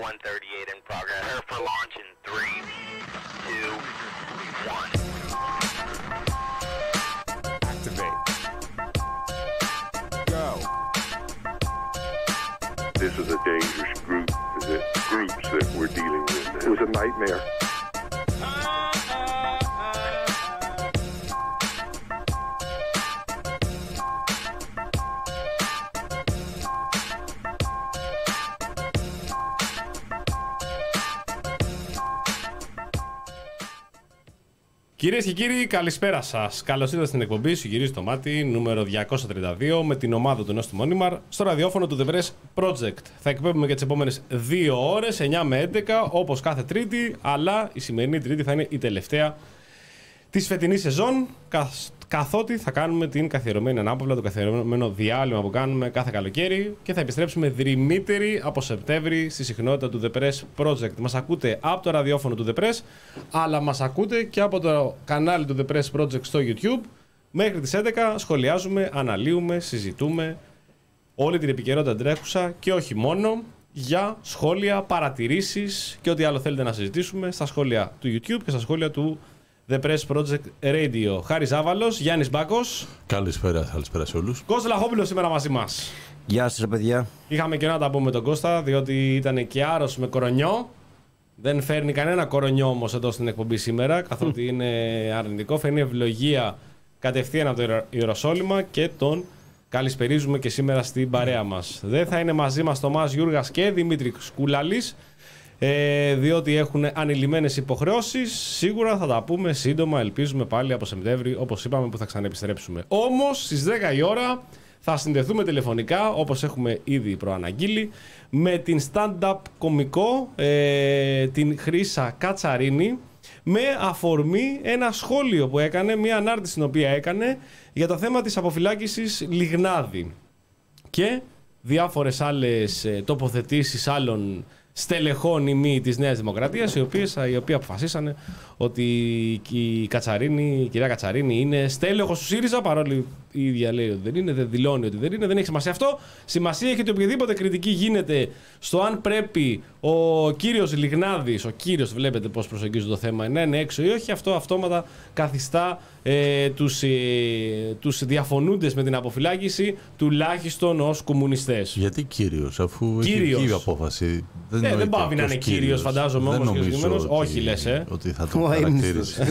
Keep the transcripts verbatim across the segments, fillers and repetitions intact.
one thirty-eight in progress. Prepare for launch in three, two, one. Activate. Go. This is a dangerous group, the groups that we're dealing with. It was a nightmare. Κυρίες και κύριοι, καλησπέρα σας. Καλώς ήρθατε στην εκπομπή Σου γυρίζει το μάτι νούμερο διακόσια τριάντα δύο με την ομάδα του Νόστιμου Μόνιμαρ στο ραδιόφωνο του The Press Project. Θα εκπέμπουμε για τις επόμενες δύο ώρες, εννιά με έντεκα, όπως κάθε Τρίτη, αλλά η σημερινή Τρίτη θα είναι η τελευταία της φετινής σεζόν, καθότι θα κάνουμε την καθιερωμένη ανάπαυλα, το καθιερωμένο διάλειμμα που κάνουμε κάθε καλοκαίρι και θα επιστρέψουμε δρυμύτεροι από Σεπτέμβρη στη συχνότητα του The Press Project. Μας ακούτε από το ραδιόφωνο του The Press, αλλά μας ακούτε και από το κανάλι του The Press Project στο YouTube. Μέχρι τις έντεκα σχολιάζουμε, αναλύουμε, συζητούμε όλη την επικαιρότητα τρέχουσα και όχι μόνο, για σχόλια, παρατηρήσεις και ό,τι άλλο θέλετε να συζητήσουμε στα σχόλια του YouTube και στα σχόλια του The Press Project Radio. Χάρης Ζάβαλος, Γιάννης Μπάκος. Καλησπέρα, καλησπέρα σε όλους. Κώστα Λαχόπουλος σήμερα μαζί μας. Γεια σας, παιδιά. Είχαμε και να τα πούμε με τον Κώστα, διότι ήταν και άρρωστος με κορονιό. Δεν φέρνει κανένα κορονιό όμως εδώ στην εκπομπή σήμερα, καθότι είναι αρνητικό. Φέρνει ευλογία κατευθείαν από το Ιεροσόλυμα και τον καλησπερίζουμε και σήμερα στην παρέα μας. Δεν θα είναι μαζί μας Τομάς Γιούργας και Δημήτρη Σκουλάλης, Ε, διότι έχουν ανηλυμένες υποχρεώσεις. Σίγουρα θα τα πούμε σύντομα, ελπίζουμε πάλι από Σεπτέμβρη, όπως είπαμε, που θα ξαναεπιστρέψουμε. Όμως στις δέκα η ώρα θα συνδεθούμε τηλεφωνικά, όπως έχουμε ήδη προαναγγείλει, με την stand-up κωμικό, ε, την Χρύσα Κατσαρίνη, με αφορμή ένα σχόλιο που έκανε, μια ανάρτηση την οποία έκανε για το θέμα της αποφυλάκησης Λιγνάδη και διάφορες άλλες ε, τοποθετήσεις άλλων στελεχών ή μη της Νέας Δημοκρατίας, οι, οποίες, οι οποίοι αποφασίσανε ότι η, Κατσαρίνη, η κυρία Κατσαρίνη είναι στέλεχος του ΣΥΡΙΖΑ, παρόλο η ίδια λέει ότι δεν είναι, δεν δηλώνει ότι δεν είναι, δεν έχει σημασία αυτό. Σημασία έχει ότι οποιαδήποτε κριτική γίνεται στο αν πρέπει ο κύριος Λιγνάδης, ο κύριος, βλέπετε πώς προσεγγίζει το θέμα, να είναι έξω ή όχι, αυτό αυτόματα καθιστά ε, τους, ε, τους διαφωνούντες με την αποφυλάκηση τουλάχιστον ως κομμουνιστές. Γιατί κύριος, αφού κύριος. έχει βγει η απόφαση. Δεν, ε, δεν πάει να είναι κύριος, φαντάζομαι. Δεν όμως, νομίζω ότι, όχι, λες, ε. ότι θα το χαρακτήρισε.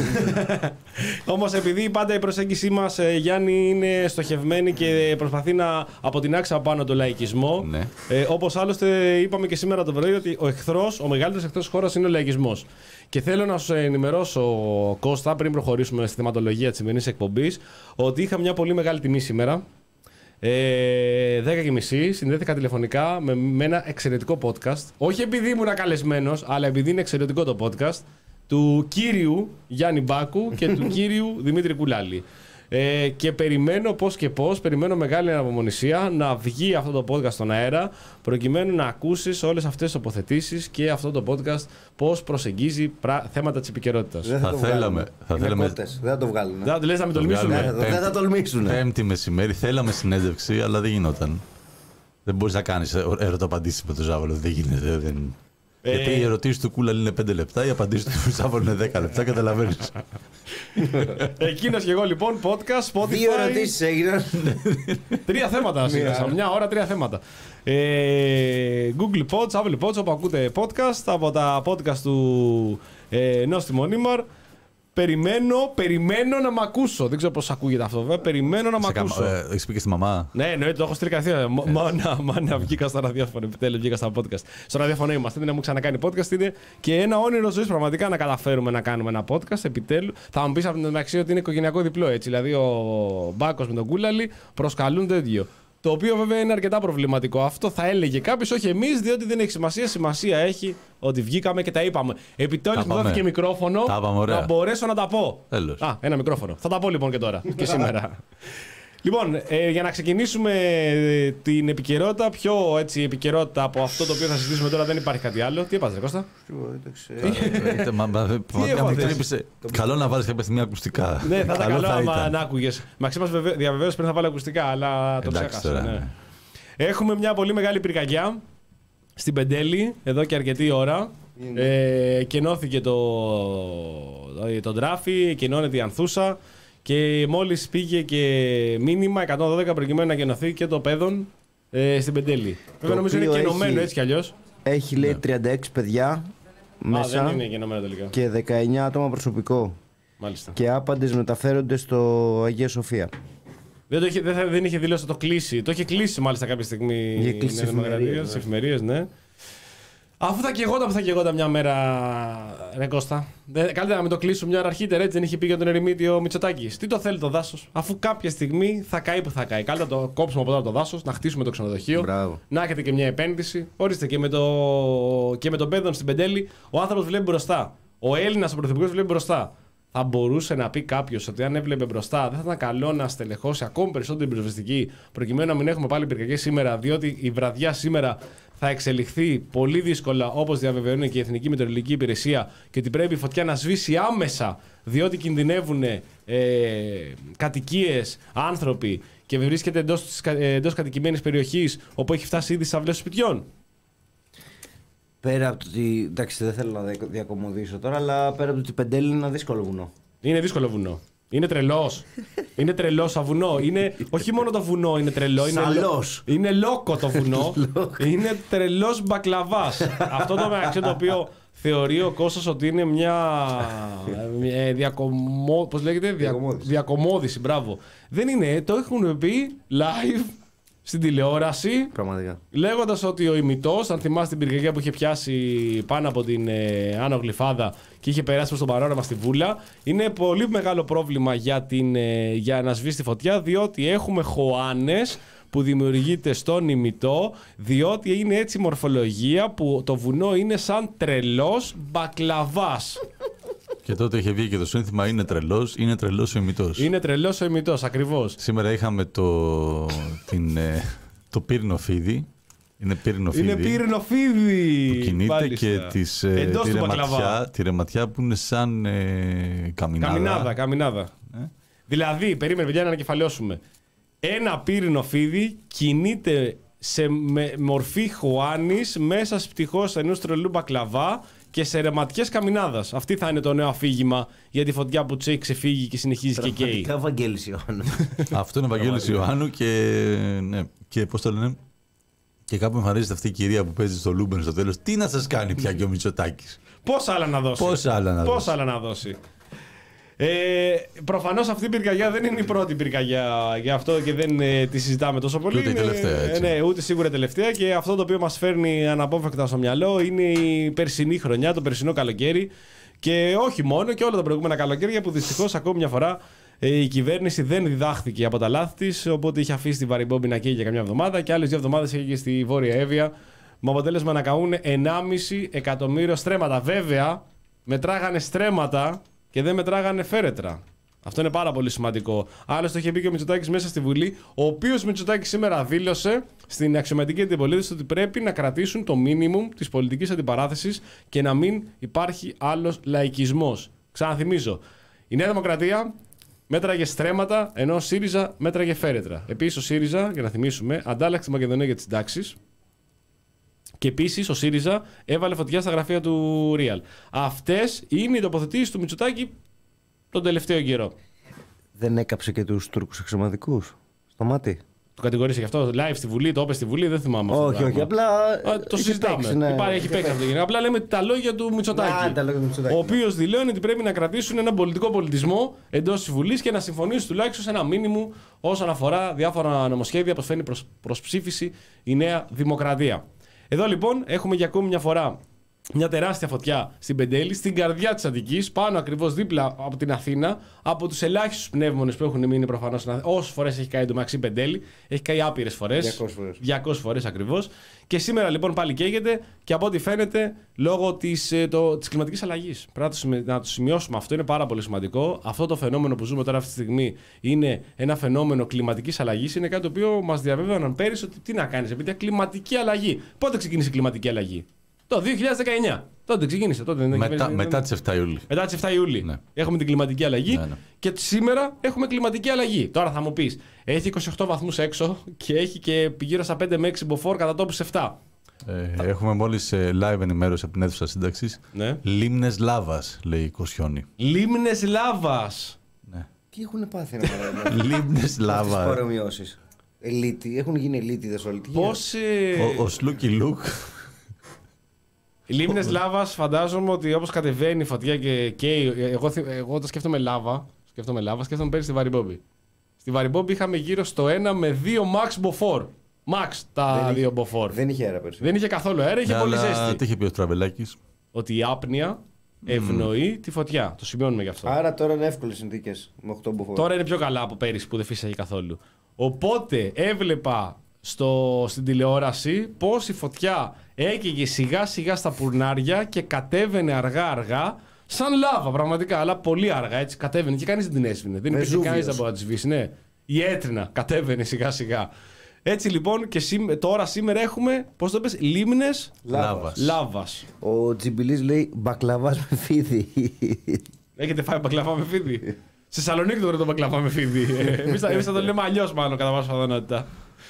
Όμως επειδή πάντα η προσέγγιση μας, ε, Γιάννη, είναι στοχευμένη και προσπαθεί να αποτινάξει από πάνω τον λαϊκισμό. Ναι. Ε, όπως άλλωστε είπαμε και σήμερα το πρωί, ότι ο εχθρός, ο μεγαλύτερος εχθρός της χώρας είναι ο λαϊκισμός. Και θέλω να σου ενημερώσω, Κώστα, πριν προχωρήσουμε στη θεματολογία της σημερινής εκπομπής, ότι είχα μια πολύ μεγάλη τιμή σήμερα. Ε, δέκα και μισή συνδέθηκα τηλεφωνικά με, με ένα εξαιρετικό podcast. Όχι επειδή ήμουν καλεσμένος, αλλά επειδή είναι εξαιρετικό το podcast του κύριου Γιάννη Μπάκου και του κύριου Δημήτρη Κουλάλη. Ε, και περιμένω πώς και πώς, περιμένω μεγάλη αναπομονησία να βγει αυτό το podcast στον αέρα, προκειμένου να ακούσεις όλες αυτές τις τοποθετήσεις και αυτό το podcast πώς προσεγγίζει πρα... θέματα της επικαιρότητας. Δεν θα, θα το θέλαμε. Θα θέλαμε... Κότες, δεν θα το βγάλουν. Δεν θα λες να με τολμήσουμε. Ναι, δεν θα τολμήσουν. Πέμπτη μεσημέρι θέλαμε συνέντευξη, αλλά δεν γινόταν. Δεν μπορείς να κάνεις ερωταπαντήσεις με τον Ζάβολο. Δεν γίνεται. Δεν... Ε... Γιατί οι ερωτήσεις του Κούλαλη είναι πέντε λεπτά, οι απαντήσεις του Ζάβολο είναι δέκα λεπτά, καταλαβαίνεις. Εκείνος και εγώ λοιπόν, podcast, Spotify. Δύο ερωτήσεις έγιναν. Τρία θέματα σύγχασα. Μια ώρα, τρία θέματα. Ε, Google Pods, Apple Pods, όπου ακούτε podcast, από τα podcast του ε, Νόστιμου Μόνιμαρ. Περιμένω, περιμένω να μ' ακούσω. Δεν ξέρω πώς ακούγεται αυτό, βέβαια. Περιμένω να μ' ακούσω. Ε, έχεις πει και στη μαμά. Ναι, εννοείται, το έχω στείλει καθόλου. Μάνα, μάνα, βγήκα στα ραδιόφωνο. Επιτέλους βγήκα στα podcast. Στο ραδιόφωνο είμαστε. Δεν έχουμε ξανακάνει podcast. Είναι και ένα όνειρο ζωής πραγματικά να καταφέρουμε να κάνουμε ένα podcast. Επιτέλους. Θα μου πεις από την μεταξύ ότι είναι οικογενειακό διπλό έτσι. Δηλαδή ο Μπάκος με τον Κούλαλη προσκαλούν τέτοιο. Το οποίο βέβαια είναι αρκετά προβληματικό. Αυτό θα έλεγε κάποιος, όχι εμείς, διότι δεν έχει σημασία. Σημασία έχει ότι βγήκαμε και τα είπαμε. Επιτέλους μου δόθηκε μικρόφωνο να μπορέσω να τα πω. Τέλος. Α, ένα μικρόφωνο. Θα τα πω λοιπόν και τώρα και σήμερα. Λοιπόν, ε, για να ξεκινήσουμε ε, την επικαιρότητα, πιο έτσι επικαιρότητα από αυτό το οποίο θα συζητήσουμε τώρα, δεν υπάρχει κάτι άλλο. Τι έπαθες, Κώστα? Καλό να βάλεις κάποια στιγμή ακουστικά. Ναι, θα ήταν καλό άμα να άκουγες. Μαξίμας διαβεβαίως πριν θα βάλει ακουστικά, αλλά το ξέχασα. Έχουμε μια πολύ μεγάλη πυρκαγιά στην Πεντέλη εδώ και αρκετή ώρα. Ε, κενώθηκε το, το, το τράφι, κενώνεται η Ανθούσα και μόλις πήγε και μήνυμα εκατόν δώδεκα προκειμένου να κενωθεί και το παιδόν ε, στην Πεντέλη. Βέβαια νομίζω είναι κενωμένο έχει, έτσι κι αλλιώς. Έχει λέει τριάντα έξι παιδιά μέσα. Α, δεν είναι κενωμένο τελικά. Και δεκαεννιά άτομα προσωπικό. Μάλιστα. Και άπαντες μεταφέρονται στο Αγία Σοφία. Δεν, το είχε, δεν, δεν είχε δηλώσει να το κλείσει. Το είχε κλείσει μάλιστα κάποια στιγμή. Είχε κλείσει στις εφημερίες, ναι. εφημερίες, ναι. Αφού θα καιγόταν που θα καιγόταν μια μέρα, ρε Κώστα. Δεν, καλύτερα να μην το κλείσουν μια ώρα αρχίτερα, έτσι δεν είχε πει για τον ερημίτη ο Μητσοτάκης. Τι το θέλει το δάσος, αφού κάποια στιγμή θα καεί που θα καεί. Καλύτερα το κόψουμε από τώρα το δάσος, να χτίσουμε το ξενοδοχείο, Μπράβο. να έχετε και μια επένδυση. Ορίστε και με, το, και με τον παιδόν στην Πεντέλη, ο άνθρωπος βλέπει μπροστά. Ο Έλληνας ο πρωθυπουργός βλέπει μπροστά. Θα μπορούσε να πει κάποιο ότι αν έβλεπε μπροστά δεν θα ήταν καλό να στελεχώσει ακόμη περισσότερη πυροσβεστική προκειμένου να μην έχουμε πάλι πυρκαγιές σήμερα, διότι η βραδιά σήμερα θα εξελιχθεί πολύ δύσκολα όπως διαβεβαιώνει και η Εθνική Μετεωρολογική Υπηρεσία και ότι πρέπει η φωτιά να σβήσει άμεσα διότι κινδυνεύουν ε, κατοικίες, άνθρωποι και βρίσκεται εντός, εντός κατοικημένης περιοχής όπου έχει φτάσει ήδη στις αυλές των σπιτιών. Πέρα από το ότι. Εντάξει, δεν θέλω να διακομωδήσω τώρα, αλλά πέρα από το ότι Πεντέλη είναι ένα δύσκολο βουνό. Είναι δύσκολο βουνό. Είναι τρελός. Είναι τρελός σαν βουνό. Είναι, όχι μόνο το βουνό είναι τρελό. Είναι, Σαλός. είναι λόκο το βουνό. Είναι τρελός μπακλαβάς. Αυτό το μεταξύ το οποίο θεωρεί ο Κώστας ότι είναι μια. Ε, διακομώ, πώς λέγεται, Διακομώδηση. Διακομώδηση. Μπράβο. Δεν είναι. Το έχουν πει live στην τηλεόραση. Πραγματικά. Λέγοντας ότι ο ημιτός, αν θυμάστε την πυρκαγιά που είχε πιάσει πάνω από την ε, Άνω Γλυφάδα και είχε περάσει προς το πανόραμα στη Βούλα, είναι πολύ μεγάλο πρόβλημα για, την, ε, για να σβήσει τη φωτιά, διότι έχουμε χωάνες που δημιουργείται στον ημιτό, διότι είναι έτσι η μορφολογία που το βουνό είναι σαν τρελός μπακλαβάς. Και τότε είχε βγει και το σύνθημα είναι τρελός, είναι τρελός ο ημιτός. Είναι τρελός ο ημιτός, ακριβώς. Σήμερα είχαμε το, την, ε, το πύρινο φίδι. Είναι πύρινο φίδι. Είναι πύρινο φίδι. Που κινείται Μάλιστα. και τις, ε, εντός τη, του ρεματιά, μπακλαβά. τη ρεματιά που είναι σαν ε, καμινάδα. Καμινάδα, καμινάδα. Ε? Δηλαδή, περίμενε παιδιά να ανακεφαλαιώσουμε. Ένα πύρινο φίδι κινείται σε με, μορφή χωάνης μέσα στις πτυχώς ενός τρελού μπακλαβά και σε ρεματιές καμινάδας. Αυτή θα είναι το νέο αφήγημα για τη φωτιά που τσέει ξεφύγει και συνεχίζει και καίει. Πραγματικά Βαγγέλης Ιωάννου. Αυτό είναι ο Βαγγέλης Ιωάννου και, ναι, και πώς το λένε. Και κάπου εμφανίζεται αυτή η κυρία που παίζει στο Λούμπεν στο τέλος. Τι να σας κάνει πια και ο Μητσοτάκης. Πόσα άλλα να δώσει. Πόσα άλλα να Πόσα δώσει. άλλα να δώσει. Ε, προφανώς αυτή η πυρκαγιά δεν είναι η πρώτη πυρκαγιά, γι' αυτό και δεν ε, τη συζητάμε τόσο πολύ. Ούτε η τελευταία, έτσι. Ναι, ούτε σίγουρα η τελευταία, και αυτό το οποίο μας φέρνει αναπόφευκτα στο μυαλό είναι η περσινή χρονιά, το περσινό καλοκαίρι, και όχι μόνο, και όλα τα προηγούμενα καλοκαίρια που δυστυχώς ακόμη μια φορά ε, η κυβέρνηση δεν διδάχθηκε από τα λάθη της, οπότε είχε αφήσει τη βαρυμπόμπη να καίει για καμιά εβδομάδα και άλλες δύο εβδομάδες είχε και στη Βόρεια Εύβοια, με αποτέλεσμα να καούν ενάμιση εκατομμύριο στρέμματα. Βέβαια, μετράγανε στρέμματα και δεν μετράγανε φέρετρα. Αυτό είναι πάρα πολύ σημαντικό. Άλλωστε, το είχε πει και ο Μητσοτάκης μέσα στη Βουλή, ο οποίος Μητσοτάκης σήμερα δήλωσε στην αξιωματική αντιπολίτευση ότι πρέπει να κρατήσουν το μίνιμουμ της πολιτικής αντιπαράθεσης και να μην υπάρχει άλλος λαϊκισμός. Ξαναθυμίζω, η Νέα Δημοκρατία μέτραγε στρέμματα, ενώ ο ΣΥΡΙΖΑ μέτραγε φέρετρα. Επίσης, ο ΣΥΡΙΖΑ, για να θυμίσουμε, αντάλλαξε τη Μακεδονία για τις συντάξεις. Και επίσης ο ΣΥΡΙΖΑ έβαλε φωτιά στα γραφεία του Real. Αυτές είναι οι τοποθετήσεις του Μητσοτάκη τον τελευταίο καιρό. Δεν έκαψε και τους Τούρκους αξιωματικούς στο μάτι? Το κατηγορήσε γι' αυτό live στη Βουλή, το είπε στη Βουλή, δεν θυμάμαι αυτό. Όχι, όχι, απλά. Α, το συζητάμε. Παίξει, ναι. Υπάρχει, έχει παίξει αυτό. Απλά λέμε τα λόγια του Μητσοτάκη. Α, τα λόγια του Μητσοτάκη. Ο οποίος δηλώνει ότι πρέπει να κρατήσουν έναν πολιτικό πολιτισμό εντός της Βουλής και να συμφωνήσουν τουλάχιστον σε ένα μήνυμο όσον αφορά διάφορα νομοσχέδια που φέρνει προς, προς ψήφιση η Νέα Δημοκρατία. Εδώ λοιπόν έχουμε για ακόμη μια φορά μια τεράστια φωτιά στην Πεντέλη, στην καρδιά της Αττικής, πάνω ακριβώς δίπλα από την Αθήνα, από τους ελάχιστους πνεύμονες που έχουν μείνει προφανώς στην Αθήνα. Όσες φορές έχει καεί το Μαξί Πεντέλη, έχει καεί άπειρες φορές. διακόσιες φορές. διακόσιες φορές ακριβώς. Και σήμερα λοιπόν πάλι καίγεται, και από ό,τι φαίνεται λόγω της, το, της κλιματικής αλλαγής. Πρέπει να το σημειώσουμε αυτό, είναι πάρα πολύ σημαντικό. Αυτό το φαινόμενο που ζούμε τώρα αυτή τη στιγμή είναι ένα φαινόμενο κλιματικής αλλαγής. Είναι κάτι το οποίο μας διαβέβαιωναν πέρυσι ότι τι να κάνεις, επειδή κλιματική αλλαγή. Πότε ξεκίνησε η κλιματική αλλαγή? Το δύο χιλιάδες δεκαεννιά. Τότε ξεκίνησε. Τότε δεν Μετά, μετά τις εφτά Ιουλίου. Μετά τις εφτά Ιουλίου. Ναι. Έχουμε την κλιματική αλλαγή. Ναι, ναι. Και σήμερα έχουμε κλιματική αλλαγή. Τώρα θα μου πεις, έχει είκοσι οκτώ βαθμούς έξω και έχει και γύρω στα πέντε με έξι μποφόρ κατά τόπους επτά. Ε, έχουμε μόλις ε, live ενημέρωση από την αίθουσα σύνταξης. Ναι. Λίμνες λάβας, λέει η Κοσιόνη. Λίμνες λάβας. Ναι. Τι έχουν πάθει να μωρέ. Λίμνες λάβα. Αυτές παρομοιώσεις. Ελίτη, έχουν γίνει ελίτιδες όλοι. Τι Πώς. Ο, ο Σλούκι Λουκ. Λίμνες λάβας, φαντάζομαι ότι όπως κατεβαίνει η φωτιά και καίει. Εγώ, θυ- εγώ όταν σκέφτομαι λάβα, σκέφτομαι λάβα, σκέφτομαι πέρυσι στη Βαριμπόμπη. Στη Βαριμπόμπη είχαμε γύρω στο ένα με δύο max Μποφόρ. Max τα Δεν δύο είχε- μποφόρ. Δεν είχε αέρα πέρσι. Δεν είχε καθόλου αέρα, είχε πολύ Αλλά ζέστη. τι είχε πει ο Στραβελάκης. Ότι η άπνοια ευνοεί τη φωτιά. Το σημειώνουμε γι' αυτό. Άρα τώρα είναι εύκολες συνθήκες με οκτώ μποφόρ. Τώρα είναι πιο καλά από πέρυσι που δεν φύσαγε καθόλου. Οπότε έβλεπα στο, στην τηλεόραση πως η φωτιά έκαιγε σιγά σιγά στα πουρνάρια και κατέβαινε αργά αργά σαν λάβα πραγματικά, αλλά πολύ αργά έτσι κατέβαινε και κανείς δεν την έσβηνε. Δεν υπήρχε Βεζούβιος. κανείς να μπορεί να τη σβήσει, ναι. Η έτρινα κατέβαινε σιγά σιγά. Έτσι λοιπόν και σήμε- τώρα σήμερα έχουμε, πώς το πες, λίμνες Λάβας. λάβας. Ο Τζιμπιλής λέει μπακλαβάς με φίδι. Έχετε φάει μπακλαβά με φίδι. Στη Θεσσαλονίκη το το μπακλαβά με φίδι. Εμείς θα, εμείς θα το λέμε αλλιώς μάλλον κατά πάσα πιθανότητα.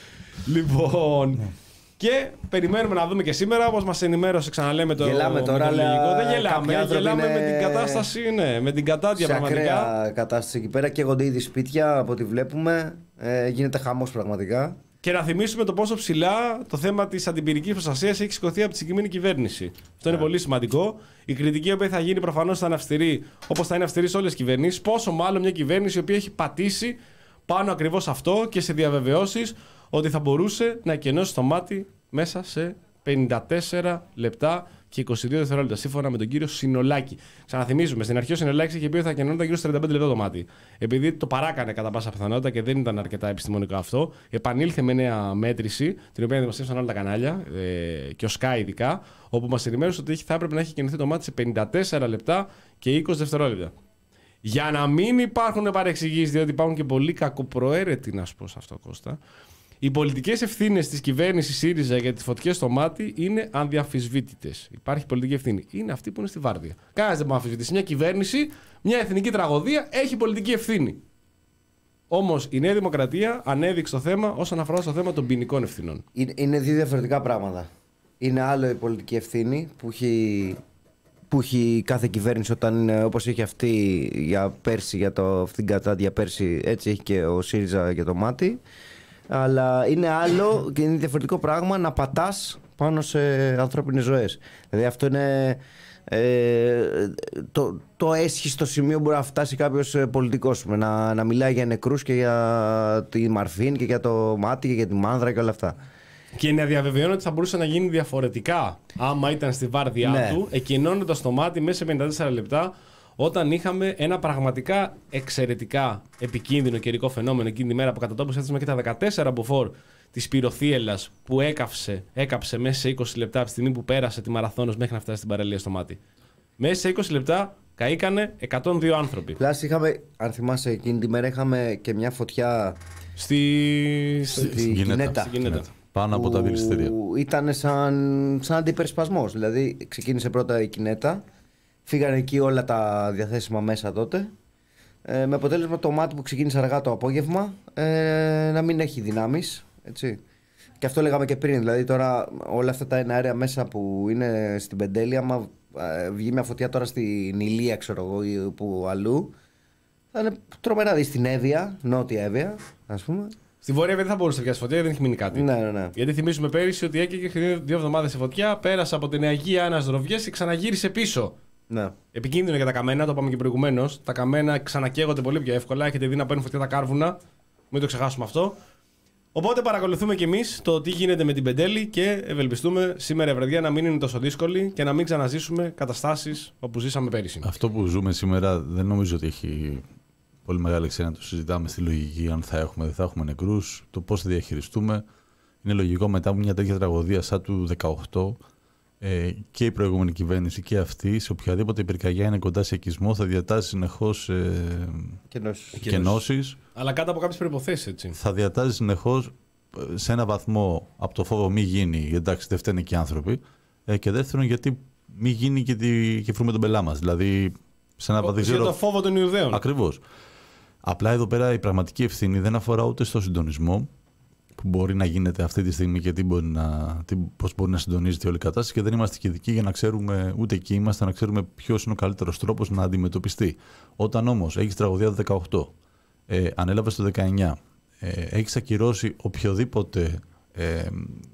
Λοιπόν. Και περιμένουμε να δούμε και σήμερα, όπως μας ενημέρωσε, ξαναλέμε το Γελάμε τώρα, μετεωρολογικό. αλλά Δεν γελάμε, κάποιοι άνθρωποι γελάμε είναι με την κατάσταση, ναι, με την κατάδια Σε πραγματικά. ακραία κατάσταση εκεί πέρα. Καίγονται ήδη σπίτια από ό,τι βλέπουμε. Ε, γίνεται χαμός πραγματικά. Και να θυμίσουμε το πόσο ψηλά το θέμα της αντιπυρικής προστασίας έχει σηκωθεί από τη συγκεκριμένη κυβέρνηση. Αυτό είναι πολύ σημαντικό. Η κριτική η οποία θα γίνει προφανώς θα είναι αυστηρή, όπως θα είναι αυστηρή σε όλες τις κυβερνήσεις. Πόσο μάλλον μια κυβέρνηση η οποία έχει πατήσει πάνω ακριβώς αυτό και σε διαβεβαιώσεις ότι θα μπορούσε να εκενώσει το μάτι μέσα σε πενήντα τέσσερα λεπτά και είκοσι δύο δευτερόλεπτα, σύμφωνα με τον κύριο Συνολάκη. Ξαναθυμίζουμε, στην αρχή ο Συνολάκης είχε πει ότι θα κενώνονταν γύρω στα τριάντα πέντε λεπτά το μάτι. Επειδή το παράκανε κατά πάσα πιθανότητα και δεν ήταν αρκετά επιστημονικό αυτό, επανήλθε με νέα μέτρηση, την οποία δημοσίευσαν όλα τα κανάλια ε, και ο Sky ειδικά, όπου μας ενημέρωσε ότι θα έπρεπε να έχει κενωθεί το μάτι σε πενήντα τέσσερα λεπτά και είκοσι δευτερόλεπτα. Για να μην υπάρχουν παρεξηγήσεις, διότι υπάρχουν και πολύ κακοπροαίρετοι, να σου πω σε αυτό, Κώστα. Οι πολιτικές ευθύνες της κυβέρνησης ΣΥΡΙΖΑ για τις φωτιές στο μάτι είναι αδιαμφισβήτητες. Υπάρχει πολιτική ευθύνη. Είναι αυτή που είναι στη βάρδια. Κανένας δεν μπορεί να αμφισβητήσει. Μια κυβέρνηση, μια εθνική τραγωδία έχει πολιτική ευθύνη. Όμως η Νέα Δημοκρατία ανέδειξε το θέμα όσον αφορά στο θέμα των ποινικών ευθυνών. Είναι, είναι δύο διαφορετικά πράγματα. Είναι άλλο η πολιτική ευθύνη που έχει, που έχει κάθε κυβέρνηση όταν είναι όπως είχε αυτή για πέρσι, για το, αυτήν την κατάδια πέρσι, έτσι έχει και ο ΣΥΡΙΖΑ για το μάτι. Αλλά είναι άλλο και είναι διαφορετικό πράγμα να πατάς πάνω σε ανθρώπινες ζωές. Δηλαδή αυτό είναι ε, το, το έσχιστο σημείο που μπορεί να φτάσει κάποιος πολιτικός να, να μιλάει για νεκρούς και για τη Μαρφίν και για το μάτι και για τη Μάνδρα και όλα αυτά. Και να διαβεβαιώνω ότι θα μπορούσε να γίνει διαφορετικά άμα ήταν στη βάρδιά Ναι. του, εκκοινώνοντας το μάτι μέσα σε πενήντα τέσσερα λεπτά, όταν είχαμε ένα πραγματικά εξαιρετικά επικίνδυνο καιρικό φαινόμενο εκείνη τη μέρα που κατά τόπους έφτασαμε και τα δεκατέσσερα μποφόρ της πυροθύελλας που έκαψε, έκαψε μέσα σε είκοσι λεπτά από τη στιγμή που πέρασε τη μαραθώνος μέχρι να φτάσει στην παραλία στο μάτι. Μέσα σε είκοσι λεπτά καήκανε εκατόν δύο άνθρωποι. Πλάς είχαμε, αν θυμάσαι εκείνη τη μέρα είχαμε και μια φωτιά Στη... στη στην Κινέτα. Κινέτα. Στην Κινέτα. Πάνω από τα δηληστήρια. Που ήταν σαν, σαν αντιπερισπασμός. Δηλαδή ξεκίνησε πρώτα η Κινέτα, φύγανε εκεί όλα τα διαθέσιμα μέσα τότε. Ε, με αποτέλεσμα το μάτι που ξεκίνησε αργά το απόγευμα ε, να μην έχει δυνάμεις. Έτσι. Και αυτό λέγαμε και πριν. Δηλαδή τώρα όλα αυτά τα εναέρια μέσα που είναι στην Πεντέλη, άμα ε, βγει μια φωτιά τώρα στην Ηλία, ξέρω εγώ, ή που αλλού, θα είναι τρομερά. Δει στην Εύβοια, νότια Εύβοια, ας πούμε. Στη Βόρεια δεν θα μπορούσε να πιάσει φωτιά, δεν έχει μείνει κάτι. Ναι, ναι, ναι. Γιατί θυμίζουμε πέρυσι ότι έκαιγε δύο εβδομάδες σε φωτιά, πέρασε από την Αγία Άννας Δροβιές και ξαναγύρισε πίσω. Ναι. Επικίνδυνο για τα καμένα, το είπαμε και προηγουμένως. Τα καμένα ξανακαίγονται πολύ πιο εύκολα. Έχετε δει να παίρνουν φωτιά τα κάρβουνα. Μην το ξεχάσουμε αυτό. Οπότε παρακολουθούμε κι εμείς το τι γίνεται με την Πεντέλη και ευελπιστούμε σήμερα η βραδιά να μην είναι τόσο δύσκολη και να μην ξαναζήσουμε καταστάσεις όπου ζήσαμε πέρυσι. Αυτό που ζούμε σήμερα δεν νομίζω ότι έχει πολύ μεγάλη αξία να το συζητάμε στη λογική αν θα έχουμε δεν θα έχουμε νεκρούς, το πώς θα διαχειριστούμε. Είναι λογικό μετά από μια τέτοια τραγωδία σαν του δεκαοκτώ ε, και η προηγούμενη κυβέρνηση και αυτή σε οποιαδήποτε πυρκαγιά είναι κοντά σε οικισμό θα διατάζει συνεχώς ε, κενώσεις. Αλλά κάτω από κάποιες προϋποθέσεις, έτσι. Θα διατάζει συνεχώς σε ένα βαθμό από το φόβο μη γίνει, εντάξει δεν φταίνε και οι άνθρωποι, ε, και δεύτερον γιατί μη γίνει και, τη, και βρούμε τον πελά μας. Δηλαδή σε ένα βαθμό. Για το φόβο των Ιουδαίων. Ακριβώς. Απλά εδώ πέρα η πραγματική ευθύνη δεν αφορά ούτε στο συντονισμό, που μπορεί να γίνεται αυτή τη στιγμή και τι μπορεί να, τι, πώς μπορεί να συντονίζεται όλη η κατάσταση και δεν είμαστε και ειδικοί για να ξέρουμε, ούτε εκεί είμαστε, να ξέρουμε ποιος είναι ο καλύτερος τρόπος να αντιμετωπιστεί. Όταν όμως έχεις τραγωδία το δεκαοκτώ, ε, ανέλαβες το δεκαεννιά, ε, έχεις ακυρώσει οποιοδήποτε ε, ε,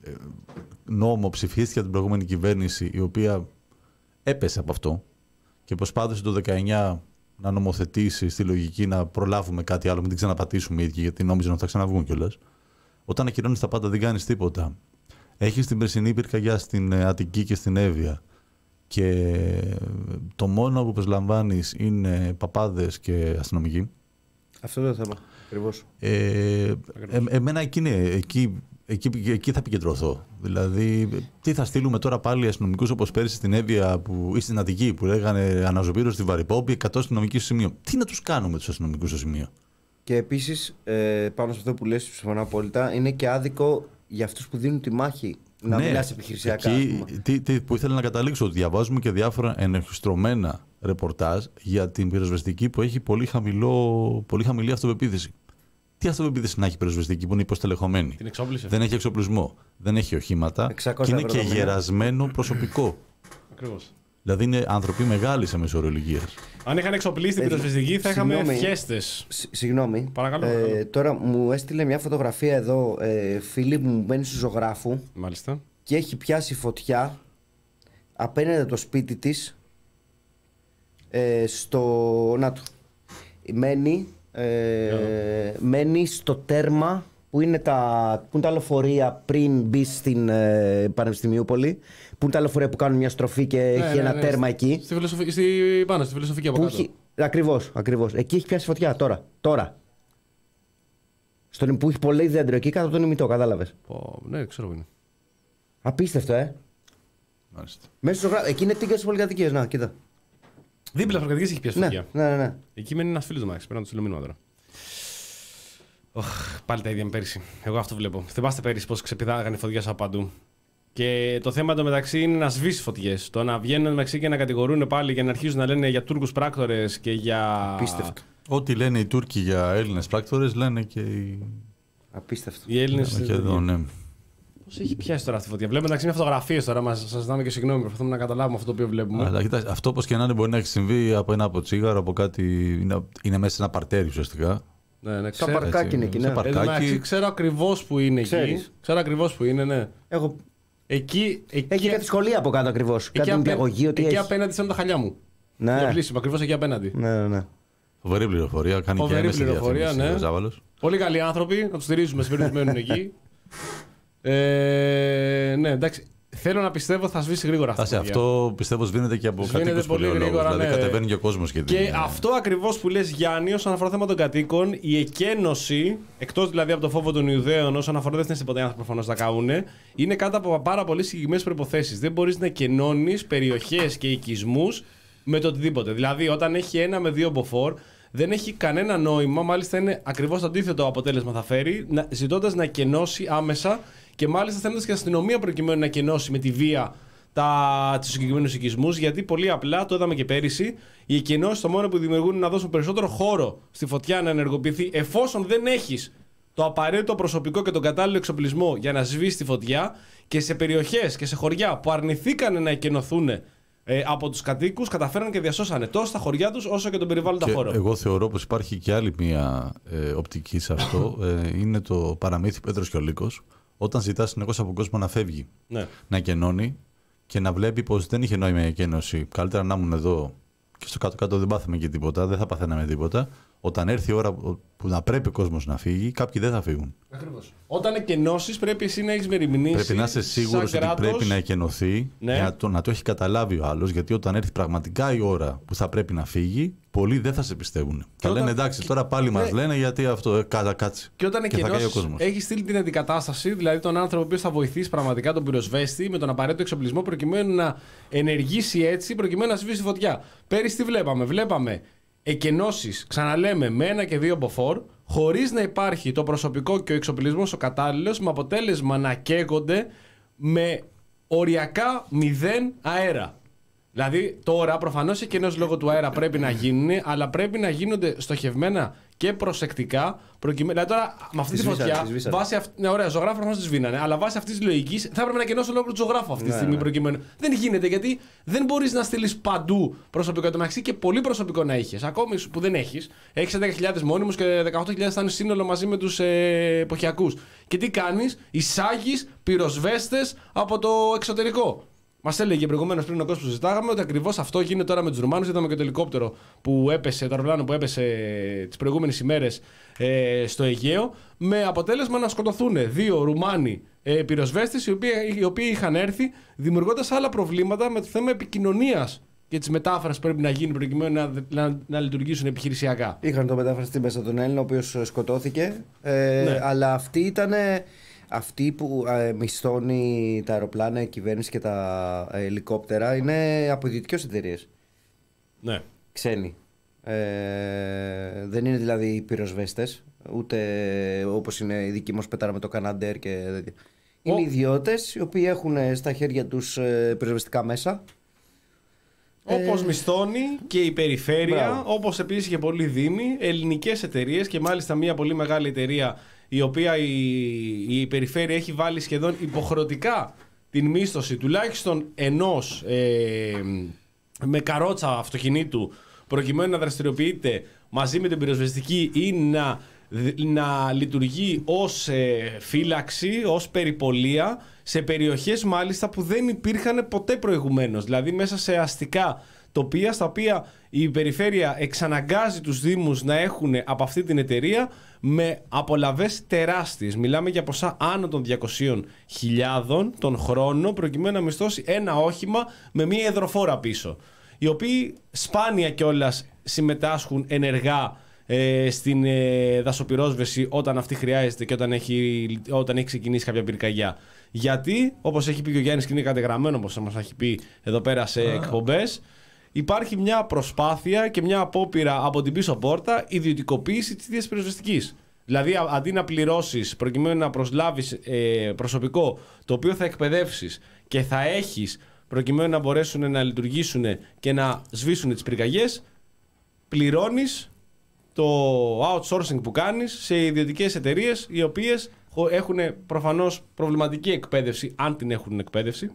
νόμο ψηφίστηκε από την προηγούμενη κυβέρνηση η οποία έπεσε από αυτό και προσπάθησε το δεκαεννιά να νομοθετήσει στη λογική να προλάβουμε κάτι άλλο, μην την ξαναπατήσουμε οι ίδιοι, γιατί νόμιζαν ότι θα ξαναβγούν κιόλας. Όταν ακυρώνεις τα πάντα, δεν κάνεις τίποτα. Έχεις την περσινή πυρκαγιά στην Αττική και στην Εύβοια και το μόνο που προσλαμβάνεις είναι παπάδες και αστυνομικοί. Αυτό είναι το θέμα. Ακριβώς. Ε, ε, εμένα εκεί, είναι, εκεί, εκεί, εκεί θα επικεντρωθώ. Δηλαδή, τι θα στείλουμε τώρα πάλι αστυνομικούς όπως πέρυσι στην Εύβοια που, ή στην Αττική που λέγανε αναζωπήρωση στη Βαρυπόμπη, εκατό αστυνομικοί στο σημείο. Τι να τους κάνουμε τους αστυνομικούς στο σημείο. Και επίσης, ε, πάνω σε αυτό που λες, συμφωνώ απόλυτα, είναι και άδικο για αυτούς που δίνουν τη μάχη να ναι, μιλάς επιχειρησιακά. Εκεί, τι, τι, που ήθελα να καταλήξω, ότι διαβάζουμε και διάφορα ενεχιστρωμένα ρεπορτάζ για την πυροσβεστική που έχει πολύ, χαμηλό, πολύ χαμηλή αυτοπεποίθηση. Τι αυτοπεποίθηση να έχει πυροσβεστική που είναι υποστελεχωμένη? Την εξόπλιση. Δεν έχει εξοπλισμό, δεν έχει οχήματα και είναι και γερασμένο προσωπικό. Ακριβώς. Δηλαδή είναι άνθρωποι μεγάλοι σε μεσόωρο ηλικίας. Αν είχαν εξοπλίσει την πυροσβεστική θα είχαμε φιέστες. Συγγνώμη. Παρακαλώ. Ε, παρακαλώ. τώρα μου έστειλε μια φωτογραφία εδώ ε, φίλη μου, μπαίνει στο ζωγράφου. Μάλιστα. Και έχει πιάσει φωτιά απέναντι από το σπίτι της ε, στο... Να το. Μένει, ε, μένει στο τέρμα που είναι τα, που είναι τα λεωφορεία πριν μπει στην ε, Πανεπιστημιούπολη. Που είναι τα λεωφορεία που κάνουν μια στροφή και Ναι, έχει ναι, ένα ναι, τέρμα στη, εκεί. Στη φιλοσοφική, στη, πάνω, στη φιλοσοφική από Που κάτω. έχει, ακριβώς, ακριβώς. Εκεί έχει πιάσει φωτιά τώρα. τώρα. Στον, που έχει πολύ δέντρο εκεί κάτω από τον ημιτό, κατάλαβες. Oh, ναι, ξέρω που είναι. Απίστευτο, ε. Μάλιστα. Μέσα στο γράφο. Εκεί είναι τίγκα στις πολυκατοικίες. Να, κοίτα. Δίπλα φορκατικής έχει πιάσει Ναι, φωτιά. ναι, ναι, ναι. Εκεί μένει ένας φίλος του Μάξ. Πρέπει να του στείλω μήνυμα τώρα. Οχ, πάλι τα ίδια με πέρυσι. Εγώ αυτό βλέπω. Θυμάστε πέρυσι πώς ξεπηδάγανε φωτιές από παντού. Και το θέμα εντωμεταξύ είναι να σβήσει φωτιές. Το να βγαίνουν μεταξύ και να κατηγορούν πάλι και να αρχίζουν να λένε για Τούρκους πράκτορες και για. Απίστευτο. Ό,τι λένε οι Τούρκοι για Έλληνες πράκτορες λένε και οι. Απίστευτο. Οι Έλληνες. Και εδώ, ναι. Πώς έχει πιάσει τώρα αυτή η φωτιά? Βλέπουμε μεταξύ μια φωτογραφίες τώρα. Μας σας ζητάμε και συγγνώμη. Προσπαθούμε να καταλάβουμε αυτό το οποίο βλέπουμε. Αλλά κοίτα, αυτό όπως και να είναι μπορεί να έχει συμβεί από ένα από τσίγαρο, από κάτι. Είναι, είναι μέσα σε ένα παρτέρι ουσιαστικά. Ναι, ναι, Σαν ξέρω. παρκάκι είναι εκεί, σε ναι. παρκάκι. Εν τω μεταξύ, ξέρω ακριβώς που είναι εκεί. Ξέρεις. Ξέρω ακριβώς που είναι, ναι. Έχω... Εκεί. εκεί Έχει κάτι σχολεία από κάτω ακριβώς. εκεί Κάτι απέ- νηπιαγωγείο, τι εκεί έχει. απέναντι ήταν τα χαλιά μου. Ναι. Το πλήσιμο, ακριβώς εκεί απέναντι. Ναι, ναι, ναι. Φοβερή πληροφορία. Κάνει Φοβερή και έμεση πληροφορία, διαφήμιση ναι. ο Ζάβαλος. Πολύ καλοί άνθρωποι, να του στηρίζουμε σε περίπτωση που μένουν εκεί. Ε, ναι, εντάξει. Θέλω να πιστεύω θα σβήσει γρήγορα αυτή. Άσε, αυτό πιστεύω σβήνεται και από Σβήνεται κατοίκους πολύ πολεολόγους. γρήγορα, Δηλαδή ναι. κατεβαίνει και ο κόσμος και, Και δεν είναι- αυτό ακριβώς που λες, Γιάννη, όσον αφορά θέμα των κατοίκων, η εκένωση, εκτός δηλαδή από το φόβο των Ιουδαίων, όσον αφορά δεν είναι ποτέ άνθρωποι προφανώς τα κάνουν, είναι κάτω από πάρα πολύ συγκεκριμένες προϋποθέσεις. Δεν μπορείς να εκενώνεις περιοχές και οικισμούς με το οτιδήποτε. Δηλαδή, όταν έχει ένα με δύο μποφόρ, δεν έχει κανένα νόημα, μάλιστα είναι ακριβώς το αντίθετο αποτέλεσμα θα φέρει, ζητώντας να εκενώσει άμεσα και μάλιστα στέλνοντας και αστυνομία προκειμένου να εκενώσει με τη βία τα, τους συγκεκριμένους οικισμούς, γιατί πολύ απλά, το είδαμε και πέρυσι, οι εκενώσεις το μόνο που δημιουργούν είναι να δώσουν περισσότερο χώρο στη φωτιά να ενεργοποιηθεί, εφόσον δεν έχεις το απαραίτητο προσωπικό και τον κατάλληλο εξοπλισμό για να σβήσει τη φωτιά, και σε περιοχές και σε χωριά που αρνηθήκαν να εκενωθούν ε, από τους κατοίκους, καταφέραν και διασώσανε τόσο τα χωριά τους όσο και τον περιβάλλοντα Και χώρο. εγώ θεωρώ πως υπάρχει και άλλη μία ε, οπτική σε αυτό. ε, είναι το παραμύθι Πέτρος και ο Λύκος. Όταν ζητά συνεχώς από τον κόσμο να φεύγει, Ναι. να εκενώνει και να βλέπει πως δεν είχε νόημα η εκένωση. Καλύτερα να ήμουν εδώ και στο κάτω-κάτω δεν πάθαμε και τίποτα, δεν θα παθαίναμε τίποτα. Όταν έρθει η ώρα που να πρέπει ο κόσμος να φύγει, κάποιοι δεν θα φύγουν. Ακριβώς. Όταν εκενώσεις, πρέπει εσύ να έχεις μεριμνήσει. Πρέπει να είσαι σίγουρος σαν ότι κράτος, πρέπει να εκενωθεί, Ναι. για να το, να το έχει καταλάβει ο άλλος, γιατί όταν έρθει πραγματικά η ώρα που θα πρέπει να φύγει, πολλοί δεν θα σε πιστεύουν. Θα όταν- λένε εντάξει, τώρα πάλι Ναι. μας λένε γιατί αυτό, ε, κάτσε, κάτσε. Και όταν θα καεί ο εκενώσεις, κόσμος. έχει στείλει την αντικατάσταση, δηλαδή τον άνθρωπο ο οποίος θα βοηθήσει πραγματικά τον πυροσβέστη με τον απαραίτητο εξοπλισμό προκειμένου να ενεργήσει έτσι, προκειμένου να σβήσει φωτιά. Πέρυσι τι βλέπαμε? Βλέπαμε εκενώσεις, ξαναλέμε, με ένα και δύο μποφόρ, χωρίς να υπάρχει το προσωπικό και ο εξοπλισμός ο κατάλληλος, με αποτέλεσμα να καίγονται με οριακά μηδέν αέρα. Δηλαδή τώρα προφανώς οι εκενώσεις λόγω του αέρα πρέπει να γίνουν, αλλά πρέπει να γίνονται στοχευμένα και προσεκτικά. Προκειμένου... Δηλαδή τώρα με αυτή τη φωτιά. Βάσει αυ... Ναι, ωραία, ζωγράφο προφανώς τη σβήνανε. Αλλά βάσει αυτή τη λογική θα έπρεπε να κενώσει ολόκληρο του ζωγράφου αυτή τη ναι, στιγμή ναι. προκειμένου. Δεν γίνεται γιατί δεν μπορεί να στείλει παντού προσωπικό. Το μεταξύ και πολύ προσωπικό να είχε. Ακόμη που δεν έχει. Έχει έντεκα χιλιάδες μόνιμους και δεκαοκτώ χιλιάδες θα είναι σύνολο μαζί με του ε, εποχιακούς. Και τι κάνει, εισάγει πυροσβέστες από το εξωτερικό. Μας έλεγε προηγουμένως πριν ο κόσμος που συζητάγαμε ότι ακριβώς αυτό γίνεται τώρα με τους Ρουμάνους. Είδαμε και το ελικόπτερο που έπεσε, το αεροπλάνο που έπεσε τις προηγούμενες ημέρες ε, στο Αιγαίο. Με αποτέλεσμα να σκοτωθούν δύο Ρουμάνοι ε, πυροσβέστες οι οποίοι, οι οποίοι είχαν έρθει δημιουργώντας άλλα προβλήματα με το θέμα επικοινωνίας και της μετάφρασης που πρέπει να γίνει προκειμένου να, να, να λειτουργήσουν επιχειρησιακά. Είχαν το μετάφραστη μέσα τον Έλληνα, ο οποίος σκοτώθηκε. Ε, ναι. Αλλά αυτή ήταν. Αυτή που ε, μισθώνει τα αεροπλάνα, η κυβέρνηση και τα ε, ελικόπτερα είναι από ιδιωτικές εταιρείες. Ναι. Ξένοι. Ε, δεν είναι δηλαδή πυροσβέστες, ούτε όπως είναι οι δικοί μας πετάραμε το Canadair και τέτοια. Είναι Ο... ιδιώτες οι οποίοι έχουν στα χέρια τους ε, πυροσβεστικά μέσα. Όπως Ε, μισθώνει και η περιφέρεια, μπράβο. όπως επίσης και πολλοί δήμοι, ελληνικές εταιρείες και μάλιστα μια πολύ μεγάλη εταιρεία η οποία η, η περιφέρεια έχει βάλει σχεδόν υποχρεωτικά την μίσθωση τουλάχιστον ενός ε, με καρότσα αυτοκινήτου προκειμένου να δραστηριοποιείται μαζί με την πυροσβεστική ή να, να λειτουργεί ως ε, φύλαξη, ως περιπολία σε περιοχές μάλιστα που δεν υπήρχαν ποτέ προηγουμένως, δηλαδή μέσα σε αστικά τοπία στα οποία η περιφέρεια εξαναγκάζει τους δήμους να έχουν από αυτή την εταιρεία με απολαβές τεράστιες. Μιλάμε για ποσά άνω των διακοσίων χιλιάδων τον χρόνο προκειμένου να μισθώσει ένα όχημα με μία υδροφόρα πίσω, οι οποίοι σπάνια κιόλας συμμετάσχουν ενεργά ε, στην ε, δασοπυρόσβεση όταν αυτή χρειάζεται και όταν έχει, όταν έχει ξεκινήσει κάποια πυρκαγιά. Γιατί, όπως έχει πει και ο Γιάννης και είναι κατεγραμμένο, όπως μας έχει πει εδώ πέρα σε εκπομπές, υπάρχει μια προσπάθεια και μια απόπειρα από την πίσω πόρτα ιδιωτικοποίηση της ίδιας πυροσβεστικής. Δηλαδή, αντί να πληρώσεις προκειμένου να προσλάβεις ε, προσωπικό το οποίο θα εκπαιδεύσεις και θα έχεις προκειμένου να μπορέσουν να λειτουργήσουν και να σβήσουν τις πυρκαγιές, πληρώνεις το outsourcing που κάνεις σε ιδιωτικές εταιρείες οι οποίες έχουν προφανώς προβληματική εκπαίδευση, αν την έχουν εκπαίδευση,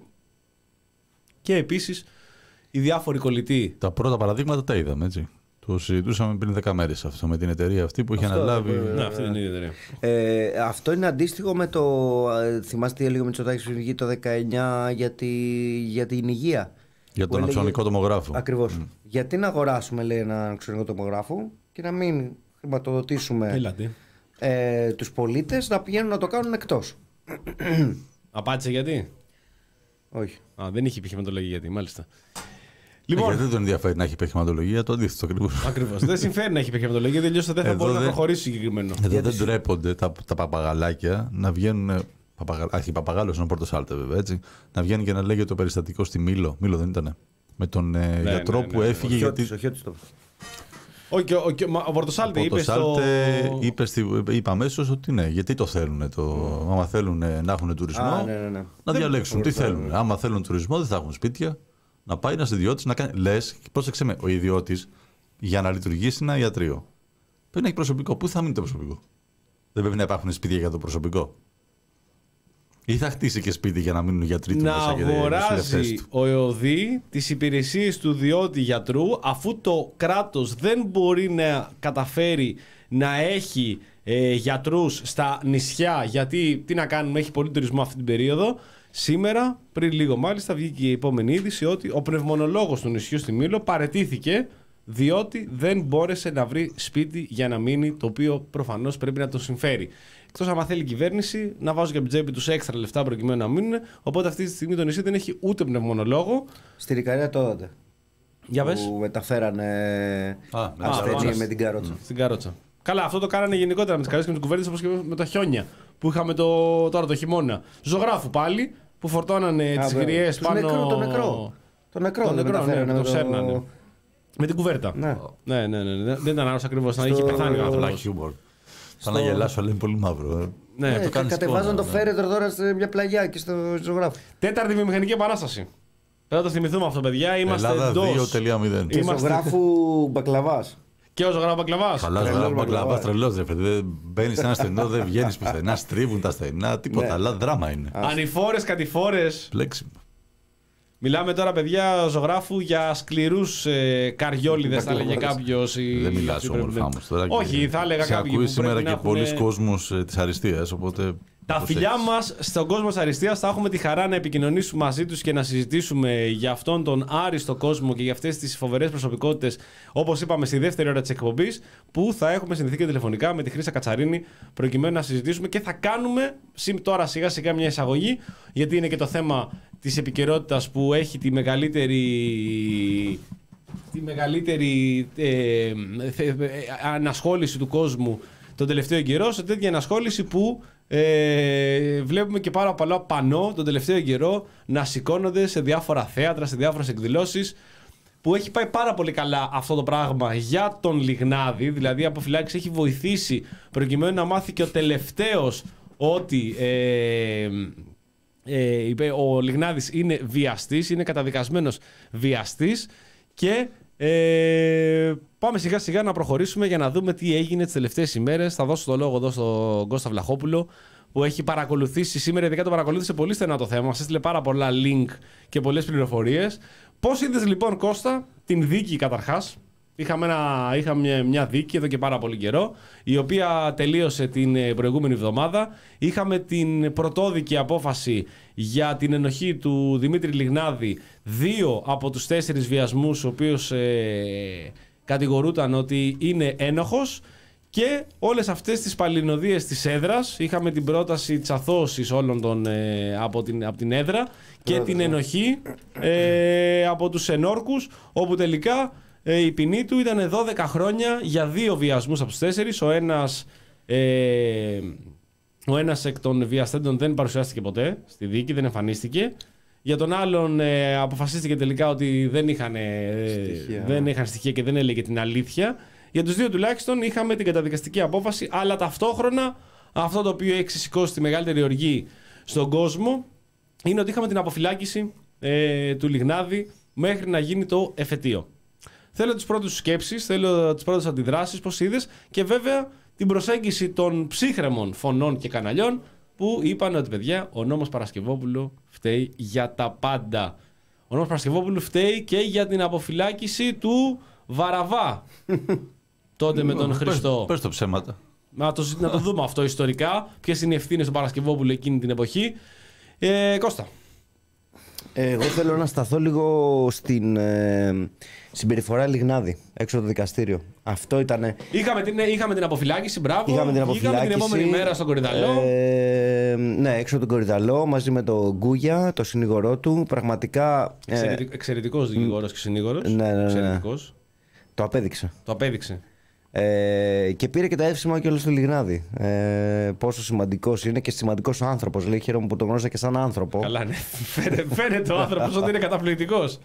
και επίσης οι διάφοροι κολλητοί. Τα πρώτα παραδείγματα τα είδαμε, έτσι. Το συζητούσαμε πριν δέκα μέρες αυτό με την εταιρεία αυτή που είχε αυτό αναλάβει. Ναι, αυτή είναι η εταιρεία. Ε, αυτό είναι αντίστοιχο με το. Θυμάστε τι έλεγε ο Μητσοτάκης που βγήκε το δεκαεννιά για, τη, για την υγεία. Για τον έλεγε... αξονικό τομογράφο. Ακριβώς. Mm. Γιατί να αγοράσουμε, λέει, έναν αξονικό τομογράφο και να μην χρηματοδοτήσουμε ε, τους πολίτες να πηγαίνουν να το κάνουν εκτός. Απάντησε γιατί? Όχι. Α, δεν είχε επιχειρηματολογία γιατί, μάλιστα. Λοιπόν, γιατί δεν τον ενδιαφέρει να έχει επιχειρηματολογία, το αντίθετο ακριβώς. Ακριβώς. Δεν συμφέρει να έχει επιχειρηματολογία, γιατί αλλιώς δεν θα μπορεί δεν... να προχωρήσει συγκεκριμένο. Εδώ δεν ντρέπονται τα, τα παπαγαλάκια να βγαίνουν. Αχι παπαγάλος είναι ο Πορτοσάλτε, βέβαια, έτσι. Να βγαίνει και να λέγεται το περιστατικό στη Μήλο. Μήλο δεν ήτανε. Με τον ναι, γιατρό ναι, ναι, που ναι, έφυγε. Ο γιατί... Χιώτης το. Όχι, ο, ο, ο Πορτοσάλτε είπε στο... είπε, στη, είπε αμέσως ότι ναι, γιατί το θέλουν. Το, mm. Άμα θέλουν να έχουν τουρισμό, Α, ναι, ναι, ναι. να διαλέξουν δεν τι θέλουν. Ναι. Άμα θέλουν τουρισμό, δεν θα έχουν σπίτια. Να πάει ένας ιδιώτης να κάνει. Λες, πρόσεξε με, ο ιδιώτης για να λειτουργήσει ένα ιατρείο πρέπει να έχει προσωπικό. Πού θα μείνει το προσωπικό? Δεν πρέπει να υπάρχουν σπίτια για το προσωπικό? Ή θα χτίσει και σπίτι για να μείνουν οι γιατροί του? Να αγοράζει ο ΕΟΔΗ τις υπηρεσίες του ιδιώτη γιατρού, αφού το κράτος δεν μπορεί να καταφέρει να έχει ε, γιατρούς στα νησιά, γιατί τι να κάνουμε, έχει πολύ τουρισμό αυτή την περίοδο. Σήμερα, πριν λίγο μάλιστα, βγήκε η επόμενη είδηση ότι ο πνευμονολόγος του νησιού στη Μήλο παραιτήθηκε διότι δεν μπόρεσε να βρει σπίτι για να μείνει, το οποίο προφανώς πρέπει να τον συμφέρει. Εκτός άμα θέλει η κυβέρνηση να βάζουν και από την τσέπη τους έξτρα λεφτά προκειμένου να μείνουν. Οπότε αυτή τη στιγμή το νησί δεν έχει ούτε πνευμονολόγο. Στη Ρικαρία το είδατε. Για πες. Που μεταφέρανε ασθενή με την καρότσα. Mm. Στην καρότσα. Καλά, αυτό το κάνανε γενικότερα με τις καρότσες και με τις κουβέρτες, όπως και με τα χιόνια που είχαμε το, τώρα το χειμώνα. Ζωγράφου πάλι που φορτώνανε τις γριές πάνω. Νεκρό, το νεκρό. Το νεκρό, το νεκρό ναι, με το το... σέρνανε. Με την κουβέρτα. Ναι, ναι, ναι. ναι, ναι. Δεν ήταν άλλος ακριβώς. Να είχε πεθάνει ο άνθρωπος. Θα να γελάσω, αλλά είναι πολύ μαύρο. Ναι, ναι, το κα, κατεβάζαν το φέρετρο τώρα σε μια πλαγιά και στο ζωγράφο. Τέταρτη βιομηχανική επανάσταση. Πρέπει να το θυμηθούμε αυτό, παιδιά. Είμαστε Ελλάδα εντός. δύο τελεία μηδέν. Και ζωγράφου μπακλαβάς. Και ο ζωγράφος Μπακλαβάς. Καλά, Τρελός ζωγράφος Μπακλαβάς, Μπακλαβάς. τρελός ρε παιδί. Μπαίνεις σε ένα στενό, δεν βγαίνεις πουθενά, στρίβουν τα στενά, τίποτα. Ναι. Αλλά δράμα είναι. Ανηφόρες, κατηφόρες. Πλέξιμο. Μιλάμε τώρα, παιδιά, ζωγράφου για σκληρούς ε, καριόλιδες, θα έλεγε κάποιος. ή- Δεν μιλάς αυτοί όμορφα πρέπει να- όμως τώρα. Όχι, και θα έλεγα σε κάποιοι ακούει που σήμερα πρέπει και να έχουνε- πολλοί κόσμος ε, της αριστείας, οπότε. Τα προσέξτε. φιλιά μας στον κόσμο της αριστείας, θα έχουμε τη χαρά να επικοινωνήσουμε μαζί τους και να συζητήσουμε για αυτόν τον άριστο κόσμο και για αυτές τις φοβερές προσωπικότητες, όπως είπαμε στη δεύτερη ώρα της εκπομπής, που θα έχουμε συνδεθεί και τηλεφωνικά με τη Χρύσα Κατσαρίνη προκειμένου να συζητήσουμε και θα κάνουμε συμ- τώρα σιγά σιγά μια εισαγωγή, γιατί είναι και το θέμα της επικαιρότητας που έχει τη μεγαλύτερη τη μεγαλύτερη ε, θε- ε, ανασχόληση του κόσμου τον τελευταίο καιρό, σε τέτοια ανασχόληση που ε, βλέπουμε και πάρα πολλά πανό τον τελευταίο καιρό να σηκώνονται σε διάφορα θέατρα, σε διάφορες εκδηλώσεις, που έχει πάει πάρα πολύ καλά αυτό το πράγμα για τον Λιγνάδη. Δηλαδή η αποφυλάκηση έχει βοηθήσει προκειμένου να μάθει και ο τελευταίος ότι ε, ε, είπε, ο Λιγνάδης είναι βιαστής, είναι καταδικασμένος βιαστής. Και ε, πάμε σιγά σιγά να προχωρήσουμε για να δούμε τι έγινε τις τελευταίες ημέρες. Θα δώσω το λόγο εδώ στον Κώστα Βλαχόπουλο, που έχει παρακολουθήσει σήμερα, ειδικά το παρακολούθησε πολύ στενά το θέμα. Μας έστειλε πάρα πολλά link και πολλές πληροφορίες. Πώς είδες λοιπόν, Κώστα, την δίκη καταρχάς? Είχαμε, ένα, είχαμε μια, μια δίκη εδώ και πάρα πολύ καιρό, η οποία τελείωσε την ε, προηγούμενη εβδομάδα. Είχαμε την πρωτόδικη απόφαση για την ενοχή του Δημήτρη Λιγνάδη, δύο από τους τέσσερις βιασμούς, ο οποίος ε, κατηγορούταν ότι είναι ένοχος. Και όλες αυτές τις παλινοδίες της έδρας, είχαμε την πρόταση της αθώωσης όλων των, ε, από, την, από την έδρα και την ενοχή ε, από τους ενόρκους, όπου τελικά ε, η ποινή του ήταν δώδεκα χρόνια για δύο βιασμούς από τους τέσσερις. Ο ένας, ε, ο ένας εκ των βιαστέντων δεν παρουσιάστηκε ποτέ στη δίκη, δεν εμφανίστηκε. Για τον άλλον ε, αποφασίστηκε τελικά ότι δεν είχαν, ε, Στοιχεία. δεν είχαν στοιχεία και δεν έλεγε την αλήθεια. Για τους δύο τουλάχιστον είχαμε την καταδικαστική απόφαση, αλλά ταυτόχρονα αυτό το οποίο έχει σηκώσει τη μεγαλύτερη οργή στον κόσμο είναι ότι είχαμε την αποφυλάκηση ε, του Λιγνάδη μέχρι να γίνει το εφετείο. Θέλω τις πρώτες σκέψεις, θέλω τις πρώτες αντιδράσεις, πώς είδες, και βέβαια την προσέγγιση των ψύχρεμων φωνών και καναλιών που είπαν ότι, παιδιά, ο νόμος Παρασκευόπουλου φταίει για τα πάντα. Ο νόμος Παρασκευόπουλου φταίει και για την αποφυλάκηση του Βαραβά. Τότε με τον Χριστό. Πες το ψέματα. Να το, να το δούμε αυτό ιστορικά. Ποιες είναι οι ευθύνες του Παρασκευόπουλου εκείνη την εποχή. Ε, Κώστα. Εγώ θέλω να σταθώ λίγο στην ε, συμπεριφορά Λιγνάδη έξω από το δικαστήριο. Αυτό ήτανε. Είχαμε την, είχαμε την αποφυλάκηση, μπράβο. Είχαμε την αποφυλάκηση. Είχαμε την επόμενη μέρα στον Κορυδαλό. Ε, ναι, έξω από τον Κορυδαλό μαζί με τον Γκούγια, το συνήγορό του. Πραγματικά. Ε, Εξαιρετικ, εξαιρετικός δικηγόρος και συνήγορος. Ναι, ναι, ναι. Εξαιρετικός. το απέδειξε. Το απέδειξε. Ε, και πήρε και τα εύσημα και όλο στο Λιγνάδη. Ε, πόσο σημαντικός είναι και σημαντικός άνθρωπος. Λέει, χαίρομαι που τον γνώρισα και σαν άνθρωπο. Καλά, ναι. Φαίνεται, φαίνεται ο άνθρωπος ότι είναι καταπληκτικός.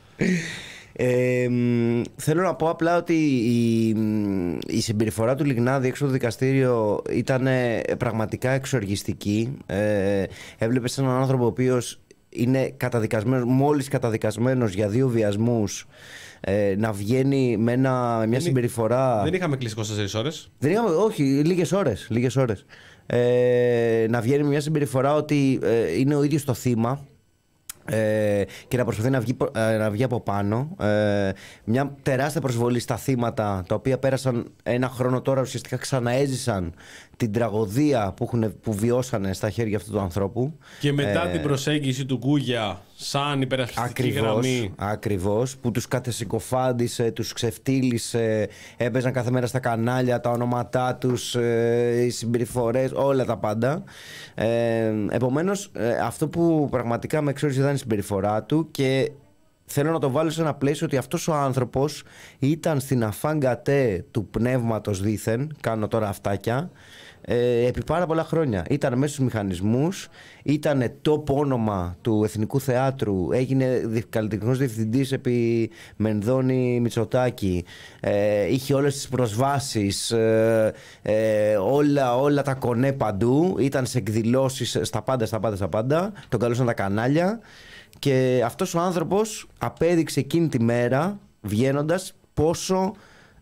Ε, μ, θέλω να πω απλά ότι η, η συμπεριφορά του Λιγνάδη έξω από το δικαστήριο ήταν ε, πραγματικά εξοργιστική. Ε, έβλεπες έναν άνθρωπο ο οποίος είναι καταδικασμένος, μόλις καταδικασμένος για δύο βιασμούς, ε, να βγαίνει με ένα, μια συμπεριφορά. Δεν είχαμε κλείσει είκοσι τέσσερις ώρες. Δεν είχαμε, όχι, λίγες ώρες, λίγες ώρες. Ε, να βγαίνει με μια συμπεριφορά ότι ε, είναι ο ίδιος το θύμα. Ε, και να προσπαθεί να βγει, ε, να βγει από πάνω. Ε, μια τεράστια προσβολή στα θύματα, τα οποία πέρασαν ένα χρόνο τώρα, ουσιαστικά ξαναέζησαν την τραγωδία που, έχουν, που βιώσανε στα χέρια αυτού του ανθρώπου. Και μετά Ε, την προσέγγιση του Γκούγια σαν υπερασπιστική Ακριβώς, γραμμή. ακριβώς, που τους κατεσυκοφάντησε, τους ξεφτύλισε, έπαιζαν κάθε μέρα στα κανάλια τα ονόματά τους, ε, οι συμπεριφορές, όλα τα πάντα. Ε, επομένως, ε, αυτό που πραγματικά με εξόριζε ήταν η συμπεριφορά του, και θέλω να το βάλω σε ένα πλαίσιο ότι αυτός ο άνθρωπος ήταν στην αφάγκατέ του πνεύματος δήθεν, κάνω τώρα αυτάκια, ε, επί πάρα πολλά χρόνια. Ήταν μέσα στους μηχανισμούς, ήταν top όνομα του Εθνικού Θεάτρου, έγινε καλλιτεχνικός διευθυντής επί Μενδώνη Μητσοτάκη, ε, είχε όλες τις προσβάσεις, ε, ε, όλα, όλα τα κονέ παντού, ήταν σε εκδηλώσεις στα πάντα, στα πάντα, στα πάντα, τον καλούσαν τα κανάλια. Και αυτός ο άνθρωπος απέδειξε εκείνη τη μέρα, βγαίνοντας, πόσο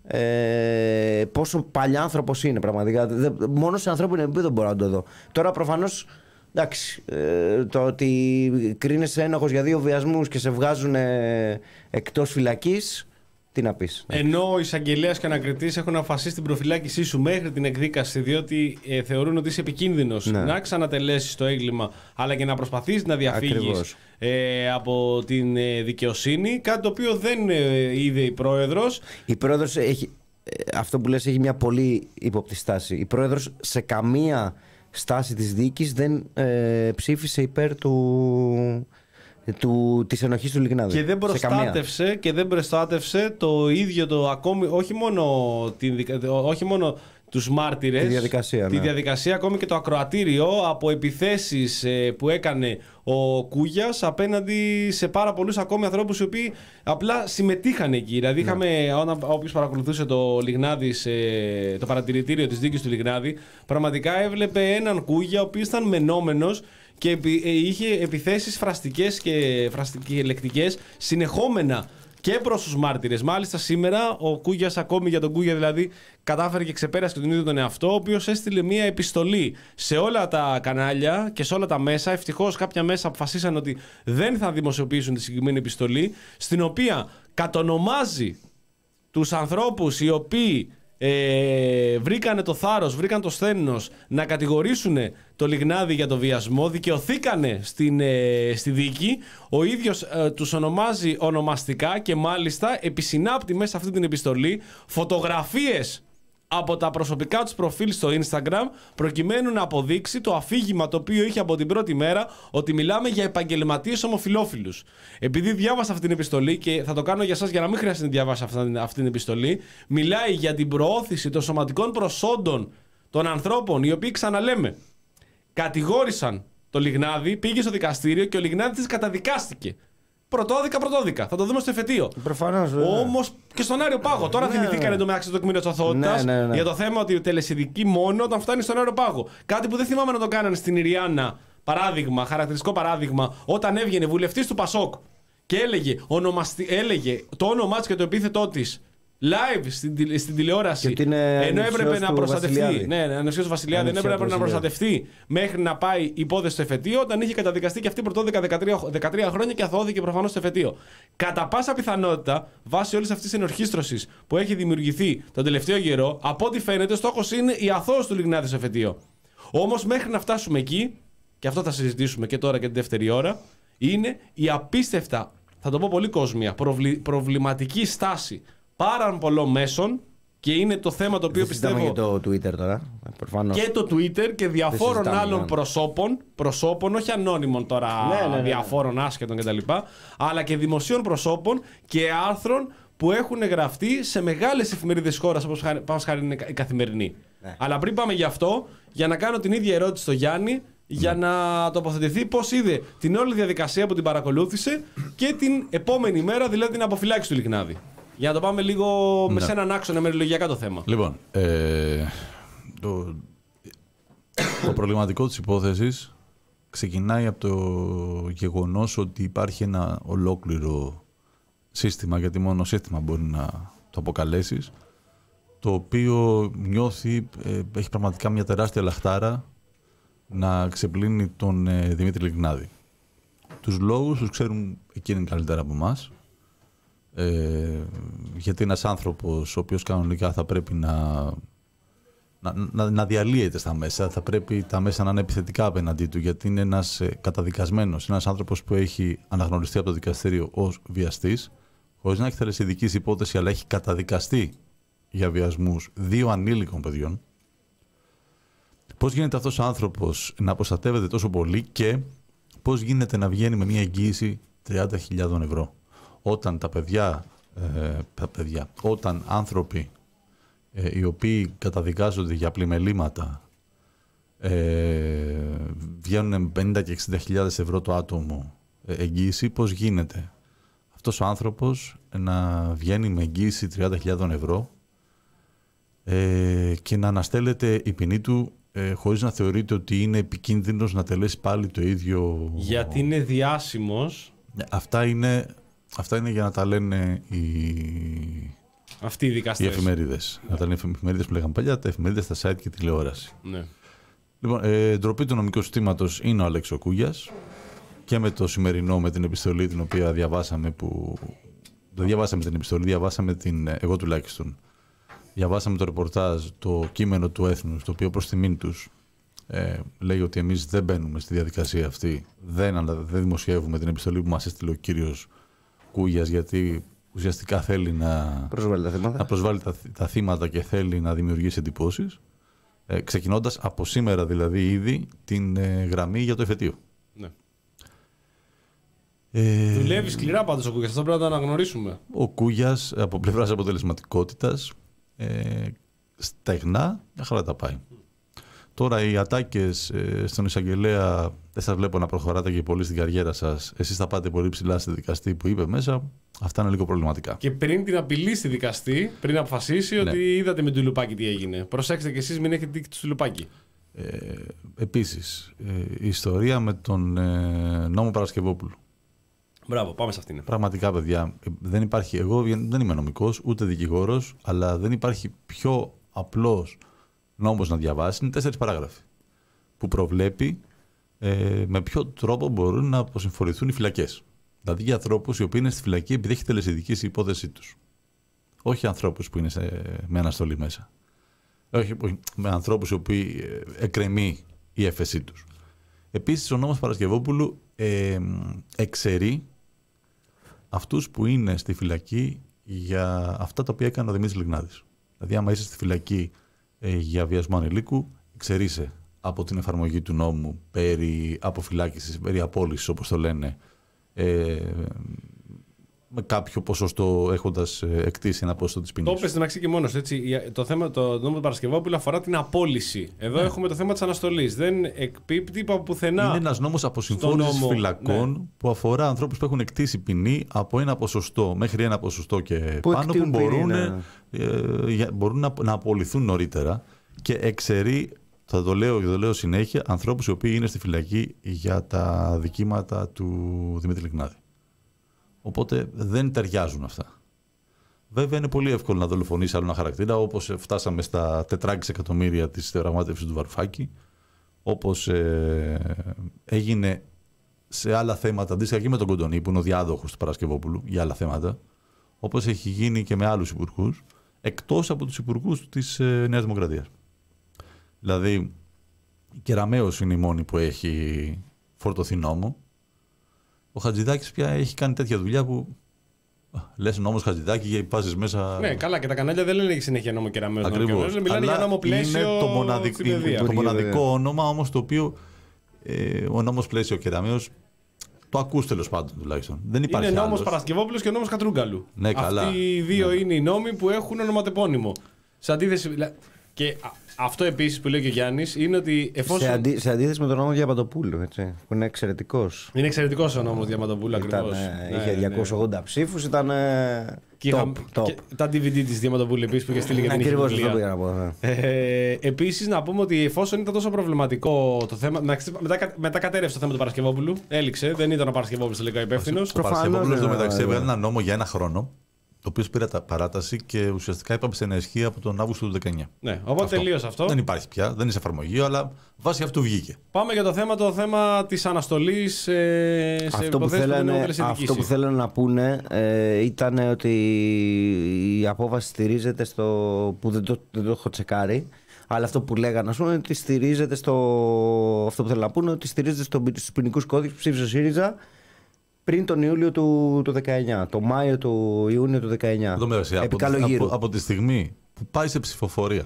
ε, πόσο παλιάνθρωπος είναι πραγματικά. Δε, μόνο σε ανθρώπινο επίπεδο μπορώ να το δω. Τώρα προφανώς, εντάξει, ε, το ότι κρίνεσαι ένοχος για δύο βιασμούς και σε βγάζουν ε, εκτός φυλακής, τι να πεις. Ενώ ο εισαγγελέας και ο ανακριτής έχουν αποφασίσει την προφυλάκησή σου μέχρι την εκδίκαση, διότι ε, θεωρούν ότι είσαι επικίνδυνος Ναι. να ξανατελέσεις το έγκλημα, αλλά και να προσπαθείς να διαφύγεις ε, από την ε, δικαιοσύνη. Κάτι το οποίο δεν ε, είδε η πρόεδρος. Η πρόεδρος έχει, ε, αυτό που λες, έχει μια πολύ ύποπτη στάση. Η πρόεδρος σε καμία στάση της δίκης δεν ε, ψήφισε υπέρ του, του, της ενοχής του Λιγνάδη. Και δεν προστάτευσε, και δεν προστάτευσε το ίδιο το ακόμη, όχι μόνο, την, όχι μόνο τους μάρτυρες, τη διαδικασία, τη ναι. διαδικασία, ακόμη και το ακροατήριο από επιθέσεις ε, που έκανε ο Κούγιας απέναντι σε πάρα πολλούς ακόμη ανθρώπους οι οποίοι απλά συμμετείχαν εκεί. Δηλαδή Ναι. είχαμε, όποιος παρακολουθούσε το Λιγνάδης, ε, το παρατηρητήριο της δίκης του Λιγνάδη, πραγματικά έβλεπε έναν Κούγια ο οποίος ήταν μενόμενος και επι, ε, είχε επιθέσεις φραστικές και, και λεκτικές συνεχόμενα και προς τους μάρτυρες. Μάλιστα σήμερα ο Κούγιας, ακόμη για τον Κούγια δηλαδή, κατάφερε και ξεπέρασε και τον ίδιο τον εαυτό, ο οποίος έστειλε μία επιστολή σε όλα τα κανάλια και σε όλα τα μέσα. Ευτυχώς κάποια μέσα αποφασίσαν ότι δεν θα δημοσιοποιήσουν τη συγκεκριμένη επιστολή, στην οποία κατονομάζει τους ανθρώπους οι οποίοι ε, βρήκανε το θάρρος, βρήκαν το σθένος να κατηγορήσουν το Λιγνάδη για το βιασμό, δικαιωθήκανε στην, ε, στη δίκη. Ο ίδιος ε, τους ονομάζει ονομαστικά και μάλιστα επισυνάπτει μέσα σε αυτή την επιστολή φωτογραφίες από τα προσωπικά τους προφίλ στο Instagram, προκειμένου να αποδείξει το αφήγημα το οποίο είχε από την πρώτη μέρα, ότι μιλάμε για επαγγελματίες ομοφυλόφιλους. Επειδή διάβασα αυτή την επιστολή, και θα το κάνω για σας για να μην χρειάζεται να διαβάσει αυτή την επιστολή, μιλάει για την προώθηση των σωματικών προσόντων των ανθρώπων, οι οποίοι, ξαναλέμε, κατηγόρησαν το Λιγνάδη, πήγε στο δικαστήριο και ο Λιγνάδης καταδικάστηκε. Πρωτόδικα, πρωτόδικα. Θα το δούμε στο εφετείο. Προφανώς. Όμως και στον Άριο Πάγο. Τώρα Ναι, θυμηθήκανε ναι. εντωμεταξύ το τεκμήριο της αθωότητας Ναι, ναι, ναι. για το θέμα ότι τελεσιδική μόνο όταν φτάνει στον Άριο Πάγο. Κάτι που δεν θυμάμαι να το κάνανε στην Ιριάννα. Παράδειγμα, χαρακτηριστικό παράδειγμα, όταν έβγαινε βουλευτής του Πασόκ και έλεγε, ονομαστι... έλεγε το όνομά της και το επίθετό της live στην, τηλε... στην τηλεόραση, ενώ έπρεπε να προστατευτεί. Ναι, ανεψιός Βασιλιάδη, δεν έπρεπε να προστατευτεί μέχρι να πάει υπόθεση στο εφετείο, όταν είχε καταδικαστεί και αυτή πρωτόδικα δεκατρία χρόνια και αθωώθηκε προφανώς στο εφετείο. Κατά πάσα πιθανότητα, βάσει όλης αυτής της ενορχήστρωσης που έχει δημιουργηθεί τον τελευταίο καιρό, από ό,τι φαίνεται, στόχος είναι η αθώωση του Λιγνάδη στο εφετείο. Όμως μέχρι να φτάσουμε εκεί, και αυτό θα συζητήσουμε και τώρα και την δεύτερη ώρα, είναι η απίστευτα, θα το πω πολύ κόσμια, προβλη... προβληματική στάση πάρα πολλών μέσων, και είναι το θέμα το οποίο Δεν πιστεύω. και το Twitter τώρα. Προφανώς. Και το Twitter και διαφόρων συζητάμε, άλλων ναι. προσώπων, προσώπων, όχι ανώνυμων τώρα, Ναι, ναι, ναι. διαφόρων άσχετων κτλ., αλλά και δημοσίων προσώπων και άρθρων που έχουν γραφτεί σε μεγάλες εφημερίδες της χώρας, όπως πάνω χάρη είναι η Καθημερινή. Ναι. Αλλά πριν πάμε γι' αυτό, για να κάνω την ίδια ερώτηση στο Γιάννη, για να τοποθετηθεί πώς είδε την όλη διαδικασία που την παρακολούθησε και την επόμενη μέρα, δηλαδή την αποφυλάκηση του Λιγνάδη. Για να το πάμε λίγο Ναι. με σε έναν άξονα μερολογιακά το θέμα. Λοιπόν, ε, το, το προβληματικό της υπόθεσης ξεκινάει από το γεγονός ότι υπάρχει ένα ολόκληρο σύστημα, γιατί μόνο σύστημα μπορεί να το αποκαλέσεις, το οποίο νιώθει, ε, έχει πραγματικά μια τεράστια λαχτάρα να ξεπλύνει τον ε, Δημήτρη Λιγνάδη. Τους λόγους τους ξέρουν εκείνοι καλύτερα από εμάς. Ε, γιατί ένας άνθρωπος ο οποίος κανονικά θα πρέπει να, να, να, να διαλύεται στα μέσα, θα πρέπει τα μέσα να είναι επιθετικά απέναντί του, γιατί είναι ένας ε, καταδικασμένος, ένας άνθρωπος που έχει αναγνωριστεί από το δικαστήριο ως βιαστής, χωρίς να έχει τελεσιδικής υπόθεση, αλλά έχει καταδικαστεί για βιασμούς δύο ανήλικων παιδιών. Πώς γίνεται αυτός ο άνθρωπος να προστατεύεται τόσο πολύ και πώς γίνεται να βγαίνει με μια εγγύηση τριάντα χιλιάδες ευρώ. Όταν τα παιδιά, ε, τα παιδιά, όταν άνθρωποι ε, οι οποίοι καταδικάζονται για πλημελήματα ε, βγαίνουν με πενήντα και εξήντα χιλιάδες ευρώ το άτομο ε, εγγύηση, πώς γίνεται αυτός ο άνθρωπος να βγαίνει με εγγύηση τριάντα χιλιάδες ευρώ ε, και να αναστέλλεται η ποινή του ε, χωρίς να θεωρείται ότι είναι επικίνδυνος να τελέσει πάλι το ίδιο. Γιατί είναι διάσημος. Αυτά είναι... Αυτά είναι για να τα λένε οι, Αυτοί οι δικαστές. Οι εφημερίδες. Ναι. Όταν οι εφημερίδες που λέγαμε παλιά, τα εφημερίδες, τα site και τηλεόραση. Ναι. Λοιπόν, ε, ντροπή του νομικού συστήματος είναι ο Αλέξο Κούγιας. Και με το σημερινό, με την επιστολή την οποία διαβάσαμε, που δεν διαβάσαμε την επιστολή, διαβάσαμε την, εγώ τουλάχιστον, διαβάσαμε το ρεπορτάζ, το κείμενο του Έθνους, το οποίο προς τιμήν τους ε, λέει ότι εμείς δεν μπαίνουμε στη διαδικασία αυτή, δεν, δεν δημοσιεύουμε την επιστολή που μας έστειλε ο κύριος Κούγιας, γιατί ουσιαστικά θέλει να προσβάλλει τα θύματα, να προσβάλλει τα, τα θύματα και θέλει να δημιουργήσει εντυπώσεις, ε, ξεκινώντας από σήμερα δηλαδή ήδη την ε, γραμμή για το εφετείο. Ναι. Ε, Δουλεύει σκληρά πάντως ο Κούγιας, αυτό πρέπει να το αναγνωρίσουμε. Ο Κούγιας από πλευράς αποτελεσματικότητας ε, στεγνά, μια χαρά τα πάει. Τώρα οι ατάκες ε, στον εισαγγελέα δεν σας βλέπω να προχωράτε και πολύ στην καριέρα σας. Εσείς θα πάτε πολύ ψηλά στη δικαστή που είπε μέσα. Αυτά είναι λίγο προβληματικά. Και πριν την απειλή στη δικαστή, πριν αποφασίσει ναι. ότι είδατε με το Λουπάκι τι έγινε. Προσέξτε κι εσείς, μην έχετε δίκη του Λουπάκι. Ε, επίσης, ε, η ιστορία με τον ε, νόμο Παρασκευόπουλου. Μπράβο, πάμε σε αυτήν. Πραγματικά, παιδιά, δεν υπάρχει. Εγώ δεν είμαι νομικός, ούτε δικηγόρος, αλλά δεν υπάρχει πιο απλός νόμος να διαβάσει. Είναι τέσσερις παράγραφοι που προβλέπει ε, με ποιο τρόπο μπορούν να αποσυμφορηθούν οι φυλακές. Δηλαδή για ανθρώπους οι οποίοι είναι στη φυλακή επειδή έχει τελεσιδικήσει η υπόθεσή τους. Όχι ανθρώπους που είναι σε, με αναστολή μέσα. Όχι, όχι με ανθρώπους οι οποίοι ε, εκκρεμεί η έφεσή τους. Επίσης, ο νόμος Παρασκευόπουλου ε, εξαιρεί αυτούς που είναι στη φυλακή για αυτά τα οποία έκανε ο Δημήτρης Λιγνάδης. Δηλαδή, άμα είσαι στη φυλακή ε, για βιασμό ανηλίκου, εξαιρείσαι από την εφαρμογή του νόμου περί αποφυλάκησης, περί απόλυσης, όπως το λένε, ε, με κάποιο ποσοστό έχοντας εκτίσει ένα ποσοστό της ποινής. Το είπες στην αξία και μόνος, έτσι. Το θέμα, το νόμο του Παρασκευόπουλου αφορά την απόλυση. Εδώ ναι. έχουμε το θέμα της αναστολής. Δεν εκπίπτει από πουθενά. Είναι ένας νόμος αποσυμφόρησης νόμο, φυλακών ναι. που αφορά ανθρώπους που έχουν εκτίσει ποινή από ένα ποσοστό μέχρι ένα ποσοστό και που πάνω που μπορούν, ναι. ε, μπορούν να, να απολυθούν νωρίτερα και εξαιρεί, θα το λέω και το λέω συνέχεια, ανθρώπους οι οποίοι είναι στη φυλακή για τα δικήματα του Δημήτρη Λιγνάδη. Οπότε δεν ταιριάζουν αυτά. Βέβαια είναι πολύ εύκολο να δολοφονήσει άλλο ένα χαρακτήρα, όπως φτάσαμε στα τετράκισι εκατομμύρια της διαπραγμάτευσης του Βαρουφάκη, όπως ε, έγινε σε άλλα θέματα, αντίστοιχα και με τον Κοντονή, που είναι ο διάδοχος του Παρασκευόπουλου, για άλλα θέματα, όπως έχει γίνει και με άλλους υπουργούς, εκτός από τους υπουργούς της ε, Νέας Δημοκρατίας. Δηλαδή, η Κεραμέως είναι η μόνη που έχει φορτωθεί νόμο. Ο Χατζηδάκης πια έχει κάνει τέτοια δουλειά που λες νόμος Χατζηδάκη και πάζεις μέσα. Ναι, καλά, και τα κανάλια δεν λένε συνέχεια νόμο Κεραμέως. Ακριβώς. Μιλάνε αλλά για νόμο πλαίσιο. Είναι το μοναδικό, είναι το μοναδικό όνομα όμως το οποίο ε, ο νόμος πλαίσιο Κεραμέως το ακούς τέλος πάντων τουλάχιστον. Δεν υπάρχει είναι άλλος. νόμος Παρασκευόπουλος και ο νόμος Κατρούγκαλου. Ναι, καλά. Αυτοί οι δύο ναι. είναι οι νόμοι που έχουν ονοματεπώνυμο. Σε αντίθεση. Και αυτό επίσης που λέει και ο Γιάννης είναι ότι εφόσον. Σε, αντί, σε αντίθεση με τον νόμο Διαμαντοπούλου, έτσι, που είναι εξαιρετικός. Είναι εξαιρετικός ο νόμος Διαμαντοπούλου ακριβώς. Ναι, είχε διακόσιους ογδόντα ναι. ψήφους, ήταν. Και, top, top. Και τα ντι βι ντι της Διαμαντοπούλου επίσης που είχε στείλει για την ηχητική. Ακριβώς αυτό πήγα να πω. Ναι. Ε, επίσης να πούμε ότι εφόσον ήταν τόσο προβληματικό το θέμα. Μετά, μετά κατέρευσε το θέμα του Παρασκευόπουλου. Έληξε, δεν ήταν ο Παρασκευόπουλος τελικά υπεύθυνος. Ο Παρασκευόπουλος στο μεταξύ έβγαλε ένα νόμο για ένα χρόνο. Το οποίο πήρε τα παράταση και ουσιαστικά έπαψε να ισχύει από τον Αύγουστο του δεκαεννιά. Ναι, οπότε τελείωσε αυτό. Δεν υπάρχει πια, δεν είναι σε εφαρμογή, αλλά βάσει αυτού βγήκε. Πάμε για το θέμα, το θέμα της αναστολής ε, σε αυτό που, θέλανε, αυτό που θέλανε να πούνε ε, ήταν ότι η απόφαση στηρίζεται στο. Που δεν το, δεν το έχω τσεκάρει. Αλλά αυτό που λέγανε, ας πούμε, ότι στηρίζεται στο. Αυτό που θέλουν να πούνε, ότι στηρίζεται στο, στους ποινικούς κώδικες που ψήφισε ο ΣΥΡΙΖΑ πριν τον Ιούλιο του, του δεκαεννιά, το Μάιο του Ιούνιο του δεκαεννιά. Εδώ μεταξύ, από, από, από τη στιγμή που πάει σε ψηφοφορία,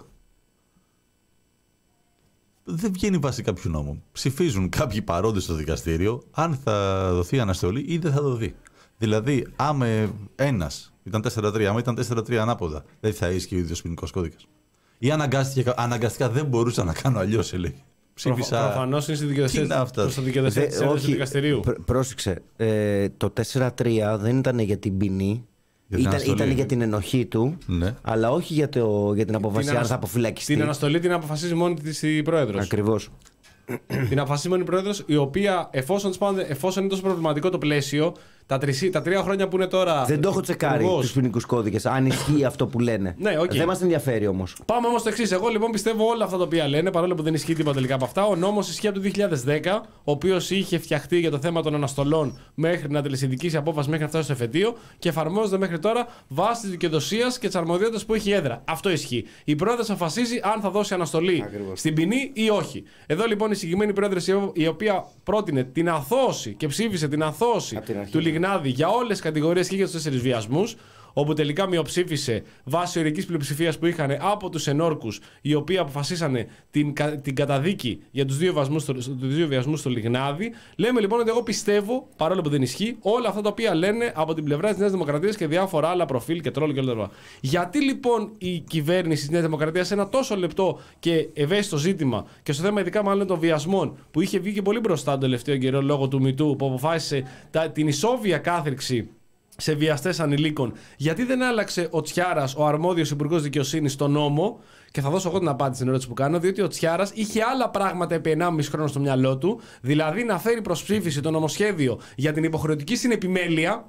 δεν βγαίνει βάση κάποιου νόμου. Ψηφίζουν κάποιοι παρόντες στο δικαστήριο αν θα δοθεί αναστολή ή δεν θα δοθεί. Δηλαδή, άμα ένας ήταν τέσσερα τρία, άμα ήταν τέσσερα τρία ανάποδα, δεν θα ίσχυε ο ίδιος ποινικός κώδικας. Ή αναγκαστικά δεν μπορούσα να κάνω αλλιώς, λέει. Ψήφισα. Προφανώς είναι στη δικαιοδοσία του δικαστηρίου. Πρόσεξε. Ε, το τέσσερα τρία δεν ήταν για την ποινή. Ήταν, ήταν για την ενοχή του, ναι. Αλλά όχι για, το, για την αποφασία αν θα αποφυλακιστεί. Την αναστολή την αποφασίζει μόνη της η πρόεδρος. Ακριβώς. Την αποφασίζει μόνη η πρόεδρος, η οποία εφόσον, εφόσον είναι τόσο προβληματικό το πλαίσιο, τα, τρισί, τα τρία χρόνια που είναι τώρα. Δεν το έχω τσεκάρει τους ποινικούς κώδικες, αν ισχύει αυτό που λένε. Ναι, okay. Δεν μας ενδιαφέρει όμως. Πάμε όμως στο εξής. Εγώ λοιπόν πιστεύω όλα αυτά τα οποία λένε, παρόλο που δεν ισχύει τίποτα τελικά από αυτά. Ο νόμος ισχύει από το δύο χιλιάδες δέκα, ο οποίος είχε φτιαχτεί για το θέμα των αναστολών μέχρι να τελεσυνδικήσει απόφαση μέχρι να φτάσει στο εφετείο και εφαρμόζεται μέχρι τώρα βάσει της δικαιοδοσίας και της αρμοδιότητας που έχει η έδρα. Αυτό ισχύει. Η πρόεδρος αποφασίζει αν θα δώσει αναστολή Ακριβώς. στην ποινή ή όχι. Εδώ λοιπόν η συγκεκριμένη πρόεδρος, η οποία πρότεινε την αθώωση και ψήφισε την αθώωση του Λιγνάδη για όλες τις κατηγορίες και για τους τέσσερις βιασμούς, όπου τελικά μειοψήφισε βάσει οριακής πλειοψηφίας που είχαν από τους ενόρκους, οι οποίοι αποφασίσανε την, την καταδίκη για τους δύο, βασμούς, τους δύο βιασμούς στο Λιγνάδη. Λέμε λοιπόν ότι εγώ πιστεύω, παρόλο που δεν ισχύει, όλα αυτά τα οποία λένε από την πλευρά της Νέας Δημοκρατίας και διάφορα άλλα προφίλ και τρόλ και όλα τα. Γιατί λοιπόν η κυβέρνηση της Νέας Δημοκρατίας σε ένα τόσο λεπτό και ευαίσθητο ζήτημα και στο θέμα ειδικά μάλλον των βιασμών, που είχε βγει και πολύ μπροστά τον τελευταίο καιρό λόγω του Μητού, που αποφάσισε τα, την ισόβια κάθριξη σε βιαστές ανηλίκων, γιατί δεν άλλαξε ο Τσιάρας, ο αρμόδιος υπουργός δικαιοσύνης, στον νόμο? Και θα δώσω εγώ την απάντηση στην ερώτηση που κάνω, διότι ο Τσιάρας είχε άλλα πράγματα επί ενάμιση χρόνο στο μυαλό του, δηλαδή να φέρει προς ψήφιση το νομοσχέδιο για την υποχρεωτική συνεπιμέλεια,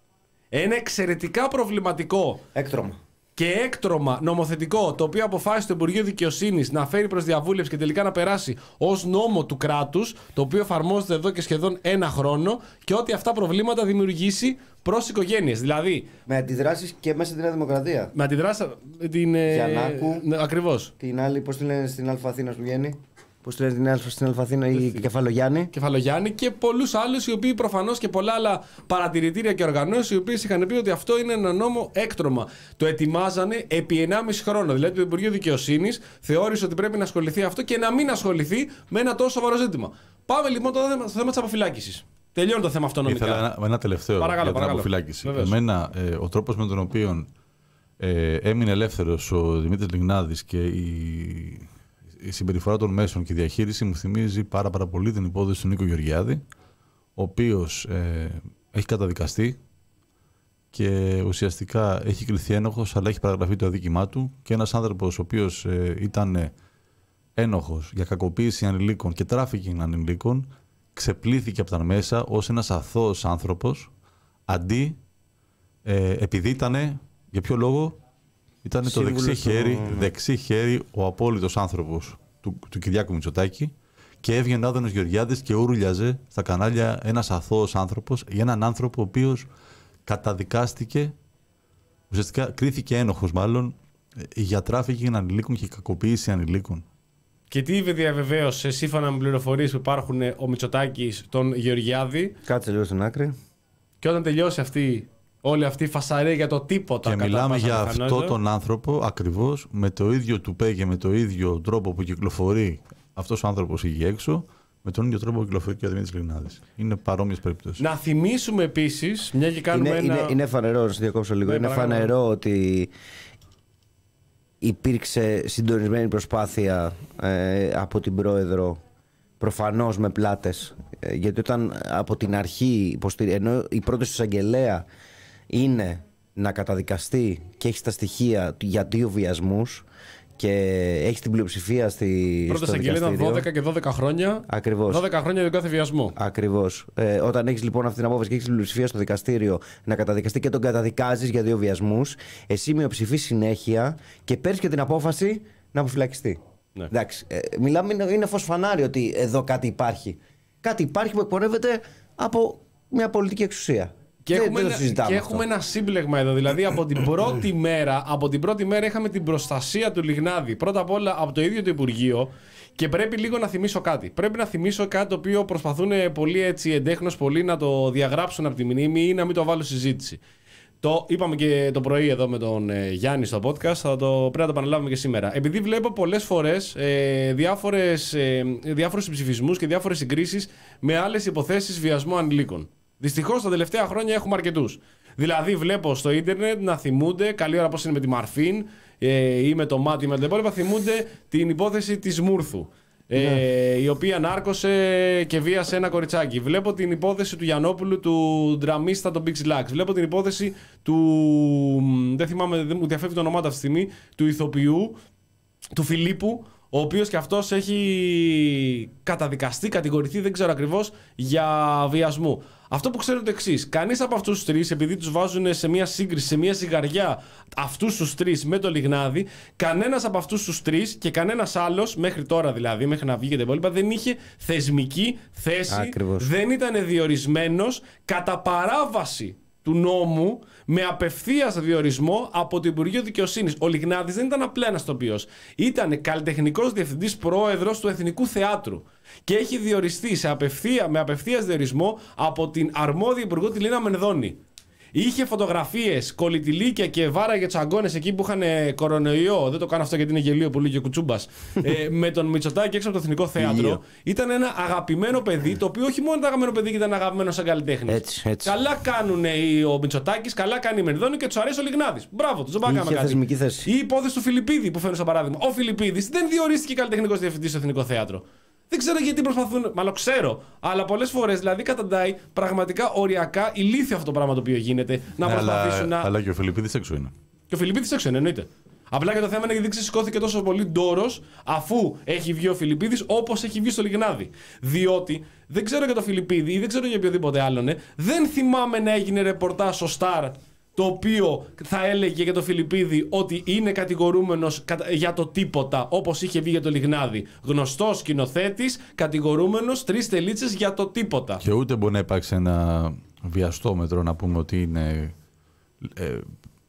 ένα εξαιρετικά προβληματικό έκτρωμα και έκτρωμα νομοθετικό, το οποίο αποφάσισε το Υπουργείο Δικαιοσύνης να φέρει προς διαβούλευση και τελικά να περάσει ως νόμο του κράτους, το οποίο εφαρμόζεται εδώ και σχεδόν ένα χρόνο, και ότι αυτά προβλήματα δημιουργήσει προς οικογένειες. Δηλαδή. Με αντιδράσεις και μέσα στην Νέα Δημοκρατία. Με αντιδράσεις. Την. Γιαννάκου. Ναι, ακριβώς. Την άλλη, πώς τη λένε στην Αλφα Αθήνα που βγαίνει. Πώς τη λένε στην Αλφα Αθήνα, η Κεφαλογιάννη. Κεφαλογιάννη και πολλούς άλλους, οι οποίοι προφανώς και πολλά άλλα παρατηρητήρια και οργανώσεις, οι οποίες είχαν πει ότι αυτό είναι ένα νόμο έκτρωμα. Το ετοιμάζανε επί ενάμιση χρόνο. Δηλαδή το Υπουργείο Δικαιοσύνης θεώρησε ότι πρέπει να ασχοληθεί αυτό και να μην ασχοληθεί με ένα τόσο σοβαρό ζήτημα. Πάμε λοιπόν τώρα στο θέμα της αποφυλάκησης. Τελειώνει το θέμα αυτό νομικά. Ήθελα ένα, ένα τελευταίο παρακαλώ, για την παρακαλώ. αποφυλάκηση. Βεβαίως. Εμένα, ε, ο τρόπος με τον οποίο ε, έμεινε ελεύθερος ο Δημήτρης Λιγνάδης και η, η συμπεριφορά των μέσων και η διαχείριση μου θυμίζει πάρα, πάρα πολύ την υπόθεση του Νίκο Γεωργιάδη, ο οποίος ε, έχει καταδικαστεί και ουσιαστικά έχει κριθεί ένοχος, αλλά έχει παραγραφεί το αδίκημά του, και ένας άνθρωπος ο οποίος ε, ήταν ένοχος για κακοποίηση ανηλίκων και τράφικινγκ ανηλίκων, ξεπλήθηκε από τα μέσα ως ένας αθώος άνθρωπος, αντί ε, επειδή ήταν, για ποιο λόγο, ήταν το δεξί χέρι, δεξί χέρι ο απόλυτος άνθρωπος του, του Κυριάκου Μητσοτάκη, και έβγαινε ο Άδωνος Γεωργιάδης και ούρλιαζε στα κανάλια ένας αθώος άνθρωπος για έναν άνθρωπο ο οποίος καταδικάστηκε, ουσιαστικά κρίθηκε ένοχος μάλλον, για τράφικινγκ ανηλίκων και κακοποίηση ανηλίκων. Και τι διαβεβαίωσε, σύμφωνα με πληροφορίες που υπάρχουν, ο Μητσοτάκης τον Γεωργιάδη? Κάτσε λίγο στην άκρη. Και όταν τελειώσει αυτή, όλη αυτή η φασαρία για το τίποτα. Και μιλάμε για αυτόν τον άνθρωπο ακριβώς, με το ίδιο τουπέ και με το ίδιο τρόπο που κυκλοφορεί αυτός ο άνθρωπος εκεί έξω, με τον ίδιο τρόπο που κυκλοφορεί και ο Δημήτρης Λιγνάδης. Είναι παρόμοιες περιπτώσεις. Να θυμίσουμε επίσης, μια και κάνουμε είναι, ένα. Είναι, είναι φανερό, να διακόψω λίγο. Ναι, είναι παρακαλώ. φανερό ότι υπήρξε συντονισμένη προσπάθεια ε, από την Πρόεδρο, προφανώς με πλάτες, ε, γιατί όταν από την αρχή υποστηρι... ενώ η πρόταση του εισαγγελέα είναι να καταδικαστεί και έχει τα στοιχεία για δύο βιασμούς και έχει την πλειοψηφία στη, Πρώτα στο εισαγγελία ήταν δικαστήριο. δώδεκα και δώδεκα χρόνια. Ακριβώς. δώδεκα χρόνια για τον κάθε βιασμό. Ακριβώς. Ε, όταν έχεις λοιπόν αυτή την απόφαση και έχεις την πλειοψηφία στο δικαστήριο να καταδικαστεί και τον καταδικάζεις για δύο βιασμούς, εσύ μειοψηφείς συνέχεια και παίρνεις και την απόφαση να αποφυλακιστεί. Ναι. Εντάξει. Ε, μιλάμε, είναι, είναι φως φανάρι ότι εδώ κάτι υπάρχει. Κάτι υπάρχει που εκπορεύεται από μια πολιτική εξουσία. Και, δεν, έχουμε, δεν το συζητάμε και αυτό. έχουμε ένα σύμπλεγμα εδώ. Δηλαδή από την πρώτη μέρα, από την πρώτη μέρα είχαμε την προστασία του Λιγνάδη. Πρώτα απ' όλα από το ίδιο το Υπουργείο. Και πρέπει λίγο να θυμίσω κάτι. Πρέπει να θυμίσω κάτι το οποίο προσπαθούν πολύ έτσι εντέχνως πολλοί να το διαγράψουν από τη μνήμη ή να μην το βάλουν συζήτηση. Το είπαμε και το πρωί εδώ με τον ε, Γιάννη στο podcast, θα το, πρέπει να το επαναλάβουμε και σήμερα. Επειδή βλέπω πολλές φορές ε, διάφορες, ε, διάφορους συμψηφισμούς και διάφορες συγκρίσεις με άλλες υποθέσεις βιασμού ανηλίκων. Δυστυχώς τα τελευταία χρόνια έχουμε αρκετούς. Δηλαδή βλέπω στο ίντερνετ να θυμούνται, καλή ώρα πώς είναι με τη Μαρφίν ε, ή με το Μάτι ή με τα υπόλοιπα, θυμούνται την υπόθεση της Μούρθου. Ε, ναι. Η οποία νάρκωσε και βίασε ένα κοριτσάκι. Βλέπω την υπόθεση του Γιαννόπουλου, του ντραμίστα, τον Big Slacks. Βλέπω την υπόθεση του. Δεν θυμάμαι, δεν μου διαφεύγει το όνομά του αυτή τη στιγμή. Του ηθοποιού, του Φιλίππου, ο οποίος και αυτός έχει καταδικαστεί, κατηγορηθεί, δεν ξέρω ακριβώς, για βιασμό. Αυτό που ξέρω είναι το εξής. Κανείς από αυτούς τους τρεις, επειδή τους βάζουν σε μια σύγκριση, σε μια ζυγαριά αυτούς τους τρεις με το Λιγνάδι, κανένας από αυτούς τους τρεις και κανένας άλλος, μέχρι τώρα δηλαδή, μέχρι να βγει και τα υπόλοιπα, δεν είχε θεσμική θέση, Ακριβώς. δεν ήταν διορισμένος κατά παράβαση του νόμου με απευθείας διορισμό από το Υπουργείο Δικαιοσύνης. Ο Λιγνάδης δεν ήταν απλά ένας τοπίος. Ήταν καλλιτεχνικός διευθυντής πρόεδρος του Εθνικού Θεάτρου. Και έχει διοριστεί σε απευθεία, με απευθείας διορισμό από την αρμόδια υπουργό τη Λίνα Μενδώνη. Είχε φωτογραφίες, κολλητηλίκια και βάραγε τσαγκώνες εκεί που είχαν κορονοϊό. Δεν το κάνω αυτό γιατί είναι γελίο που λέγει ο Κουτσούμπας. ε, με τον Μητσοτάκη έξω από το Εθνικό Θέατρο. Ήταν ένα αγαπημένο παιδί, το οποίο όχι μόνο ήταν αγαπημένο παιδί και ήταν αγαπημένο σαν καλλιτέχνη. Έτσι, έτσι. Καλά κάνουν ο Μητσοτάκης, καλά κάνει η Μενδώνη και του αρέσει ο Λιγνάδης. Μπράβο, του δεν Είχε θεσμική θέση. Η υπόθεση του Φιλιππίδη που φέρνω σαν παράδειγμα. Ο Φιλιππίδης δεν διορίστηκε καλλιτεχνικός διευθυντής στο Εθνικό Θέατρο. Δεν ξέρω γιατί προσπαθούν, μάλλον ξέρω, αλλά πολλές φορές δηλαδή καταντάει πραγματικά οριακά ηλίθιο αυτό το πράγμα το οποίο γίνεται. Να Ναι, προσπαθήσουν αλλά, να. αλλά και ο Φιλιππίδης έξω είναι. Και ο Φιλιππίδης έξω είναι, εννοείται. Απλά και το θέμα είναι γιατί ξεσηκώθηκε τόσο πολύ ντόρος αφού έχει βγει ο Φιλιππίδης όπως έχει βγει στο Λιγνάδι. Διότι δεν ξέρω για το Φιλιππίδη ή δεν ξέρω για οποιοδήποτε άλλον, δεν θυμάμαι να έγινε ρεπορτάζ στο Star το οποίο θα έλεγε για το Φιλιππίδη ότι είναι κατηγορούμενος για το τίποτα, όπως είχε βγει για το Λιγνάδι. Γνωστός σκηνοθέτης, κατηγορούμενος, τρεις τελίτσες για το τίποτα. Και ούτε μπορεί να υπάρξει ένα βιαστόμετρο να πούμε ότι είναι ε,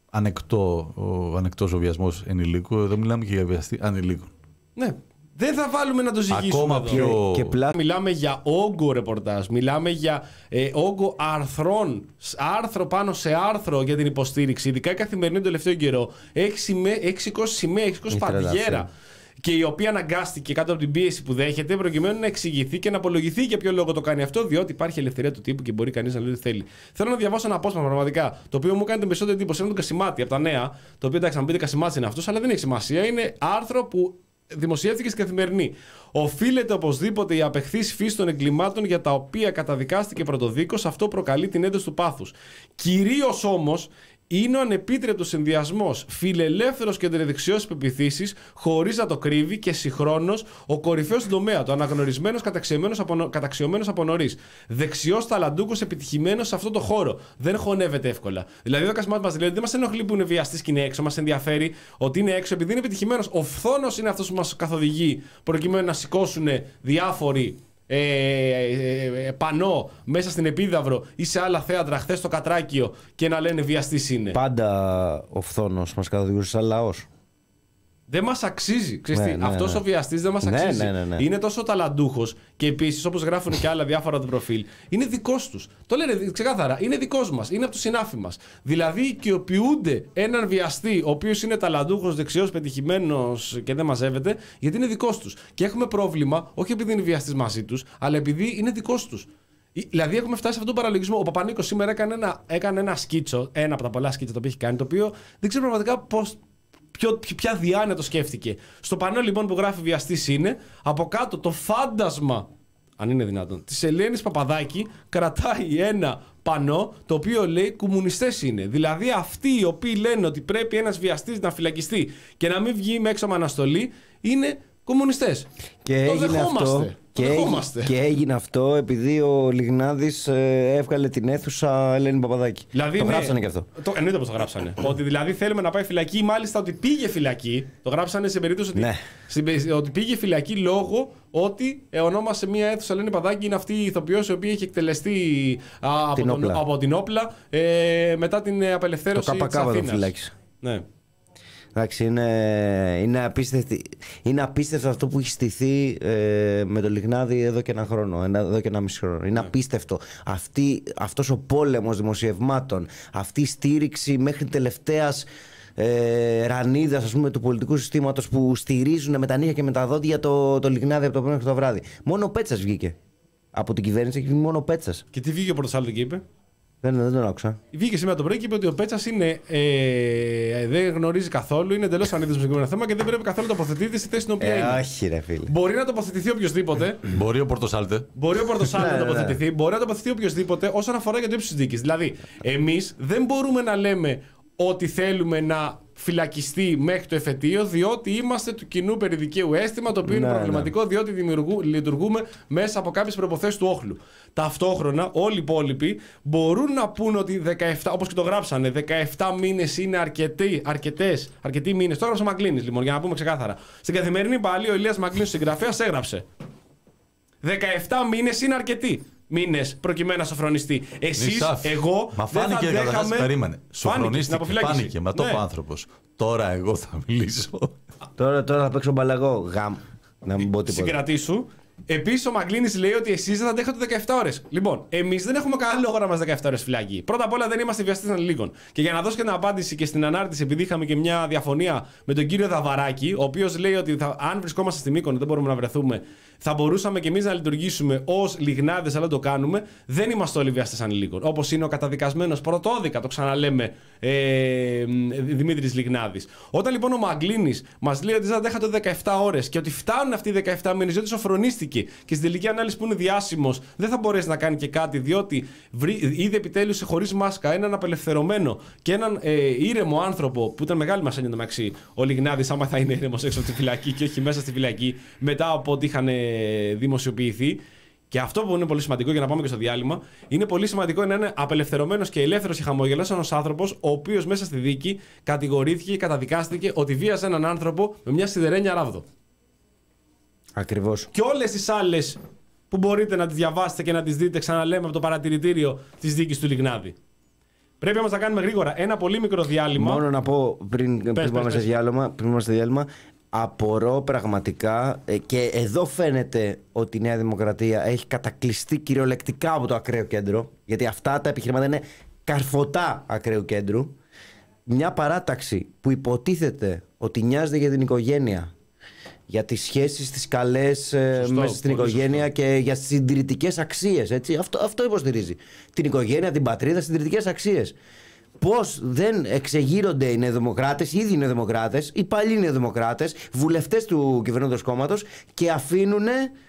ανεκτό, ο, ανεκτός ο βιασμός ενηλίκου. Εδώ μιλάμε και για βιαστή ανηλίκων. Ναι. Δεν θα βάλουμε να το ζυγίσουμε Ακόμα εδώ. πιο... Και πλά... Μιλάμε για όγκο ρεπορτάζ, μιλάμε για ε, όγκο αρθρών, άρθρο πάνω σε άρθρο για την υποστήριξη. Ειδικά η Καθημερινή τον τελευταίο καιρό έχει είκοσι σημαία, έχει είκοσι παδιέρα. Και η οποία αναγκάστηκε κάτω από την πίεση που δέχεται προκειμένου να εξηγηθεί και να απολογηθεί για ποιο λόγο το κάνει αυτό, διότι υπάρχει ελευθερία του τύπου και μπορεί κανείς να λέει ό,τι θέλει. Θέλω να διαβάσω ένα απόσπασμα πραγματικά, το οποίο μου κάνει την περισσότερη εντύπωση. Είναι τον Κασιμάτη από τα Νέα, το οποίο εντάξει, να μου πείτε Κασιμάτη είναι αυτό, αλλά δεν έχει σημασία. Είναι άρθρο που δημοσιεύτηκε στην Καθημερινή. Οφείλεται οπωσδήποτε η απεχθής φύση των εγκλημάτων για τα οποία καταδικάστηκε πρωτοδίκως, αυτό προκαλεί την ένταση του πάθους. Κυρίως όμως είναι ο ανεπίτρεπτος συνδυασμός φιλελεύθερος και δεξιός πεποιθήσεις, χωρίς να το κρύβει και συγχρόνως ο κορυφαίος στον τομέα του, αναγνωρισμένος καταξιωμένος από νωρίς. Δεξιός ταλαντούκος, επιτυχημένος σε αυτό το χώρο. Δεν χωνεύεται εύκολα. Δηλαδή, ο Κασιμάτης μας λέει ότι δεν μας ενοχλεί που είναι βιαστής και είναι έξω, μας ενδιαφέρει ότι είναι έξω επειδή είναι επιτυχημένος. Ο φθόνος είναι αυτός που μας καθοδηγεί προκειμένου να σηκώσουν διάφοροι. Ε, ε, ε, πανώ μέσα στην Επίδαυρο ή σε άλλα θέατρα, χθες στο Κατράκιο, και να λένε βιαστής είναι. Πάντα ο φθόνος μας καθοδηγούσε σαν λαός. Δεν μας αξίζει. Ναι, ναι, αυτός ναι. ο βιαστής δεν μας Ναι, αξίζει. ναι, ναι, ναι. Είναι τόσο ταλαντούχος και επίσης, όπως γράφουν και άλλα διάφορα του προφίλ, είναι δικός τους. Το λένε ξεκάθαρα. Είναι δικός μας. Είναι από το συνάφι μας. Δηλαδή, οικειοποιούνται έναν βιαστή, ο οποίος είναι ταλαντούχος, δεξιός, πετυχημένος και δεν μαζεύεται, γιατί είναι δικός τους. Και έχουμε πρόβλημα, όχι επειδή είναι βιαστής μαζί τους, αλλά επειδή είναι δικός τους. Δηλαδή, έχουμε φτάσει σε αυτόν τον παραλογισμό. Ο Παπανίκος σήμερα έκανε ένα, έκανε ένα σκίτσο, ένα από τα πολλά σκίτσα το οποίο έχει κάνει, το οποίο δεν ξέρω πραγματικά πώς. Ποιο, ποια διάνοια το σκέφτηκε. Στο πανό λοιπόν που γράφει βιαστής είναι, από κάτω το φάντασμα, αν είναι δυνατόν, της Ελένης Παπαδάκη κρατάει ένα πανό το οποίο λέει κομμουνιστές είναι. Δηλαδή αυτοί οι οποίοι λένε ότι πρέπει ένας βιαστής να φυλακιστεί και να μην βγει με έξω με αναστολή είναι κομμουνιστές. Και το έγινε δεχόμαστε. αυτό. Το Και, δεχόμαστε. και έγινε αυτό επειδή ο Λιγνάδης ε, έβγαλε την αίθουσα Ελένη Παπαδάκη. Δηλαδή, το ναι, γράψανε και αυτό. Το, εννοείται πως το γράψανε. Ότι δηλαδή θέλουμε να πάει φυλακή, μάλιστα ότι πήγε φυλακή. Το γράψανε σε περίπτωση ότι, Ναι. στην, ότι πήγε φυλακή λόγω ότι ε, ονόμασε μία αίθουσα Ελένη Παπαδάκη. Είναι αυτή η ηθοποιός η οποία έχει εκτελεστεί α, από, Την τον, όπλα. από την όπλα ε, μετά την απελευθέρωση της Το ΚΚ Αθήνας. τον φυλάκισε. Ναι. Εντάξει, είναι, είναι, απίστευτη, είναι απίστευτο αυτό που έχει στηθεί ε, με το Λιγνάδι εδώ και ένα χρόνο, ένα, εδώ και ένα μισή χρόνο. Είναι Ναι. απίστευτο. Αυτή, αυτός ο πόλεμος δημοσιευμάτων, αυτή η στήριξη μέχρι τελευταίας ε, ρανίδας, ας πούμε, του πολιτικού συστήματος που στηρίζουν με τα νύχια και με τα δόντια το, το Λιγνάδι από το πρωί μέχρι το βράδυ. Μόνο ο Πέτσας βγήκε. Από την κυβέρνηση έχει βγει μόνο ο Πέτσας. Και τι βγήκε ο πρωτοσάλτο και είπε. Δεν, δεν τον άκουσα. Βγήκε σήμερα το πρωί και είπε ότι ο Πέτσας είναι, ε, δεν γνωρίζει καθόλου, είναι εντελώς ανίδιος με συγκεκριμένο θέμα και δεν πρέπει καθόλου να τοποθετείται στη θέση στην οποία Ε, είναι. όχι, ρε φίλε. Μπορεί να τοποθετηθεί οποιοδήποτε. Μπορεί ο Πορτοσάλτε. Μπορεί ο Πορτοσάλτε Ναι, να ναι, ναι. τοποθετηθεί, μπορεί να τοποθετηθεί οποιοδήποτε όσον αφορά για το ύψος της δίκης. Δηλαδή, εμείς δεν μπορούμε να λέμε ότι θέλουμε να φυλακιστεί μέχρι το εφετείο, διότι είμαστε του κοινού περιδικαίου αίσθημα, το οποίο Ναι, είναι προβληματικό, ναι. διότι δημιουργού, λειτουργούμε μέσα από κάποιες προϋποθέσεις του όχλου. Ταυτόχρονα, όλοι οι υπόλοιποι μπορούν να πούν ότι δεκαεπτά, όπως και το γράψανε, δεκαεπτά μήνες είναι αρκετοί, αρκετές, αρκετοί μήνες. Το έγραψε ο Μαγκλίνης, λοιπόν, για να πούμε ξεκάθαρα. Στην Καθημερινή πάλι ο Ηλίας Μαγκλίνης, συγγραφέας, έγραψε. δεκαεπτά μήνες είναι αρκετοί μήνες προκειμένου να σοφρονιστεί. Εσείς, εγώ, Μα δεν φάνηκε θα καταρχάς, δέχαμε... περίμενε. Σοφρονίστηκε, Φάνηκε, φάνηκε, μα το ναι. είπε ο άνθρωπος. Τώρα εγώ θα μιλήσω. Τώρα, τώρα θα παίξω μπαλαγό. Γαμ. Να μην πω τίποτα. Συγκρατήσου. Επίσης ο Μαγκλίνης λέει ότι εσείς δεν θα αντέχετε δεκαεπτά ώρες. Λοιπόν, εμείς δεν έχουμε κανένα λόγο να μας δεκαεπτά ώρες φυλακή. Πρώτα απ' όλα δεν είμαστε βιαστές ανηλίκων. Και για να δώσω και την απάντηση και στην ανάρτηση, επειδή είχαμε και μια διαφωνία με τον κύριο Δαβαράκη, ο οποίος λέει ότι θα, αν βρισκόμαστε στη Μύκονο δεν μπορούμε να βρεθούμε, θα μπορούσαμε και εμείς να λειτουργήσουμε ως λιγνάδες, αλλά το κάνουμε. Δεν είμαστε όλοι βιαστές ανηλίκων. Όπως είναι ο καταδικασμένος πρωτόδικα, το ξαναλέμε, ε, Δημήτρης Λιγνάδης. Όταν λοιπόν ο Μαγκλίνης μας λέει ότι δεν αντέχατε δεκαεπτά ώρες και ότι φτάνουν αυτοί οι δεκαεπτά μήνες, διότι σοφρονίστηκε και στην τελική ανάλυση που είναι διάσημος δεν θα μπορέσει να κάνει και κάτι, διότι βρει, είδε επιτέλους χωρίς μάσκα έναν απελευθερωμένο και έναν ε, ήρεμο άνθρωπο, που ήταν μεγάλη μας έννοια μεταξύ ο Λιγνάδης, άμα θα είναι ήρεμος έξω από τη φυλακή και όχι μέσα στη φυλακή, μετά από ό,τι είχαν δημοσιοποιηθεί. Και αυτό που είναι πολύ σημαντικό, για να πάμε και στο διάλειμμα, είναι πολύ σημαντικό να είναι απελευθερωμένος και ελεύθερος και χαμογελός ένας άνθρωπος, ο οποίος μέσα στη δίκη κατηγορήθηκε και καταδικάστηκε ότι βίαζε έναν άνθρωπο με μια σιδερένια ράβδο. Ακριβώς. Και όλες τις άλλες που μπορείτε να τις διαβάσετε και να τις δείτε, ξαναλέμε, από το παρατηρητήριο της δίκης του Λιγνάδη. Πρέπει όμως να κάνουμε γρήγορα ένα πολύ μικρό διάλειμμα. Μόνο να πω πριν, πριν, πες, πάμε, πες. σε διάλειμμα, πριν πάμε σε διάλειμμα, απορώ πραγματικά ε, και εδώ φαίνεται ότι η Νέα Δημοκρατία έχει κατακλειστεί κυριολεκτικά από το ακραίο κέντρο, γιατί αυτά τα επιχειρήματα είναι καρφωτά ακραίου κέντρου. Μια παράταξη που υποτίθεται ότι νοιάζεται για την οικογένεια, για τις σχέσεις τις καλές ε, Σωστό, μέσα στην πολύ οικογένεια σωστό. και για συντηρητικές αξίες. Έτσι. Αυτό, αυτό υποστηρίζει. Την οικογένεια, την πατρίδα, συντηρητικές αξίες. Πώς δεν εξεγείρονται οι νεοδημοκράτες, οι ίδιοι νεοδημοκράτες, οι παλιοί νεοδημοκράτες, βουλευτές του κυβερνώντος κόμματος και αφήνουν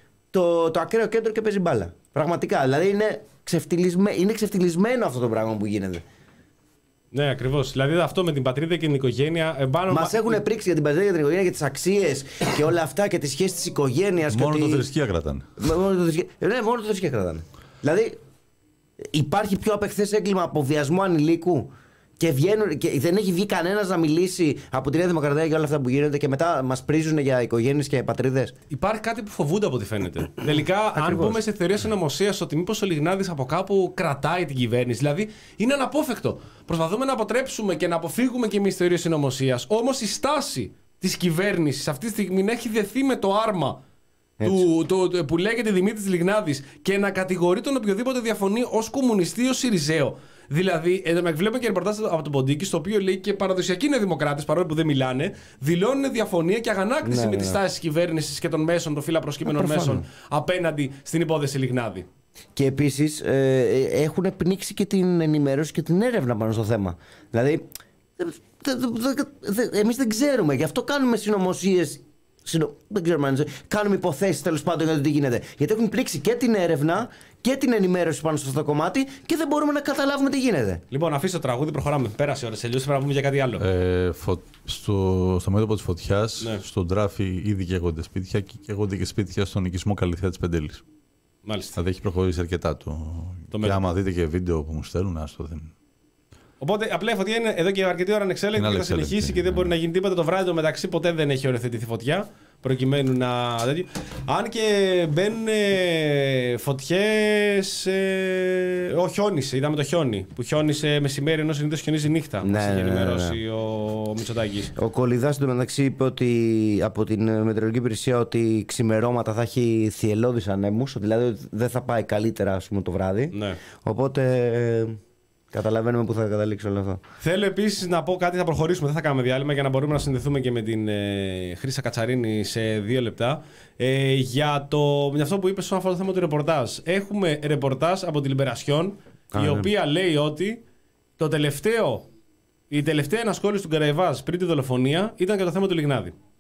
το, το ακραίο κέντρο και παίζει μπάλα. Πραγματικά. Δηλαδή είναι, ξεφτυλισμέ, είναι ξεφτυλισμένο αυτό το πράγμα που γίνεται. Ναι, ακριβώς. Δηλαδή αυτό με την πατρίδα και την οικογένεια. Επάνω... Μας έχουν πρίξει για την πατρίδα, για την οικογένεια, για τις αξίες και όλα αυτά και τις σχέσεις της οικογένειας. Μόνο και το ότι... θρησκεία κρατάνε. Μόνο το θρησκεία. Ναι, μόνο το θρησκεία κρατάνε. Δηλαδή υπάρχει πιο απεχθές έγκλημα από βιασμό ανηλίκου και, βγαίνουν, και δεν έχει βγει κανένας να μιλήσει από τη Νέα Δημοκρατία για όλα αυτά που γίνονται και μετά μας πρίζουν για οικογένειες και πατρίδες. Υπάρχει κάτι που φοβούνται από ό,τι φαίνεται. Τελικά, αν Ακριβώς. μπούμε σε θεωρία συνωμοσίας ότι μήπως ο Λιγνάδης από κάπου κρατάει την κυβέρνηση, δηλαδή είναι αναπόφευκτο. Προσπαθούμε να αποτρέψουμε και να αποφύγουμε και εμείς θεωρίες συνωμοσίας. Όμως η στάση της κυβέρνησης αυτή τη στιγμή να έχει δεθεί με το άρμα του, το, το, που λέγεται Δημήτρης Λιγνάδης και να κατηγορεί τον οποιοδήποτε διαφωνεί ως κομμουνιστή, ως Συριζέο. Δηλαδή, εδώ με βλέπουμε και ρεπορτάζ από τον Ποντίκη, στο οποίο λέει και παραδοσιακοί νεοδημοκράτες, παρόλο που δεν μιλάνε, δηλώνουν διαφωνία και αγανάκτηση Ναι, με ναι, τις ναι. στάσεις της κυβέρνησης και των μέσων, των φύλα-προσκύμενων Ε, προφανώς. μέσων απέναντι στην υπόθεση Λιγνάδη. Και επίσης ε, ε, έχουν πνίξει και την ενημέρωση και την έρευνα πάνω στο θέμα. Δηλαδή, δε, δε, δε, δε, εμείς δεν ξέρουμε, γι' αυτό κάνουμε συνωμοσίες. Συνο... Δεν ξέρουμε αν κάνουμε υποθέσεις τέλος πάντων για το τι γίνεται. Γιατί έχουν πλήξει και την έρευνα και την ενημέρωση πάνω σε αυτό το κομμάτι και δεν μπορούμε να καταλάβουμε τι γίνεται. Λοιπόν, αφήστε το τραγούδι, προχωράμε. Πέρασε η ώρα. Σε λίγο πρέπει να πούμε για κάτι άλλο. Ε, φω... στο... στο μέτωπο της φωτιάς, Ναι. στον τράφι ήδη καίγονται σπίτια και καίγονται και σπίτια στον οικισμό Καλυθέα της Πεντέλης. Μάλιστα. Δηλαδή έχει προχωρήσει αρκετά το. Το και μέτωπο. άμα δείτε και βίντεο που μου στέλνουν, άστο δεν. Οπότε απλά η φωτιά είναι εδώ και αρκετή ώρα ανεξέλεγκτη Είναι και θα ανεξέλεγκτη, συνεχίσει και δεν ναι. μπορεί να γίνει τίποτα. Το βράδυ το μεταξύ ποτέ δεν έχει οριοθετηθεί φωτιά. Προκειμένου να. Αν και μπαίνουν φωτιές. Ε... Ο χιόνισε, είδαμε το χιόνι. Που χιόνισε μεσημέρι ενώ συνήθως χιονίζει νύχτα. Ναι, Μας είχε ναι, ναι, ναι. ενημερώσει ο Μητσοτάκης. Ο Κολιδάς εντωμεταξύ είπε ότι από την μετεωρολογική υπηρεσία ότι ξημερώματα θα έχει θυελλώδεις ανέμους, δηλαδή ότι δεν θα πάει καλύτερα ας πούμε, το βράδυ. Ναι. Οπότε ε, καταλαβαίνουμε που θα καταλήξει όλο αυτό. Θέλω επίσης να πω κάτι, θα προχωρήσουμε, δεν θα κάνουμε διάλειμμα για να μπορούμε να συνδεθούμε και με την ε, Χρύσα Κατσαρίνη σε δύο λεπτά. Ε, για, το, για αυτό που είπε όσον αφορά το θέμα του ρεπορτάζ. Έχουμε ρεπορτάζ από τη Λιμπερασιόν, η ναι. οποία λέει ότι το τελευταίο, η τελευταία ενασχόληση του Γκαραϊβάζ πριν τη δολοφονία ήταν για το θέμα του Λιγνάδη.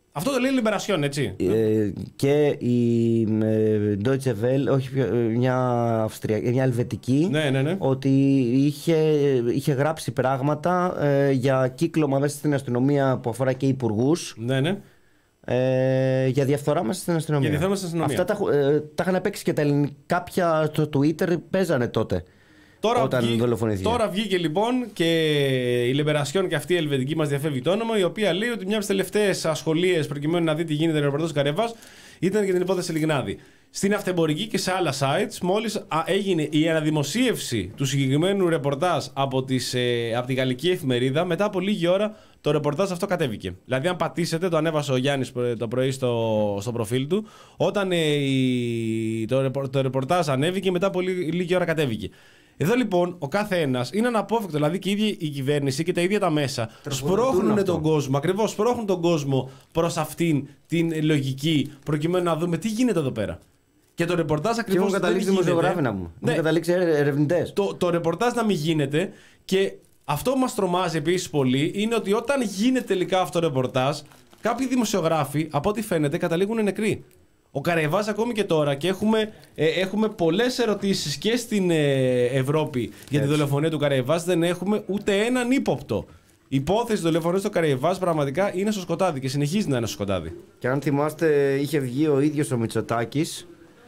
Αυτό το λέει η Liberation, έτσι. Ε, και η ε, Deutsche Welle, όχι πιο, μια, Αυστρια, μια Ελβετική, Ναι, ναι, ναι. ότι είχε, είχε γράψει πράγματα ε, για κύκλωμα μέσα στην αστυνομία που αφορά και υπουργούς. Ναι, ναι. Ε, για διαφθορά μέσα στην αστυνομία. Για διαφθορά μέσα στην αστυνομία. Αυτά τα, ε, τα είχαν παίξει και τα ελληνικά. Κάποια στο Twitter παίζανε τότε. Τώρα, όταν βγή, δολοφονήθηκε. τώρα βγήκε λοιπόν και η Liberation και αυτή η ελβετική μας διαφεύγει το όνομα, η οποία λέει ότι μια από τις τελευταίες ασχολίες προκειμένου να δει τι γίνεται ρεπορτάζ Καρεβάς ήταν για την υπόθεση Λιγνάδη. Στην Αυτεμπορική και σε άλλα sites, μόλις έγινε η αναδημοσίευση του συγκεκριμένου ρεπορτάζ από, τις, ε, από τη γαλλική εφημερίδα, μετά από λίγη ώρα το ρεπορτάζ αυτό κατέβηκε. Δηλαδή, αν πατήσετε, το ανέβασε ο Γιάννης το πρωί στο, στο προφίλ του, όταν ε, η, το, το ρεπορτάζ ανέβηκε, μετά από λίγη, λίγη ώρα κατέβηκε. Εδώ λοιπόν ο κάθε ένας είναι αναπόφευκτο, δηλαδή και η ίδια η κυβέρνηση και τα ίδια τα μέσα σπρώχνουν τον κόσμο, ακριβώς σπρώχνουν τον κόσμο προς αυτήν την λογική, προκειμένου να δούμε τι γίνεται εδώ πέρα. Και το ρεπορτάζ ακριβώς. Και έχουν καταλήξει δημοσιογράφοι να μου. Ναι. Έχουν καταλήξει ερευνητές. Το, το ρεπορτάζ να μην γίνεται και αυτό που μας τρομάζει επίσης πολύ είναι ότι όταν γίνεται τελικά αυτό το ρεπορτάζ, κάποιοι δημοσιογράφοι από ό,τι φαίνεται καταλήγουν νεκροί. Ο Καραϊβάς ακόμη και τώρα και έχουμε, ε, έχουμε πολλές ερωτήσεις και στην ε, Ευρώπη για τη δολοφονία του Καραϊβάς, δεν έχουμε ούτε έναν ύποπτο. Η υπόθεση δολοφονίας του Καραϊβάς πραγματικά είναι στο σκοτάδι και συνεχίζει να είναι στο σκοτάδι. Και αν θυμάστε, είχε βγει ο ίδιος ο Μητσοτάκης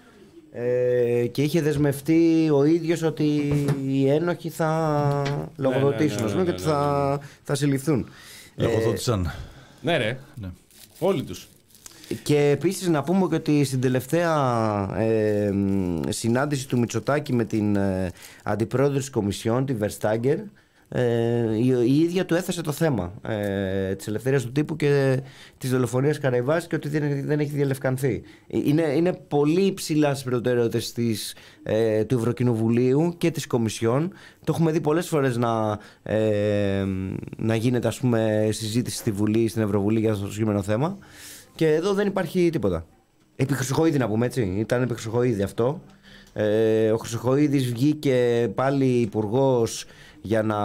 ε, και είχε δεσμευτεί ο ίδιος ότι οι ένοχοι θα λογοδοτήσουν, ναι, ναι, ναι, ναι, και ότι θα, θα συλληφθούν. Λογοδότησαν. Ναι, ρε. Ναι. Όλοι τους. Και επίσης να πούμε και ότι στην τελευταία ε, συνάντηση του Μητσοτάκη με την ε, αντιπρόεδρο της Κομισιόν, τη Verstager, ε, η, η ίδια του έθεσε το θέμα ε, της ελευθερίας του τύπου και της δολοφονίας Καραϊβάς και ότι δεν, δεν έχει διαλευκανθεί. Είναι, είναι πολύ υψηλά στις προτεραιότητες της, ε, του Ευρωκοινοβουλίου και της Κομισιόν. Το έχουμε δει πολλές φορές να, ε, να γίνεται, ας πούμε, συζήτηση στη Βουλή, στην Ευρωβουλή για το συγκεκριμένο θέμα. Και εδώ δεν υπάρχει τίποτα. Επί Χρυσοχοΐδη να πούμε, έτσι. Ήταν επί Χρυσοχοΐδη αυτό. Ε, ο Χρυσοχοΐδης βγήκε πάλι υπουργός για να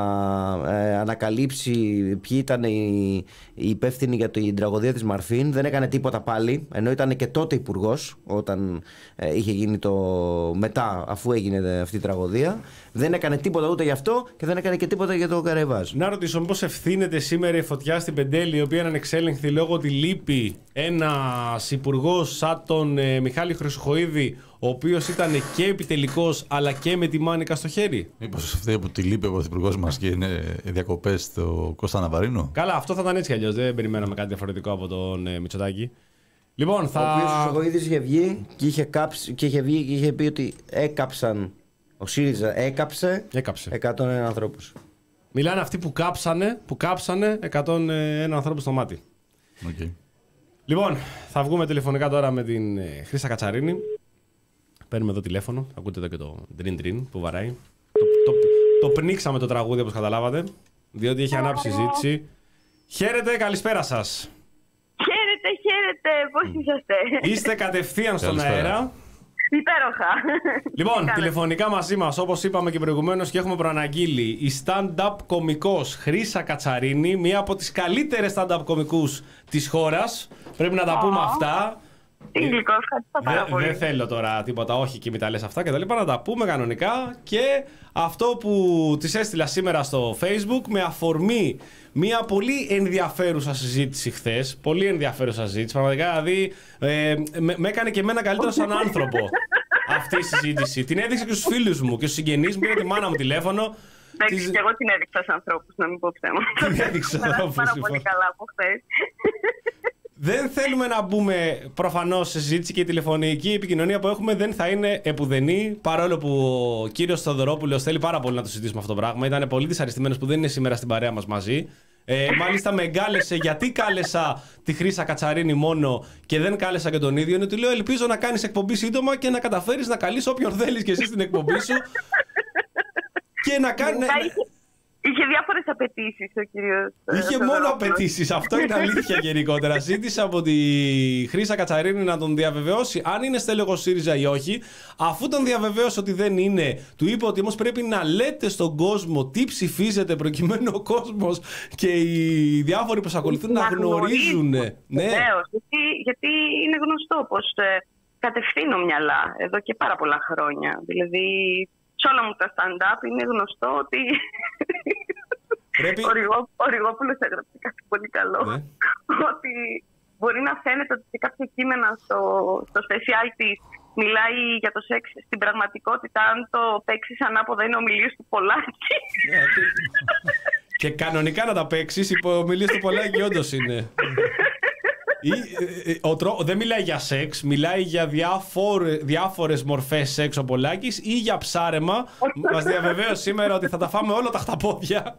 ε, ανακαλύψει ποιοι ήταν οι, οι υπεύθυνοι για την τραγωδία της Μαρφίν. Δεν έκανε τίποτα πάλι, ενώ ήταν και τότε υπουργός όταν ε, είχε γίνει το μετά, αφού έγινε αυτή η τραγωδία. Δεν έκανε τίποτα ούτε γι' αυτό και δεν έκανε και τίποτα για το Καραϊβάς. Να ρωτήσω, μήπως ευθύνεται σήμερα η φωτιά στην Πεντέλη, η οποία είναι ανεξέλεγκτη λόγω ότι λείπει ένας υπουργός σαν τον ε, Μιχάλη Χρυσοχοΐδη, ο οποίος ήταν και επιτελικός αλλά και με τη μάνικα στο χέρι. Μήπως αυτή που τη λείπει ο πρωθυπουργός μας και είναι διακοπές στο Κώστα Ναβαρίνο. Καλά, αυτό θα ήταν έτσι κι αλλιώς. Δεν περιμέναμε κάτι διαφορετικό από τον ε, Μητσοτάκη. Λοιπόν, θα. Ο οποίος ο Χρυσοχοΐδης είχε βγει και είχε, κάψει, και είχε βγει και είχε πει ότι έκαψαν. Ο ΣΥΡΙΖΑ έκαψε, Έκαψε. εκατόν ένα ανθρώπους. Μιλάνε αυτοί που κάψανε, που κάψανε εκατόν ένα ανθρώπους στο μάτι. Okay. Λοιπόν, θα βγούμε τηλεφωνικά τώρα με την ε, Χρύσα Κατσαρίνη. Παίρνουμε εδώ τηλέφωνο. Ακούτε εδώ και το ντριν ντριν που βαράει. Το, το, το πνίξαμε το τραγούδι, όπως καταλάβατε. Διότι έχει ανάψει συζήτηση. Χαίρετε, καλησπέρα σας. Χαίρετε, χαίρετε. Πώς είσαστε? Είστε κατευθείαν στον αέρα. Υπέροχα. Λοιπόν, τηλεφωνικά μαζί μας, όπως είπαμε και προηγουμένως και έχουμε προαναγγείλει, η stand-up κωμικός Χρύσα Κατσαρίνη, μία από τις καλύτερες stand-up κωμικούς της χώρας. Πρέπει να τα πούμε αυτά. Τι γλυκό, ευχαριστώ πάρα πολύ. Δεν θέλω τώρα τίποτα, όχι και μη τα λες αυτά και τα λοιπά, να τα πούμε κανονικά. Και αυτό που της έστειλα σήμερα στο Facebook με αφορμή μια πολύ ενδιαφέρουσα συζήτηση χθες. Πολύ ενδιαφέρουσα συζήτηση. Πραγματικά, δηλαδή, ε, με, με έκανε και εμένα καλύτερο σαν άνθρωπο αυτή η συζήτηση. Την έδειξα και στους φίλους μου και στους συγγενείς μου, πήρα τη μάνα μου τηλέφωνο. Εντάξει, Της... και εγώ την έδειξα σε ανθρώπους, να μην πω ψέματα. Την έδειξα σε ανθρώπους. Πάρα πολύ καλά από χθες. Δεν θέλουμε να μπούμε προφανώς σε συζήτηση και η τηλεφωνική επικοινωνία που έχουμε δεν θα είναι επουδενή. Παρόλο που ο κύριος Θοδωρόπουλος θέλει πάρα πολύ να το συζητήσουμε αυτό το πράγμα. Ήταν πολύ δυσαρεστημένος που δεν είναι σήμερα στην παρέα μας μαζί. Ε, μάλιστα με εγκάλεσε γιατί κάλεσα τη Χρύσα Κατσαρίνη μόνο και δεν κάλεσα και τον ίδιο. Είναι ότι λέω: ελπίζω να κάνεις εκπομπή σύντομα και να καταφέρεις να καλείς όποιον θέλεις και εσύ στην εκπομπή σου. Και να κάνει. Είχε διάφορες απαιτήσεις ο κύριος. Είχε μόνο απαιτήσεις. Αυτό είναι αλήθεια γενικότερα. Ζήτησε από τη Χρύσα Κατσαρίνη να τον διαβεβαιώσει αν είναι στέλεχος ΣΥΡΙΖΑ ή όχι. Αφού τον διαβεβαίωσε ότι δεν είναι, του είπε ότι όμως πρέπει να λέτε στον κόσμο τι ψηφίζετε προκειμένου ο κόσμος και οι διάφοροι που σας ακολουθούν να, να γνωρίζουν. Ναι. Βεβαίως, γιατί, γιατί είναι γνωστό πως ε, κατευθύνω μυαλά εδώ και πάρα πολλά χρόνια. Δηλαδή, σε όλα μου τα stand-up είναι γνωστό ότι Πρέπει... ο, Ριγό, ο Ριγόπουλος έγραψε κάτι πολύ καλό. Ναι. Ότι μπορεί να φαίνεται ότι σε κάποια κείμενα στο, στο special της μιλάει για το σεξ. Στην πραγματικότητα, αν το παίξεις ανάποδα, είναι ομιλίες του Πολάκη. Και κανονικά να τα παίξεις, οι ομιλίες του Πολάκη όντως είναι. Ή, ο τρο... Δεν μιλάει για σεξ, μιλάει για διάφορες, διάφορες μορφές σεξ ο Πολάκης ή για ψάρεμα. Μας διαβεβαίωσε σήμερα ότι θα τα φάμε όλα τα χταπόδια.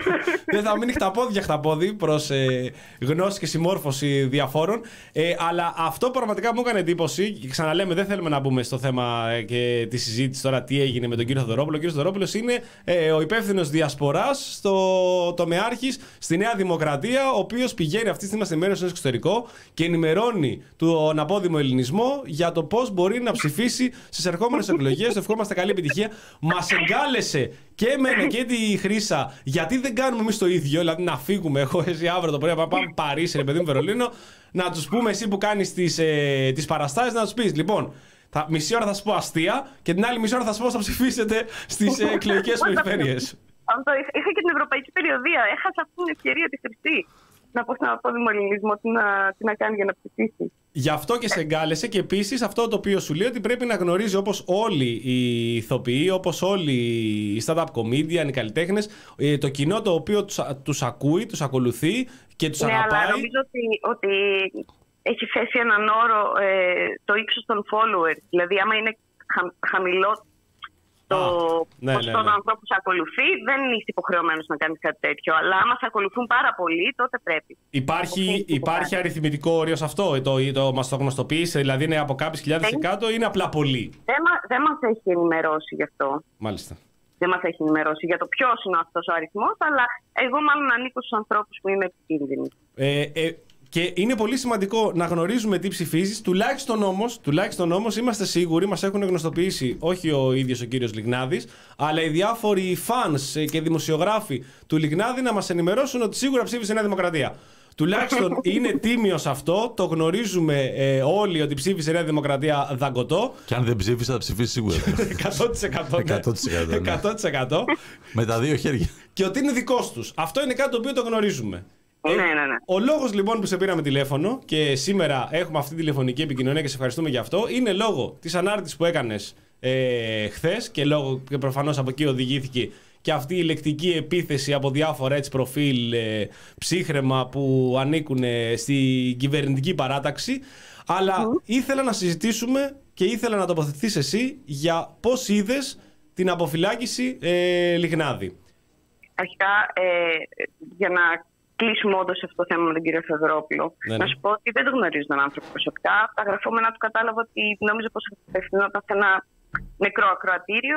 Δεν θα μείνει χταπόδια χταπόδι προς ε, γνώση και συμμόρφωση διαφόρων. Ε, αλλά αυτό πραγματικά μου έκανε εντύπωση. Και ξαναλέμε, δεν θέλουμε να μπούμε στο θέμα ε, και τη συζήτηση τώρα τι έγινε με τον κύριο Θεοδωρόπουλο. Ο κύριος Θεοδωρόπουλος είναι ε, ο υπεύθυνος διασποράς στο τομεάρχης στη Νέα Δημοκρατία, ο οποίος πηγαίνει αυτή τη στιγμή στην ενημέρωση στο εξωτερικό και ενημερώνει τον απόδημο ελληνισμό για το πώς μπορεί να ψηφίσει στις ερχόμενες εκλογές. Ευχόμαστε καλή επιτυχία. Μας εγκάλεσε και εμένα και τη Χρύσα, γιατί δεν κάνουμε εμείς το ίδιο, δηλαδή να φύγουμε εγώ, εσύ αύριο το πρωί, να πάμε Παρίσι, ρε παιδί μου, Βερολίνο, να τους πούμε εσύ που κάνεις τις, ε, τις παραστάσεις, να τους πεις, λοιπόν, θα, μισή ώρα θα σας πω αστεία και την άλλη μισή ώρα θα σας πω θα ψηφίσετε στις ε, εκλογικές περιφέρειες. Είχα και την ευρωπαϊκή περιοδία, έχασα αυτή την ευκαιρία τη χρυσή. Να πω στον απόδημο ελληνισμό τι να, τι να κάνει για να ψηφίσει. Γι' αυτό και σε εγκάλεσε και επίσης αυτό το οποίο σου λέει ότι πρέπει να γνωρίζει όπως όλοι οι ηθοποιοί, όπως όλοι οι stand-up comedian, οι καλλιτέχνες, το κοινό το οποίο τους, τους ακούει, τους ακολουθεί και τους ναι, αγαπάει. Αλλά νομίζω ότι, ότι έχει θέσει έναν όρο ε, το ύψος των followers. Δηλαδή άμα είναι χα, χαμηλό το ναι, ποσοστό ναι, ναι. των ανθρώπων που σε ακολουθεί, δεν είσαι υποχρεωμένος να κάνεις κάτι τέτοιο. Αλλά άμα σε ακολουθούν πάρα πολύ, τότε πρέπει. Υπάρχει, υπάρχει αριθμητικό όριο σε αυτό, το, το, μας το γνωστοποίησε, δηλαδή είναι από κάποιες χιλιάδες και κάτω ή είναι απλά πολύ? Δεν, δεν μας έχει ενημερώσει γι' αυτό. Μάλιστα. Δεν μας έχει ενημερώσει για το ποιος είναι αυτός ο αριθμός, αλλά εγώ μάλλον ανήκω στους ανθρώπους που είναι επικίνδυνοι. Ε, ε, Και είναι πολύ σημαντικό να γνωρίζουμε τι ψηφίζεις. Τουλάχιστον όμως, τουλάχιστον όμως είμαστε σίγουροι, μας έχουν γνωστοποιήσει όχι ο ίδιος ο κύριος Λιγνάδης, αλλά οι διάφοροι fans και δημοσιογράφοι του Λιγνάδη να μας ενημερώσουν ότι σίγουρα ψήφισε η Νέα Δημοκρατία. Τουλάχιστον είναι τίμιος αυτό, το γνωρίζουμε ε, όλοι ότι ψήφισε η Νέα Δημοκρατία δαγκωτό. Και αν δεν ψήφισε, θα ψηφίσει σίγουρα. εκατό τοις εκατό. Ναι. εκατό τοις εκατό, ναι. εκατό τοις εκατό. Με τα δύο χέρια. Και ότι είναι δικός τους. Αυτό είναι κάτι το οποίο το γνωρίζουμε. Ναι, ναι, ναι. Ο λόγος λοιπόν που σε πήραμε τηλέφωνο και σήμερα έχουμε αυτή τη τηλεφωνική επικοινωνία και σε ευχαριστούμε για αυτό είναι λόγω της ανάρτησης που έκανες ε, χθες και, λόγω, και προφανώς από εκεί οδηγήθηκε και αυτή η λεκτική επίθεση από διάφορα έτσι προφίλ ε, ψύχρεμα που ανήκουν ε, στην κυβερνητική παράταξη. Αλλά mm-hmm. ήθελα να συζητήσουμε και ήθελα να τοποθετηθείς εσύ για πώς είδες την αποφυλάκηση ε, Λιγνάδη. Αρχικά, ε, για να κλείσουμε όντως αυτό το θέμα με τον κύριο Θεοδωρόπουλο, ναι, ναι. να σου πω ότι δεν το γνωρίζω τον άνθρωπο προσωπικά. Τα γραφόμενα του κατάλαβα ότι νόμιζα πως απευθυνόταν σε ένα νεκρό ακροατήριο,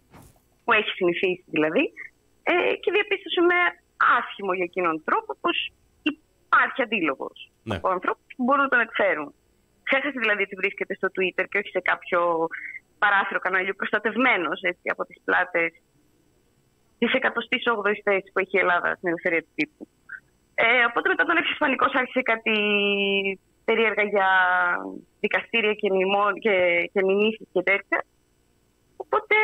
που έχει συνηθίσει δηλαδή, ε, και διαπίστωσε με άσχημο για εκείνον τρόπο πως υπάρχει αντίλογος ναι. από ανθρώπους που μπορούν να τον εκφέρουν. Ξέχασε δηλαδή ότι βρίσκεται στο Twitter και όχι σε κάποιο παράθυρο καναλιού προστατευμένος έτσι, από τις πλάτες της εκατοστής όγδοης θέσης που έχει η Ελλάδα στην ελευθερία του τύπου. Ε, οπότε μετά τον έφυγε πανικός, άρχισε κάτι περίεργα για δικαστήρια και, μνημό, και, και μηνύσεις και τέτοια. Οπότε,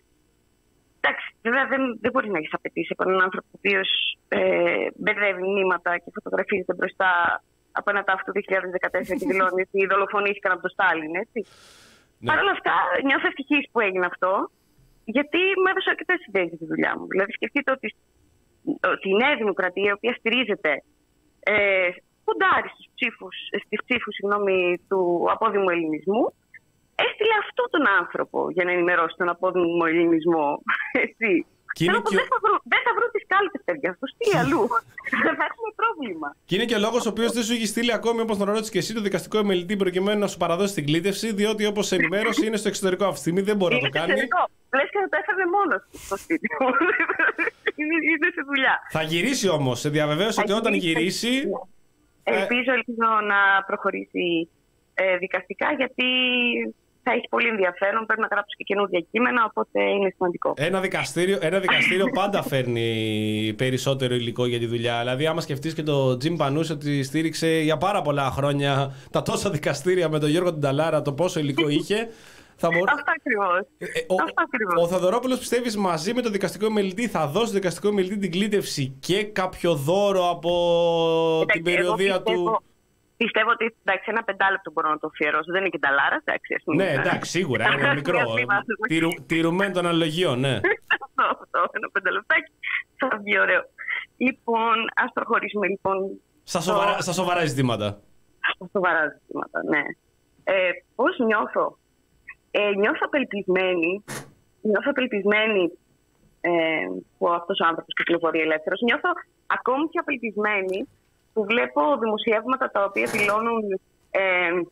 εντάξει, βέβαια δεν, δεν μπορεί να έχει απαιτήσει από έναν άνθρωπο ο οποίος ε, μπερδεύει μνήματα και φωτογραφίζεται μπροστά από ένα τάφο του δύο χιλιάδες δεκατέσσερα και δηλώνει ότι δολοφονήθηκαν από τον Στάλιν, έτσι. Ναι. Παρ' όλα αυτά, νιώθω ευτυχής που έγινε αυτό, γιατί μου έδωσε αρκετές ιδέες για τη δουλειά μου. Δηλαδή, σκεφτείτε ότι ότι η Νέα Δημοκρατία, η οποία στηρίζεται ε, κοντάρει στους ψήφους, στις ψήφους συγγνώμη, του απόδημου ελληνισμού, έστειλε αυτόν τον άνθρωπο για να ενημερώσει τον απόδημο ελληνισμό. Έτσι. Και και... Δεν, θα βρω, δεν θα βρω τις κάλπες, παιδιά. Αυτό στείλει αλλού. Θα έχουμε πρόβλημα. Και είναι και ο λόγος ο οποίος δεν σου έχει στείλει ακόμη, όπως τον ρώτησε και εσύ, το δικαστικό εμελητή προκειμένου να σου παραδώσει την κλήτευση, διότι όπως ενημέρωση είναι στο εξωτερικό αυτή τη στιγμή, δεν μπορεί να το κάνει. Λες και θα το έφερνε μόνος στο σπίτι μου. είναι σε δουλειά. Θα γυρίσει όμως, σε διαβεβαίωσε ότι όταν γυρίσει... Ε... Ελπίζω, ελπίζω να προχωρήσει ε, δικαστικά, γιατί θα έχει πολύ ενδιαφέρον. Πρέπει να γράψω και καινούργια κείμενα, οπότε είναι σημαντικό. Ένα δικαστήριο, ένα δικαστήριο πάντα φέρνει περισσότερο υλικό για τη δουλειά. Δηλαδή, άμα σκεφτείς και το Τζιμ Πανούση ότι στήριξε για πάρα πολλά χρόνια τα τόσα δικαστήρια με τον Γιώργο Τινταλάρα, το πόσο υλικό είχε. Θα μπορώ... Αυτό ακριβώς. Ε, ο, ο, ο Θοδωρόπουλος, πιστεύεις, μαζί με το δικαστικό επιμελητή θα δώσει στο δικαστικό επιμελητή την κλήτευση και κάποιο δώρο από εντάξει, την περιοδία πιστεύω, του? Πιστεύω ότι εντάξει, ένα πεντάλεπτο μπορώ να το αφιερώσω. Δεν είναι και ταλάρα, εντάξει. Ναι, εντάξει, σίγουρα. Είναι μικρό. Τηρου, τηρουμένο των αναλογιών, ναι. αυτό, αυτό. Ένα πενταλεπτάκι θα βγει ωραίο. Λοιπόν, ας προχωρήσουμε λοιπόν. Στα σοβαρά, το... σοβαρά ζητήματα. Στα σοβαρά ζητήματα, ναι. Ε, πώς νιώθω. Ε, νιώθω απελπισμένη, νιώθω απελπισμένη ε, που αυτός ο άνθρωπος κυκλοφορεί ελεύθερος. Νιώθω ακόμη πιο απελπισμένη που βλέπω δημοσιεύματα τα οποία δηλώνουν ε,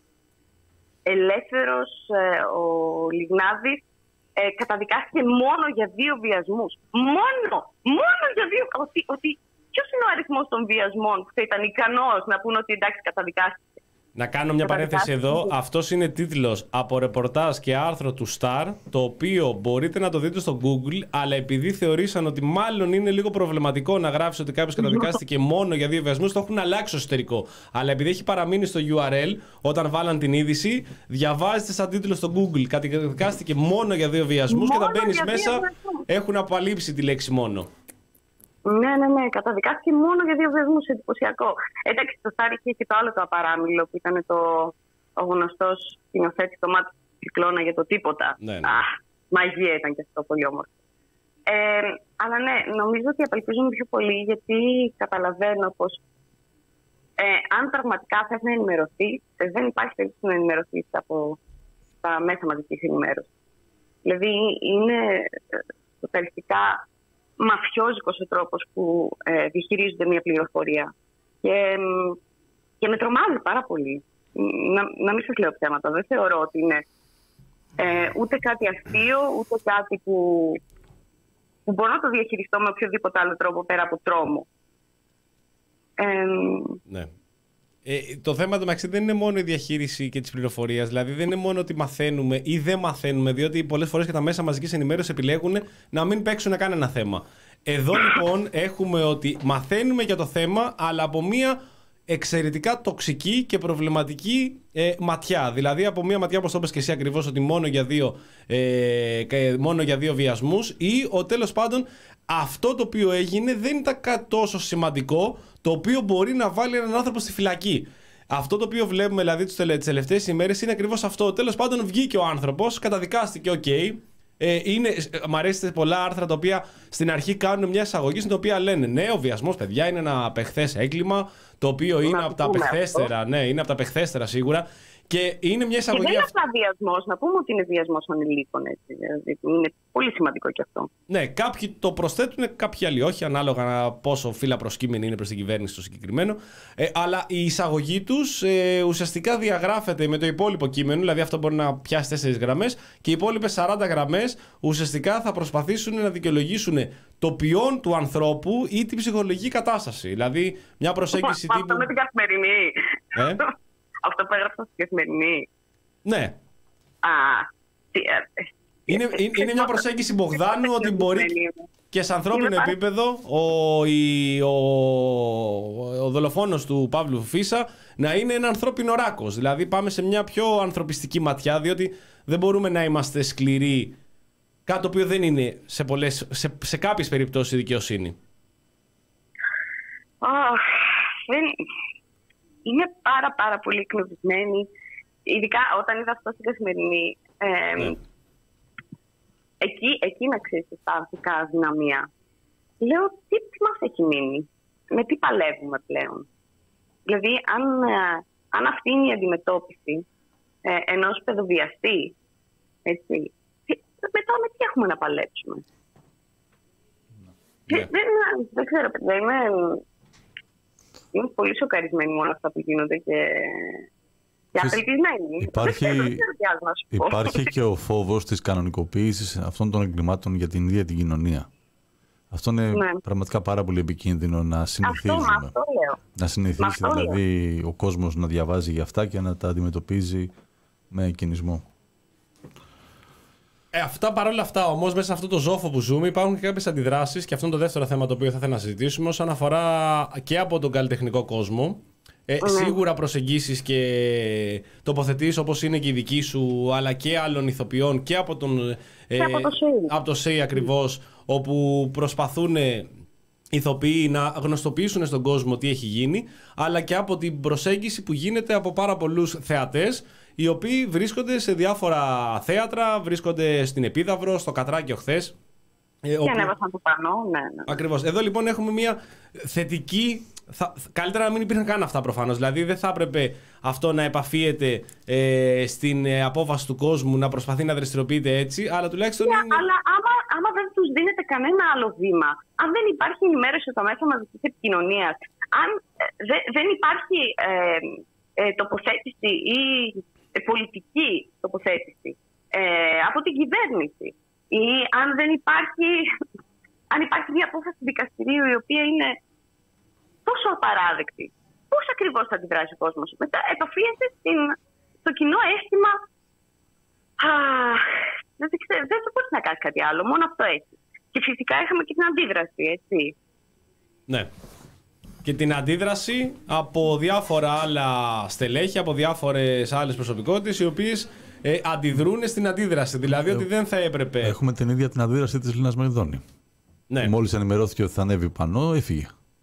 ελεύθερος ε, ο Λιγνάδης ε, καταδικάστηκε μόνο για δύο βιασμούς. Μόνο, μόνο για δύο. Ότι, ότι ποιος είναι ο αριθμός των βιασμών που θα ήταν ικανός να πούνε ότι εντάξει καταδικάστηκε. Να κάνω μια παρένθεση εδώ. Αυτός είναι τίτλος από ρεπορτάζ και άρθρο του Star, το οποίο μπορείτε να το δείτε στο Google, αλλά επειδή θεωρήσαν ότι μάλλον είναι λίγο προβληματικό να γράψει ότι κάποιος καταδικάστηκε μόνο για δύο βιασμούς, το έχουν αλλάξει στο εσωτερικό. Αλλά επειδή έχει παραμείνει στο γιου αρ ελ, όταν βάλαν την είδηση, διαβάζετε σαν τίτλο στο Google καταδικάστηκε μόνο για δύο βιασμούς και όταν μπαίνεις μέσα έχουν απαλείψει τη λέξη μόνο. Ναι, ναι, ναι. Καταδικάστηκε μόνο για δύο βιασμούς. Εντυπωσιακό. Εντάξει, το Στάρι είχε και το άλλο το απαράμιλο που ήταν το, ο γνωστός σκηνοθέτης το μάτι κυκλώνα για το τίποτα. Ναι, ναι. Αχ, μαγεία ήταν και αυτό, πολύ όμορφο. Ε, αλλά ναι, νομίζω ότι απελπίζομαι πιο πολύ γιατί καταλαβαίνω πως ε, αν πραγματικά θες να ενημερωθεί, δεν υπάρχει περίπτωση να ενημερωθεί από τα μέσα μαζικής ενημέρωσης. Δηλαδή είναι τοταλιστικά μαφιόζικος ο τρόπος που ε, διαχειρίζονται μια πληροφορία. Και, και με τρομάζει πάρα πολύ. Να, να μην σας λέω ψέματα. Δεν θεωρώ ότι είναι ε, ούτε κάτι αστείο, ούτε κάτι που, που μπορώ να το διαχειριστώ με οποιοδήποτε άλλο τρόπο πέρα από τρόμο. Ε, ναι. Ε, το θέμα του μεταξύ δεν είναι μόνο η διαχείριση και της πληροφορίας. Δηλαδή δεν είναι μόνο ότι μαθαίνουμε ή δεν μαθαίνουμε, διότι πολλές φορές και τα μέσα μαζικής ενημέρωσης επιλέγουν να μην παίξουν κανένα θέμα. Εδώ λοιπόν έχουμε ότι μαθαίνουμε για το θέμα, αλλά από μια εξαιρετικά τοξική και προβληματική ε, ματιά. Δηλαδή από μια ματιά, όπως το είπες και εσύ ακριβώς, ότι μόνο για δύο, ε, μόνο για δύο βιασμούς, ή ο τέλος πάντων αυτό το οποίο έγινε δεν ήταν κάτι τόσο σημαντικό, το οποίο μπορεί να βάλει έναν άνθρωπο στη φυλακή. Αυτό το οποίο βλέπουμε δηλαδή τις τελευταίες ημέρες είναι ακριβώς αυτό. Τέλος πάντων βγήκε ο άνθρωπος, καταδικάστηκε, οκ. Okay. Ε, είναι, μ' αρέσει πολλά άρθρα τα οποία στην αρχή κάνουν μια εισαγωγή στην οποία λένε ναι, ο βιασμός, παιδιά, είναι ένα απεχθές έγκλημα, το οποίο είναι από τα απεχθέστερα, ναι, είναι από τα απεχθέστερα σίγουρα. Και είναι μια εισαγωγή. Και δεν είναι απλά βιασμός, να πούμε ότι είναι βιασμός ανηλίκων. Έτσι. Δηλαδή, είναι πολύ σημαντικό και αυτό. Ναι, κάποιοι το προσθέτουν, κάποιοι άλλοι όχι, ανάλογα πόσο φύλλα προσκύμενη είναι προς την κυβέρνηση το συγκεκριμένο. Ε, αλλά η εισαγωγή τους ε, ουσιαστικά διαγράφεται με το υπόλοιπο κείμενο, δηλαδή αυτό μπορεί να πιάσει τέσσερις γραμμές, και οι υπόλοιπες σαράντα γραμμές ουσιαστικά θα προσπαθήσουν να δικαιολογήσουν το ποιόν του ανθρώπου ή την ψυχολογική κατάσταση. Δηλαδή μια προσέγγιση Μα, τύπου. Αυτό με την καθημερινή. Ε? Αυτό που έγραψα στην καθημερινή. Ναι. Α, τι, είναι, είναι, είναι μια προσέγγιση Μπογδάνου ότι μπορεί και σε ανθρώπινο επίπεδο ο, η, ο, ο δολοφόνος του Παύλου Φίσα να είναι ένα ανθρώπινο ράκος. Δηλαδή πάμε σε μια πιο ανθρωπιστική ματιά, διότι δεν μπορούμε να είμαστε σκληροί, κάτι το οποίο δεν είναι σε, πολλές, σε, σε κάποιες περιπτώσεις η δικαιοσύνη. Oh, δεν... Είμαι πάρα πάρα πολύ εκνευρισμένη, ειδικά όταν είδα αυτό στην καθημερινή. Ε, ναι. εκεί, εκεί να ξέρεις τα αρχικά αδυναμία. Λέω, τι, τι μας έχει μείνει, με τι παλεύουμε πλέον. Δηλαδή, αν, αν αυτή είναι η αντιμετώπιση ε, ενός παιδοβιαστή, έτσι, μετά με τι έχουμε να παλέψουμε. Ναι. Δεν, δεν ξέρω, παιδιά, είμαι... Είμαι πολύ σοκαρισμένη με όλα αυτά που γίνονται και, και απελπισμένη. Υπάρχει, δεν ξέρω, δεν ξέρω να σου πω. Υπάρχει και ο φόβος της κανονικοποίησης αυτών των εγκλημάτων για την ίδια την κοινωνία. Αυτό είναι Ναι. πραγματικά πάρα πολύ επικίνδυνο να συνηθίζουμε. Αυτό, αυτό λέω. Να συνηθίσει αυτό δηλαδή λέω. ο κόσμος να διαβάζει για αυτά και να τα αντιμετωπίζει με κινησμό. Ε, αυτά παρόλα αυτά όμως, μέσα σε αυτό το ζόφο που ζούμε, υπάρχουν και κάποιες αντιδράσεις, και αυτό είναι το δεύτερο θέμα το οποίο θα ήθελα να συζητήσουμε, όσον αφορά και από τον καλλιτεχνικό κόσμο. Ε, mm. Σίγουρα προσεγγίσεις και τοποθετήσεις όπως είναι και η δική σου, αλλά και άλλων ηθοποιών και από τον ε, από το ΣΕΙ. Από το ΣΕΙ ακριβώς, όπου προσπαθούν ηθοποιοί να γνωστοποιήσουν στον κόσμο τι έχει γίνει, αλλά και από την προσέγγιση που γίνεται από πάρα πολλούς θεατές, οι οποίοι βρίσκονται σε διάφορα θέατρα, βρίσκονται στην Επίδαυρο, στο Κατράκιο χθες. Και όπου... ανέβασαν το πανό, ναι, ναι. Ακριβώς. Εδώ λοιπόν έχουμε μια θετική. Θα... Καλύτερα να μην υπήρχαν καν αυτά προφανώς. Δηλαδή δεν θα έπρεπε αυτό να επαφίεται ε, στην ε, απόφαση του κόσμου να προσπαθεί να δραστηριοποιείται έτσι, αλλά τουλάχιστον. Ναι, είναι... αλλά άμα, άμα δεν τους δίνεται κανένα άλλο βήμα, αν δεν υπάρχει ενημέρωση στα μέσα μαζικής επικοινωνίας, αν ε, δε, δεν υπάρχει ε, ε, τοποθέτηση ή ε, πολιτική τοποθέτηση ε, από την κυβέρνηση, ή αν δεν υπάρχει, αν υπάρχει μια απόφαση δικαστηρίου η οποία είναι τόσο απαράδεκτη, πώς ακριβώς θα αντιδράσει ο κόσμος? Μετά επαφίεται στην, στο κοινό αίσθημα. Α, δεν ξέρω, δεν μπορεί να κάνει κάτι άλλο, μόνο αυτό έχει. Και φυσικά είχαμε και την αντίδραση, έτσι. Ναι. Και την αντίδραση από διάφορα άλλα στελέχη, από διάφορες άλλες προσωπικότητες, οι οποίες ε, αντιδρούν στην αντίδραση. Δηλαδή ε, ότι δεν θα έπρεπε. Έχουμε την ίδια την αντίδραση της Λίνας Μελδώνη. Ναι. Μόλις ενημερώθηκε ότι θα ανέβει πανό, έφυγε.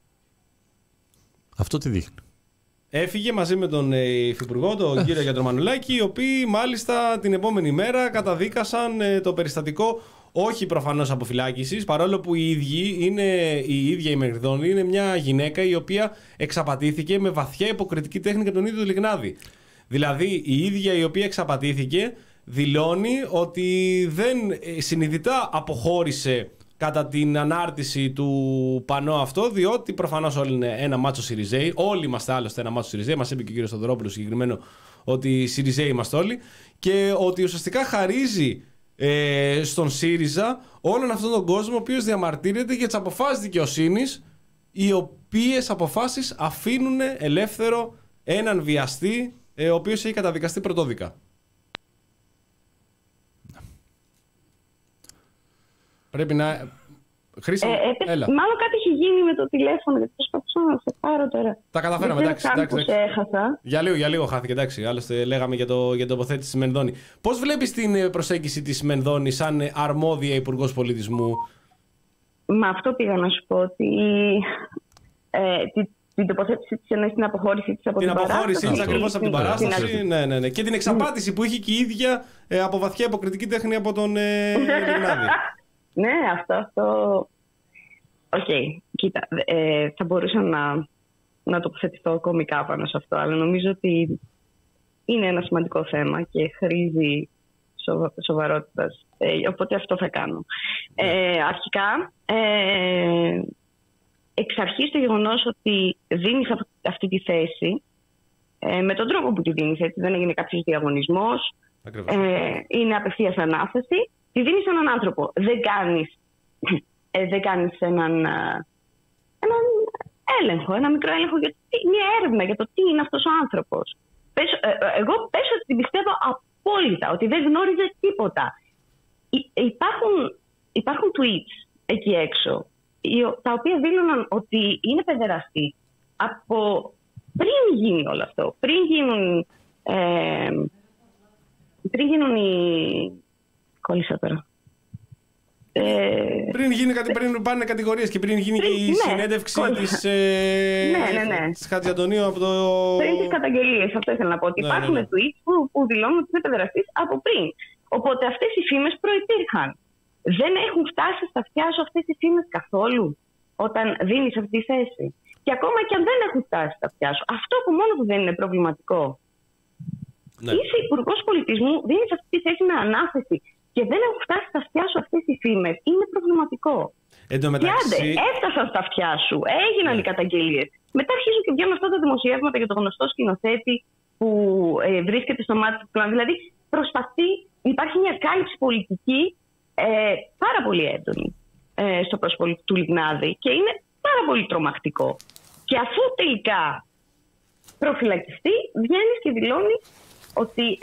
Αυτό τι δείχνει? Έφυγε μαζί με τον Υφυπουργό, τον κύριο Γιατρομανουλάκη, οι οποίοι μάλιστα την επόμενη μέρα καταδίκασαν το περιστατικό, όχι προφανώς αποφυλάκησης, παρόλο που η ίδια, είναι, η ίδια η Μελδώνη είναι μια γυναίκα η οποία εξαπατήθηκε με βαθιά υποκριτική τέχνη από τον ίδιο τον Λιγνάδη. Δηλαδή η ίδια η οποία εξαπατήθηκε δηλώνει ότι δεν συνειδητά αποχώρησε κατά την ανάρτηση του πανό αυτό, διότι προφανώς όλοι είναι ένα μάτσο Σιριζέοι. Όλοι είμαστε άλλωστε ένα μάτσο Σιριζέοι. Μας είπε και ο κύριος Στοδωρόπουλος συγκεκριμένο ότι Σιριζέοι είμαστε όλοι. Και ότι ουσιαστικά χαρίζει ε, στον ΣΥΡΙΖΑ όλον αυτόν τον κόσμο ο οποίος διαμαρτύρεται για τις αποφάσεις δικαιοσύνης, οι οποίες αποφάσεις αφήνουν ελεύθερο έναν βιαστή, ε, ο οποίος έχει καταδικαστεί πρωτόδικα. Πρέπει να. Χρήσα... Ε, ε, έλα. Μάλλον κάτι έχει γίνει με το τηλέφωνο, γιατί προσπαθούσα να σε πάρω τώρα. Τα καταφέραμε, εντάξει. εντάξει, εντάξει. Έχασα. Για λίγο, για λίγο χάθηκε, εντάξει. Άλλωστε, λέγαμε για, το, για την τοποθέτηση της Μελδώνη. Πώς βλέπεις την προσέγγιση της Μελδώνη σαν αρμόδια υπουργός πολιτισμού? Με αυτό πήγα να σου πω ότι. Ε, την, την τοποθέτηση της εννοείς την αποχώρηση της από την, την παράσταση. Την αποχώρηση της ακριβώς από την παράσταση. Ναι, ναι, ναι. Και την εξαπάτηση που είχε και η ίδια ε, από βαθιά υποκριτική τέχνη από τον ε, Λιγνάδη. Ναι, αυτό, αυτό. Οκ, okay, κοίτα, ε, θα μπορούσα να, να τοποθετηθώ κωμικά πάνω σε αυτό, αλλά νομίζω ότι είναι ένα σημαντικό θέμα και χρήζει σοβα, σοβαρότητας, ε, οπότε αυτό θα κάνω. Ε, αρχικά, ε, εξ αρχής το γεγονός ότι δίνεις αυτή τη θέση, ε, με τον τρόπο που τη δίνεις, έτσι, δεν έγινε κάποιος διαγωνισμός, ε, είναι απευθείας ανάθεση, τη δίνεις σε έναν άνθρωπο. Δεν κάνεις, ε, δεν κάνεις έναν, έναν έλεγχο, ένα μικρό έλεγχο, για το, μια έρευνα για το τι είναι αυτός ο άνθρωπος. Πες, ε, εγώ πες ότι την πιστεύω απόλυτα, ότι δεν γνώριζε τίποτα. Υ, υπάρχουν, υπάρχουν tweets εκεί έξω, τα οποία δήλωναν ότι είναι παιδεραστή από πριν γίνει όλο αυτό. Πριν γίνουν, ε, πριν γίνουν οι... Κόλλησα τώρα. Ε, πριν, γίνει, πριν πάνε κατηγορίες και πριν γίνει πριν, και η ναι, συνέντευξη κόλλησα. της, ε, ναι, ναι, ναι. της Χατζιαντονίου από το... Πριν τις καταγγελίες, αυτό ήθελα να πω. Ότι ναι, υπάρχουν ναι, ναι. tweets που, που δηλώνουν ότι είναι παιδεραστής από πριν. Οπότε αυτές οι φήμες προϋπήρχαν. Δεν έχουν φτάσει στα αυτιά σου αυτές οι φήμες καθόλου όταν δίνεις αυτή τη θέση. Και ακόμα και αν δεν έχουν φτάσει στα αυτιά σου, αυτό που μόνο που δεν είναι προβληματικό. Ναι. Είσαι υπουργός πολιτισμού, δίνεις αυτή τη θέση με ανάθεση και δεν έχουν φτάσει στα αυτιά σου αυτές οι φήμες. Είναι προβληματικό. Εν τω μεταξύ... Και άντε, έφτασαν στα αυτιά σου, έγιναν ναι. οι καταγγελίες. Μετά αρχίζουν και βγαίνουν αυτά τα δημοσιεύματα για το γνωστό σκηνοθέτη που ε, βρίσκεται στο μάτι του πλάνου. Δηλαδή, προσπαθεί, υπάρχει μια κάλυψη πολιτική ε, πάρα πολύ έντονη. ε, στο πρόσωπο του Λιγνάδη και είναι πάρα πολύ τρομακτικό. Και αφού τελικά προφυλακιστεί, βγαίνει και δηλώνει ότι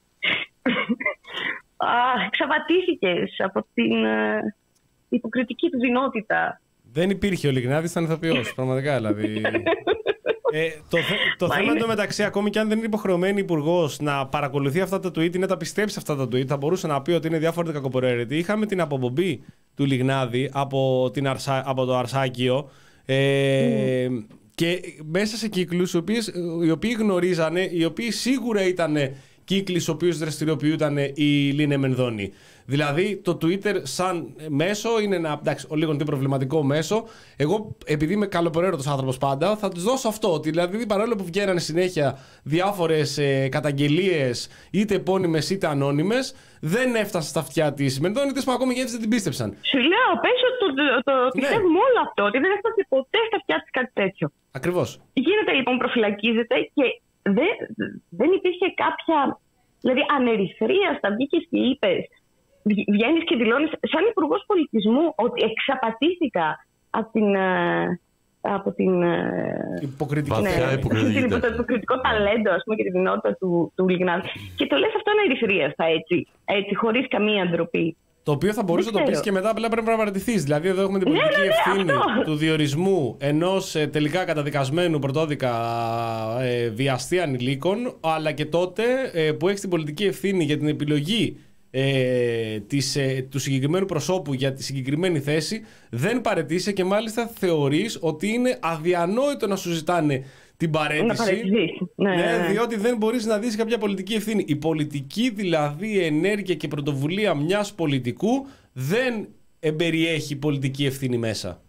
εξαπατήθηκες από την ε, υποκριτική του δυνότητα. Δεν υπήρχε ο Λιγνάδης, ήταν ηθοποιός, πραγματικά δηλαδή. Ε, το θε, το θέμα είναι... μεταξύ, ακόμη και αν δεν είναι υποχρεωμένη υπουργός να παρακολουθεί αυτά τα tweet ή να τα πιστέψει αυτά τα tweet, θα μπορούσε να πει ότι είναι διάφορα κακοπροαίρετη. Είχαμε την αποπομπή του Λιγνάδη από, την Αρσά, από το Αρσάκιο ε, mm. και μέσα σε κύκλους οι, οποίες, οι οποίοι γνωρίζανε, οι οποίοι σίγουρα ήταν κύκλοι στους οποίους δραστηριοποιούνταν η Λίνε Μενδώνη. Δηλαδή το Twitter σαν μέσο είναι ένα εντάξει, λίγο πιο προβληματικό μέσο. Εγώ, επειδή είμαι καλοπροαίρετος άνθρωπος πάντα, θα τους δώσω αυτό. Ότι δηλαδή παρόλο που βγαίνανε συνέχεια διάφορες ε, καταγγελίες, είτε επώνυμες είτε ανώνυμες, δεν έφτασαν στα αυτιά της Μενδώνη, είτε ακόμη και έτσι δεν την πίστεψαν. Σου λέω, πες ότι το, το, το πιστεύουμε ναι. όλο αυτό, ότι δεν έφτασε ποτέ στα αυτιά της κάτι τέτοιο. Ακριβώς. Γίνεται λοιπόν, προφυλακίζεται και δεν, δεν υπήρχε κάποια. Δηλαδή, ανερυθρίαστα βγήκες και είπες, βγαίνεις και δηλώνεις σαν υπουργός πολιτισμού ότι εξαπατήθηκα από την. Από την υποκριτική. Ναι, υποκριτική. Το υποκριτικό ταλέντο, ας πούμε, και τη δυνότητα του, του Λιγνάδη. Και το λες αυτό ανερυθρίαστα έτσι, έτσι χωρίς καμία ντροπή. Το οποίο θα μπορούσε να το πεις και μετά, απλά πρέπει να παραιτηθείς. Δηλαδή, εδώ έχουμε την πολιτική ναι, ναι, ευθύνη ναι, του διορισμού ενός ε, τελικά καταδικασμένου πρωτόδικα ε, βιαστή ανηλίκων, αλλά και τότε ε, που έχεις την πολιτική ευθύνη για την επιλογή ε, της, ε, του συγκεκριμένου προσώπου για τη συγκεκριμένη θέση, δεν παραιτείσαι και μάλιστα θεωρείς ότι είναι αδιανόητο να σου ζητάνε την παραίτηση, ναι, ναι, διότι δεν μπορείς να δεις κάποια πολιτική ευθύνη. Η πολιτική δηλαδή ενέργεια και πρωτοβουλία μιας πολιτικού δεν εμπεριέχει πολιτική ευθύνη μέσα.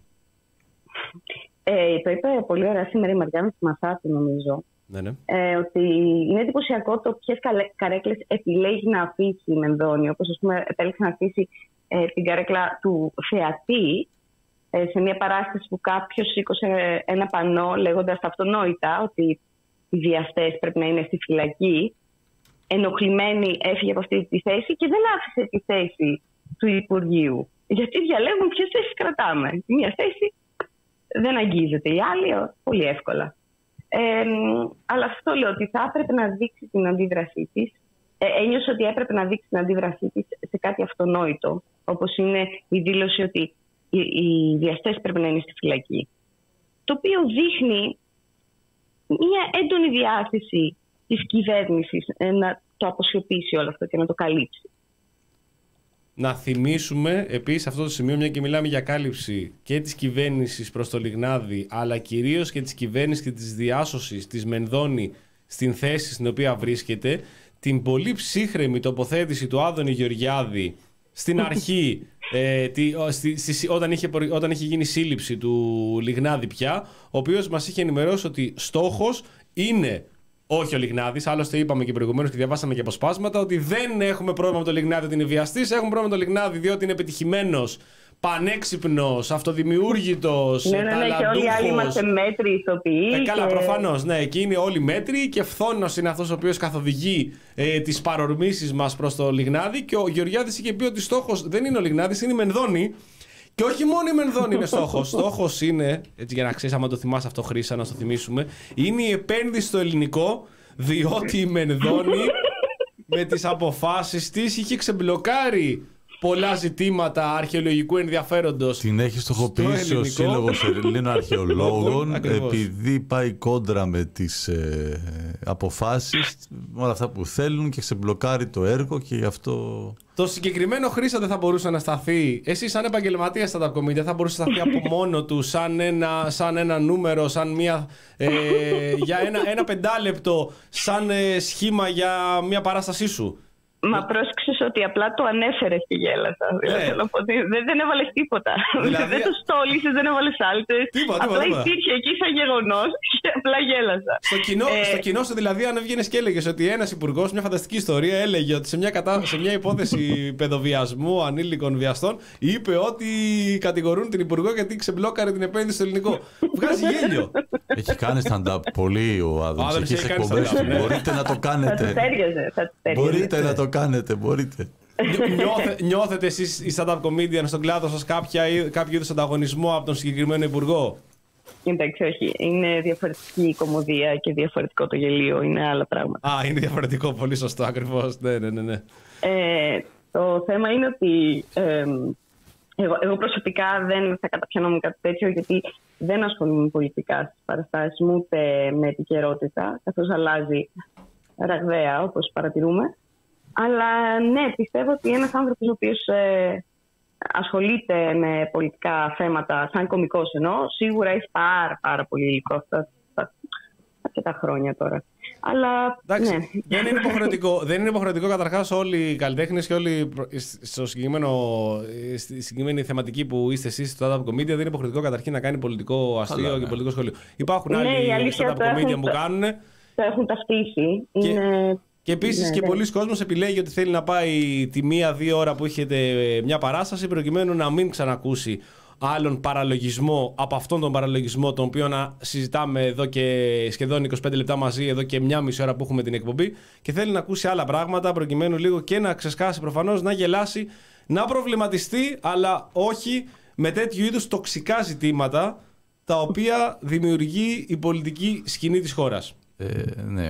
Ε, το είπε πολύ ωραία σήμερα η Μαριάννα Μασάτη, νομίζω. Ναι, ναι. Ε, ότι είναι εντυπωσιακό το ποιες καρέκλες επιλέγει να αφήσει η Μενδώνη. Όπως, ας πούμε, επέλεξε να αφήσει ε, την καρέκλα του θεατή σε μια παράσταση που κάποιος σήκωσε ένα πανό λέγοντας τα αυτονόητα ότι οι βιαστές πρέπει να είναι στη φυλακή. Ενοχλημένη έφυγε από αυτή τη θέση και δεν άφησε τη θέση του Υπουργείου. Γιατί διαλέγουν ποιες θέσεις κρατάμε. Μια θέση δεν αγγίζεται, η άλλη πολύ εύκολα. Ε, αλλά αυτό λέω ότι θα έπρεπε να δείξει την αντίδρασή της. Ε, ένιωσε ότι έπρεπε να δείξει την αντίδρασή της σε κάτι αυτονόητο, όπως είναι η δήλωση ότι οι, οι βιαστές πρέπει να είναι στη φυλακή. Το οποίο δείχνει μια έντονη διάθεση της κυβέρνησης να το αποσιωπήσει όλο αυτό και να το καλύψει. Να θυμίσουμε επίσης αυτό το σημείο, μια και μιλάμε για κάλυψη και της κυβέρνησης προς το Λιγνάδη, αλλά κυρίως και της κυβέρνησης και της διάσωσης της Μενδώνη στην θέση στην οποία βρίσκεται, την πολύ ψύχρεμη τοποθέτηση του Άδωνη Γεωργιάδη στην αρχή, ε, τη, στη, στη, όταν, είχε, όταν είχε γίνει σύλληψη του Λιγνάδη πια, ο οποίος μας είχε ενημερώσει ότι στόχος είναι όχι ο Λιγνάδης. Άλλωστε, είπαμε και προηγουμένως και διαβάσαμε και αποσπάσματα ότι δεν έχουμε πρόβλημα με το Λιγνάδη ότι είναι βιαστής. Έχουμε πρόβλημα με το Λιγνάδη διότι είναι πετυχημένος, πανέξυπνος, αυτοδημιούργητος, ναι, ναι, ναι, ταλαντούχος. Και όλοι οι άλλοι είμαστε μέτροι ηθοποιοί. Ε, καλά, και... προφανώς, ναι. Και είναι όλοι μέτροι και φθόνος είναι αυτός ο οποίος καθοδηγεί ε, τις παρορμήσεις μας προς το Λιγνάδη. Και ο Γεωργιάδης είχε πει ότι στόχος δεν είναι ο Λιγνάδης, είναι η Μενδώνη. Και όχι μόνο η Μενδώνη είναι στόχος. Στόχος είναι, έτσι για να ξέρεις, άμα το θυμάσαι αυτό, Χρύσα, να το θυμίσουμε, είναι η επένδυση στο ελληνικό, διότι η Μενδώνη με τις αποφάσεις της είχε ξεμπλοκάρει πολλά ζητήματα αρχαιολογικού ενδιαφέροντος. Την έχει στοχοποιήσει ο Σύλλογος Ελλήνων Αρχαιολόγων επειδή πάει κόντρα με τις ε, αποφάσεις, με όλα αυτά που θέλουν και ξεμπλοκάρει το έργο και γι' αυτό... Το συγκεκριμένο, Χρύσα, δεν θα μπορούσε να σταθεί. Εσύ, σαν επαγγελματίας στα comedy, δεν θα μπορούσε να σταθεί από μόνο του, σαν ένα, σαν ένα νούμερο, σαν μια, ε, για ένα, ένα πεντάλεπτο, σαν ε, σχήμα για μια παράστασή σου. Μα πρόσεξες ότι απλά το ανέφερες και γέλασα. Δηλαδή, δεν, δεν έβαλες τίποτα. Δηλαδή... δεν το στόλισες, δεν έβαλες άλτες. Τίποτα, απλά τίποτα. υπήρχε εκεί σαν γεγονός και απλά γέλασα. Στο κοινό, ε... στο κοινό σου δηλαδή, αν έβγαινες και έλεγες ότι ένας υπουργός, μια φανταστική ιστορία, έλεγε ότι σε μια, κατα... σε μια υπόθεση παιδοβιασμού ανήλικων βιαστών, είπε ότι κατηγορούν την υπουργό γιατί ξεμπλόκαρε την επένδυση στο ελληνικό. Βγάζει γέλιο. Έχει κάνει stand-up πολύ ο Άδωνης. Έχει εκπομπές. Μπορείτε να το κάνετε. Θα του τέριαζε. Μπορείτε να το κάνετε, μπορείτε. Νιώθε, νιώθετε εσείς οι stand-up comedian στον κλάδο σας κάποια, κάποιο είδους ανταγωνισμό από τον συγκεκριμένο υπουργό? Εντάξει, όχι. Είναι διαφορετική η κωμωδία και διαφορετικό το γελίο. Είναι άλλα πράγματα. Α, είναι διαφορετικό. Πολύ σωστό, ακριβώς. Ναι, ναι, ναι, ναι. Ε, το θέμα είναι ότι ε, εγώ, εγώ προσωπικά δεν θα καταπιανόμουν κάτι τέτοιο, γιατί δεν ασχολούμαι πολιτικά στις παραστάσεις μου, ούτε με επικαιρότητα, καθώς αλλάζει ραγδαία, όπως παρατηρούμε. Αλλά ναι, πιστεύω ότι ένας άνθρωπος ο οποίος ε, ασχολείται με πολιτικά θέματα, σαν κωμικός εννοώ, σίγουρα έχει πάρα, πάρα πολύ υλικό αυτά τα αρκετά χρόνια τώρα. Αλλά εντάξει, ναι. δεν είναι υποχρεωτικό, δεν είναι υποχρεωτικό καταρχάς όλοι οι καλλιτέχνες και όλοι στο συγκεκριμένο, στη συγκεκριμένη θεματική που είστε εσείς στο stand-up comedian, δεν είναι υποχρεωτικό καταρχήν να κάνει πολιτικό αστείο Αλλά, και ναι. πολιτικό σχολείο. Υπάρχουν ναι, άλλοι stand-up comedian που κάνουν. Το έχουν ταυτίσει. Και... Είναι... Και επίσης ναι, και ναι. πολλοί κόσμος επιλέγει ότι θέλει να πάει τη μία-δύο ώρα που έχετε μια παράσταση, προκειμένου να μην ξανακούσει άλλον παραλογισμό από αυτόν τον παραλογισμό, τον οποίο να συζητάμε εδώ και σχεδόν είκοσι πέντε λεπτά μαζί, εδώ και μια μισή ώρα που έχουμε την εκπομπή, και θέλει να ακούσει άλλα πράγματα, προκειμένου λίγο και να ξεσκάσει προφανώς, να γελάσει, να προβληματιστεί, αλλά όχι με τέτοιου είδους τοξικά ζητήματα τα οποία δημιουργεί η πολιτική σκηνή της χώρας. Ε, ναι.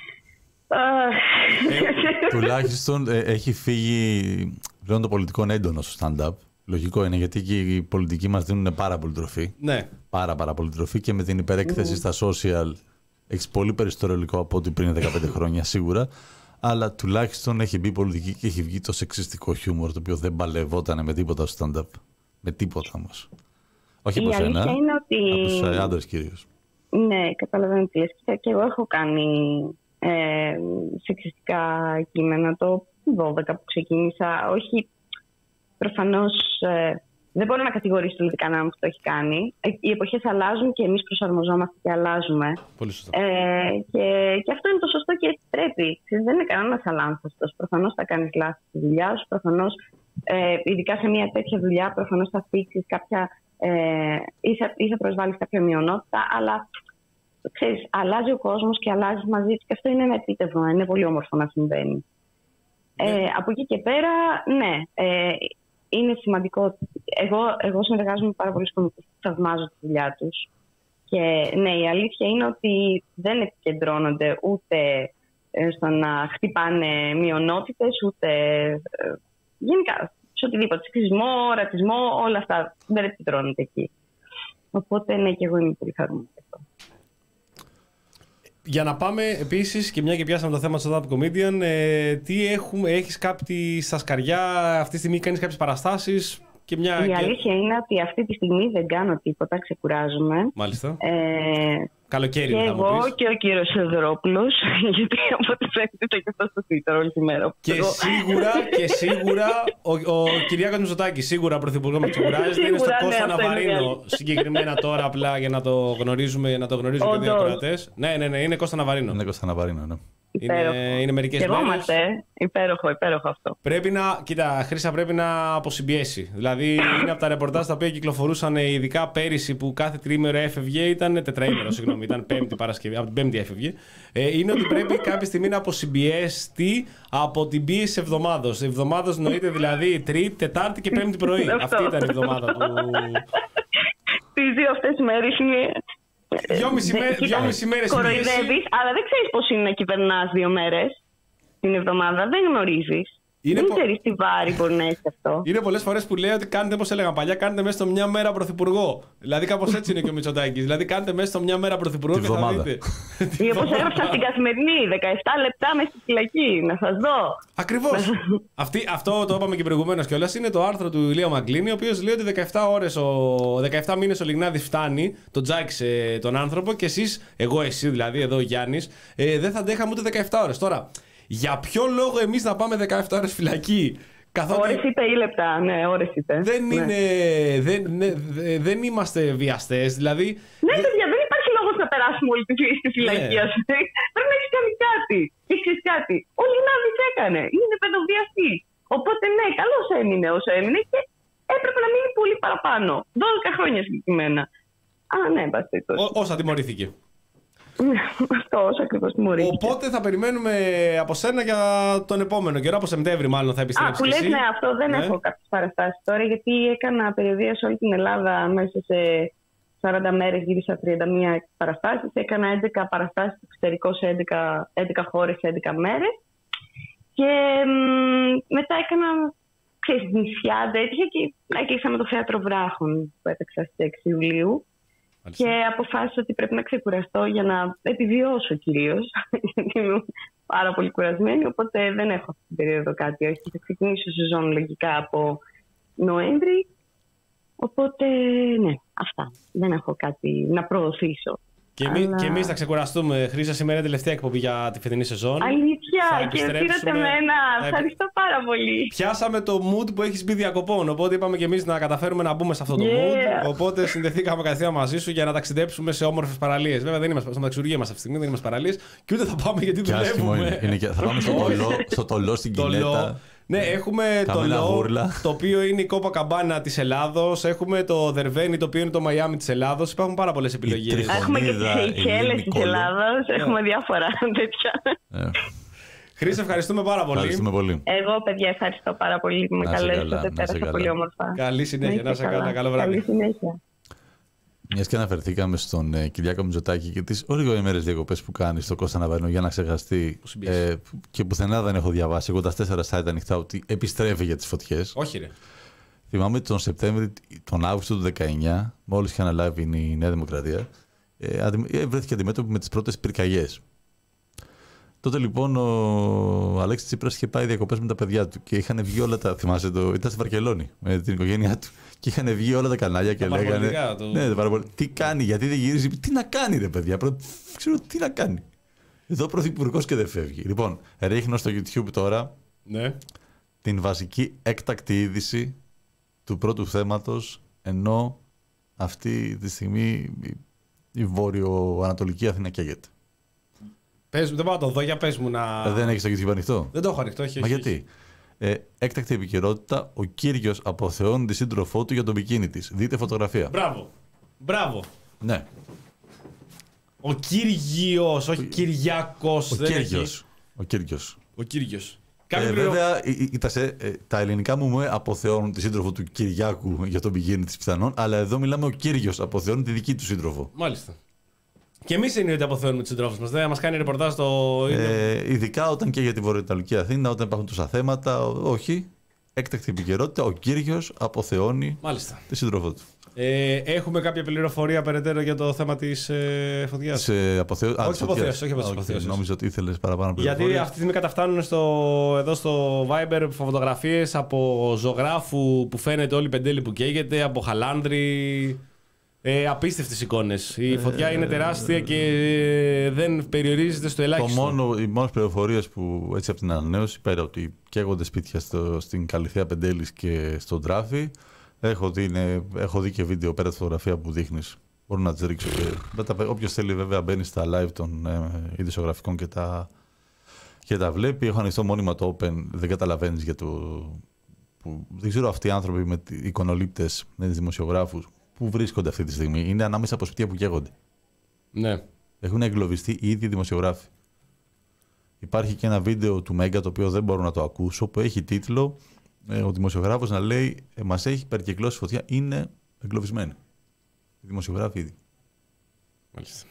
Ε, τουλάχιστον ε, έχει φύγει πλέον το πολιτικό έντονο στο stand-up. Λογικό είναι, γιατί και οι πολιτικοί μας δίνουν πάρα πολύ τροφή. Ναι. Πάρα πάρα πολύ τροφή, και με την υπερέκθεση mm. στα social έχεις πολύ περισσότερο υλικό από ό,τι πριν δεκαπέντε χρόνια σίγουρα. Αλλά τουλάχιστον έχει μπει πολιτική και έχει βγει το σεξιστικό χιούμορ, το οποίο δεν παλευόταν με τίποτα στο stand-up. Με τίποτα όμως. Όχι από σένα, ότι... από τους ε, άντρες κυρίως. Ναι, καταλαβαίνω τι λες. Και εγώ έχω κάνει ε, σεξιστικά κείμενα το δώδεκα που ξεκίνησα. Όχι, προφανώς ε, δεν μπορώ να κατηγορήσω δηλαδή κανέναν που το έχει κάνει. Ε, οι εποχές αλλάζουν και εμείς προσαρμοζόμαστε και αλλάζουμε. Πολύ σωστό. Ε, και, και αυτό είναι το σωστό και έτσι πρέπει. Δεν είναι κανένας αλάνθαστος. Προφανώς θα κάνεις λάθη στη δουλειά σου. Προφανώς, ε, ειδικά σε μια τέτοια δουλειά, προφανώς θα θίξεις κάποια. Ε, ή, θα, ή θα προσβάλλεις κάποια μειονότητα, αλλά ξέρεις, αλλάζει ο κόσμος και αλλάζει μαζί του, και αυτό είναι ένα επίτευγμα. Είναι πολύ όμορφο να συμβαίνει. Ε, yeah. Από εκεί και πέρα, ναι, ε, είναι σημαντικό. Εγώ, εγώ συνεργάζομαι με πάρα πολλούς κομικούς που θαυμάζω τη δουλειά τους. Και ναι, η αλήθεια είναι ότι δεν επικεντρώνονται ούτε στο να χτυπάνε μειονότητες, ούτε ε, γενικά σε οτιδήποτε. Σεξισμό, ρατσισμό, όλα αυτά δεν επικεντρώνονται εκεί. Οπότε ναι, και εγώ είμαι πολύ χαρούμενη γι' αυτό. Για να πάμε επίσης, και μια και πιάσαμε το θέμα του stand-up comedian, ε, τι έχουμε, έχεις κάτι στα σκαριά, αυτή τη στιγμή κάνεις κάποιες παραστάσεις και μια... Η αλήθεια είναι ότι αυτή τη στιγμή δεν κάνω τίποτα, ξεκουράζομαι. Μάλιστα. Ε, Καλοκαίρι και θα μου εγώ πεις. Και ο κύριος Σιδερόπουλος, γιατί από ό,τι φαίνεται το και αυτό στο Twitter όλη τη μέρα. Και εγώ... σίγουρα, και σίγουρα ο, ο Κυριάκος Μητσοτάκης, σίγουρα πρωθυπουργό με ξεκουράζεται, είναι στο Κώστα ναι, Ναβαρίνο συγκεκριμένα τώρα, απλά για να το γνωρίζουμε, για να το γνωρίζουν και οι δύο ακροατές. Ναι, ναι, ναι, είναι Κώστα Ναβαρίνο. Είναι Κώστα Ναβαρίνο, ναι. Είναι, είναι μερικές και μέρες. εγώ είμαστε. Υπέροχο, υπέροχο αυτό. Πρέπει να, κοίτα, Χρύσα, πρέπει να αποσυμπιέσει. Δηλαδή, είναι από τα ρεπορτάζ τα οποία κυκλοφορούσαν ειδικά πέρυσι, που κάθε τριήμερο έφευγε, ήταν τετραήμερο, συγγνώμη, ήταν πέμπτη Παρασκευή, από την Πέμπτη έφευγε. Ε, είναι ότι πρέπει κάποια στιγμή να αποσυμπιέσει από την πίεση εβδομάδος. Εβδομάδος νοείται δηλαδή Τρίτη, Τετάρτη και Πέμπτη πρωί. Αυτή ήταν η εβδομάδα του. Τις δύο αυτές μέρες είναι. Δυόμιση μέρες κοροϊδεύεις, αλλά δεν ξέρεις πώς είναι να κυβερνάς δύο μέρες την εβδομάδα. Δεν γνωρίζεις. Είναι δεν πο... ξέρεις τι βάρη μπορεί να έχει αυτό. Είναι πολλές φορές που λέει ότι κάνετε, όπως έλεγαν παλιά, κάνετε μέσα στο μια μέρα πρωθυπουργό. Δηλαδή κάπως έτσι είναι και ο Μητσοτάκης. Δηλαδή κάνετε μέσα στο μια μέρα πρωθυπουργό και θα δείτε. Ή όπως έγραψα στην Καθημερινή, δεκαεπτά λεπτά μέσα στη φυλακή. Να σας δω. Ακριβώς. Αυτή, αυτό το είπαμε και προηγουμένως κιόλας. Είναι το άρθρο του Ηλία Μαγκλίνη, ο οποίος λέει ότι δεκαεπτά ώρες, ο... δεκαεπτά μήνες ο Λιγνάδης φτάνει, τον τζάκισε τον άνθρωπο, και εσείς, εγώ εσύ δηλαδή, εδώ ο Γιάννης, ε, δεν θα αντέχαμε ούτε δεκαεπτά ώρες. Τώρα, για ποιο λόγο εμείς να πάμε δεκαεπτά ώρες φυλακή? Καθότι... Ώρες είτε ή λεπτά, ναι, ώρες είτε. Δεν, ναι. είναι, δεν, ναι, δεν είμαστε βιαστές, δηλαδή... Ναι, παιδιά, δεν υπάρχει λόγος να περάσουμε όλη τη ζωή στη φυλακή. Ναι. Πρέπει να έχεις κάνει κάτι. Έχεις κάτι. Ο Λιγνάδης έκανε. Είναι παιδοβιαστής. Οπότε ναι, καλώς έμεινε όσο έμεινε, και έπρεπε να μείνει πολύ παραπάνω. δώδεκα χρόνια συγκεκριμένα. Α, ναι, μπαστήτως. Όσα τιμωρήθηκε. Αυτό ακριβώς μου ορίστηκε. Οπότε θα περιμένουμε από σένα για τον επόμενο καιρό, από Σεπτέμβρη μάλλον θα επιστρέψεις. Α, που λες, εσύ. ναι, αυτό δεν ναι. έχω κάποιες παραστάσεις τώρα, γιατί έκανα περιοδεία σε όλη την Ελλάδα μέσα σε σαράντα μέρες, γύρισα τριάντα μία παραστάσεις. Έκανα έντεκα παραστάσεις στο εξωτερικό σε έντεκα, έντεκα χώρες σε έντεκα μέρες. Και μ, μετά έκανα, ξέρεις, νησιά τέτοια και έκλεισα με το Θέατρο Βράχων που έπαιξα στις έξι Ιουλίου. Και αποφάσισα ότι πρέπει να ξεκουραστώ για να επιβιώσω κυρίως, γιατί είμαι πάρα πολύ κουρασμένη, οπότε δεν έχω αυτή την περίοδο κάτι. Όχι, θα ξεκινήσω σεζόν λογικά από Νοέμβρη, οπότε ναι, αυτά. Δεν έχω κάτι να προωθήσω. Και, εμεί, Αλλά... και εμείς θα ξεκουραστούμε. Χρήσα, σήμερα είναι τελευταία εκπομπή για τη φετινή σεζόν. Αλήθεια, και πήρατε μένα. Ευχαριστώ πάρα πολύ. Πιάσαμε το mood που έχεις μπει διακοπών. Οπότε είπαμε και εμείς να καταφέρουμε να μπούμε σε αυτό το Yeah. mood. Οπότε συνδεθήκαμε κατευθείαν μαζί σου για να ταξιδέψουμε σε όμορφες παραλίες. Βέβαια δεν είμαστε στο Μαξουργία μας αυτή τη στιγμή, δεν είμαστε παραλίες. Και ούτε θα πάμε γιατί Και άσχημο δουλεύουμε. είναι. είναι και, θα πάμε στο τολό, στο τολό στην Κινέτα. Ναι, έχουμε το Καμένα Λό, γούρλα. το οποίο είναι η Κόπα Καμπάνα της Ελλάδος. Έχουμε το Δερβένι, το οποίο είναι το Μαϊάμι της Ελλάδος. Υπάρχουν πάρα πολλές επιλογές. τριφωνίδα, Έχουμε και τις Σεϊχέλες της Ελληνικόλο. Ελλάδος, έχουμε διάφορα τέτοια. Ε, Χρήση, ευχαριστούμε πάρα πολύ. Ευχαριστούμε πολύ. Εγώ, παιδιά, ευχαριστώ πάρα πολύ που με Να είσαι καλά, καλέσατε. να είσαι Πέρασα καλά. πολύ όμορφα. Καλή συνέχεια, να είσαι καλά. Καλό βράδυ. Καλή συνέχεια. Μια και αναφερθήκαμε στον ε, Κυριάκο Μητσοτάκη και τι ωριγοημέρες διακοπές που κάνει στο Κώστα Ναβαρινό για να ξεχαστεί. Ε, και πουθενά δεν έχω διαβάσει. Εγώ τα τέσσερα site ανοιχτά ότι επιστρέφει για τις φωτιές. Όχι, ρε. Θυμάμαι τον Σεπτέμβρη, τον Αύγουστο του δεκαεννιά, μόλις είχε αναλάβει η Νέα Δημοκρατία, ε, αντι, ε, βρέθηκε αντιμέτωπη με τις πρώτες πυρκαγιές. Τότε λοιπόν ο Αλέξης Τσίπρας είχε πάει διακοπές με τα παιδιά του και είχαν βγει όλα τα. Θυμάσαι το. Ήταν στη Βαρκελόνη με την οικογένειά του. Και είχαν βγει όλα τα κανάλια και τα λέγανε. του... Ναι, τα τι κάνει, γιατί δεν γυρίζει. Τι να κάνει, ρε παιδιά. Πρώτα, ξέρω τι να κάνει. Εδώ πρωθυπουργός και δεν φεύγει. Λοιπόν, ρίχνω στο YouTube τώρα ναι. την βασική έκτακτη είδηση του πρώτου θέματος, ενώ αυτή τη στιγμή η βόρειο-ανατολική Αθήνα καίγεται. Πες μου, δεν πάω να το δω, για πες μου να... Ε, δεν έχεις το YouTube ανοιχτό. Δεν το έχω ανοιχτό, όχι. Μα όχι, γιατί. Ε, έκτακτη επικαιρότητα, ο Κύριος αποθεώνει τη σύντροφό του για τον μπικίνι της. Δείτε φωτογραφία. Μπράβο. Μπράβο. Ναι. Ο Κύριος, όχι Κυριάκος. Ο δεν Κύριος. έχει. Ο Κύριος. Ο Κύριος. Ε, βέβαια, κοίτασε, ε, τα ελληνικά μου με αποθεώνουν τη σύντροφο του Κυριάκου για τον μπικίνι της πιθανόν, αλλά εδώ μιλάμε ο Κύριος αποθεώνει τη δική του σύντροφο. Μάλιστα. Και εμείς είναι ότι αποθεώνουμε τους συντρόφους μας. Δεν μας κάνει ρεπορτάζ στο. Ε, ειδικά όταν και για τη βορειοανατολική Αθήνα, όταν υπάρχουν τόσα θέματα, όχι. Έκτακτη επικαιρότητα, ο Κύριος αποθεώνει Μάλιστα. τη σύντροφό του. Ε, έχουμε κάποια πληροφορία περαιτέρω για το θέμα της ε, φωτιάς. Σε αποθεώ... Όχι τις αποθέωσεις, όχι από τις αποθέωσεις. Νόμιζα ότι ήθελες παραπάνω πληροφορίες. Γιατί αυτή τη στιγμή καταφτάνουν στο, εδώ στο Viber φωτογραφίες από ζωγράφου που φαίνεται όλη η πεντέλη που καίγεται, από χαλάνδρι. Ε, απίστευτες εικόνες. Η φωτιά είναι τεράστια και δεν περιορίζεται στο ελάχιστο. Το μόνο, οι μόνες πληροφορίες που έτσι από την ανανέωση πέρα ότι καίγονται σπίτια στο, στην Καλυθέα Πεντέλης και στον Τράφη. Έχω δει, είναι, έχω δει και βίντεο πέρα τη φωτογραφία που δείχνεις. Μπορώ να τις ρίξω. Όποιος θέλει βέβαια μπαίνει στα live των ε, ειδησιογραφικών και τα, και τα βλέπει. Έχω ανοιχτό μόνιμα το Open. Δεν καταλαβαίνεις για το... Που, δεν ξέρω αυτοί οι άνθρωποι με οι εικονολήπτες, με τους δημοσιογράφους, που βρίσκονται αυτή τη στιγμή. Είναι ανάμεσα από σπίτια που καίγονται. Ναι. Έχουν εγκλωβιστεί οι ίδιοι δημοσιογράφοι. Υπάρχει και ένα βίντεο του Μέγκα το οποίο δεν μπορώ να το ακούσω που έχει τίτλο ε, ο δημοσιογράφος να λέει ε, μας έχει περικυκλώσει φωτιά, είναι εγκλωβισμένοι. Οι δημοσιογράφοι ήδη. Μάλιστα.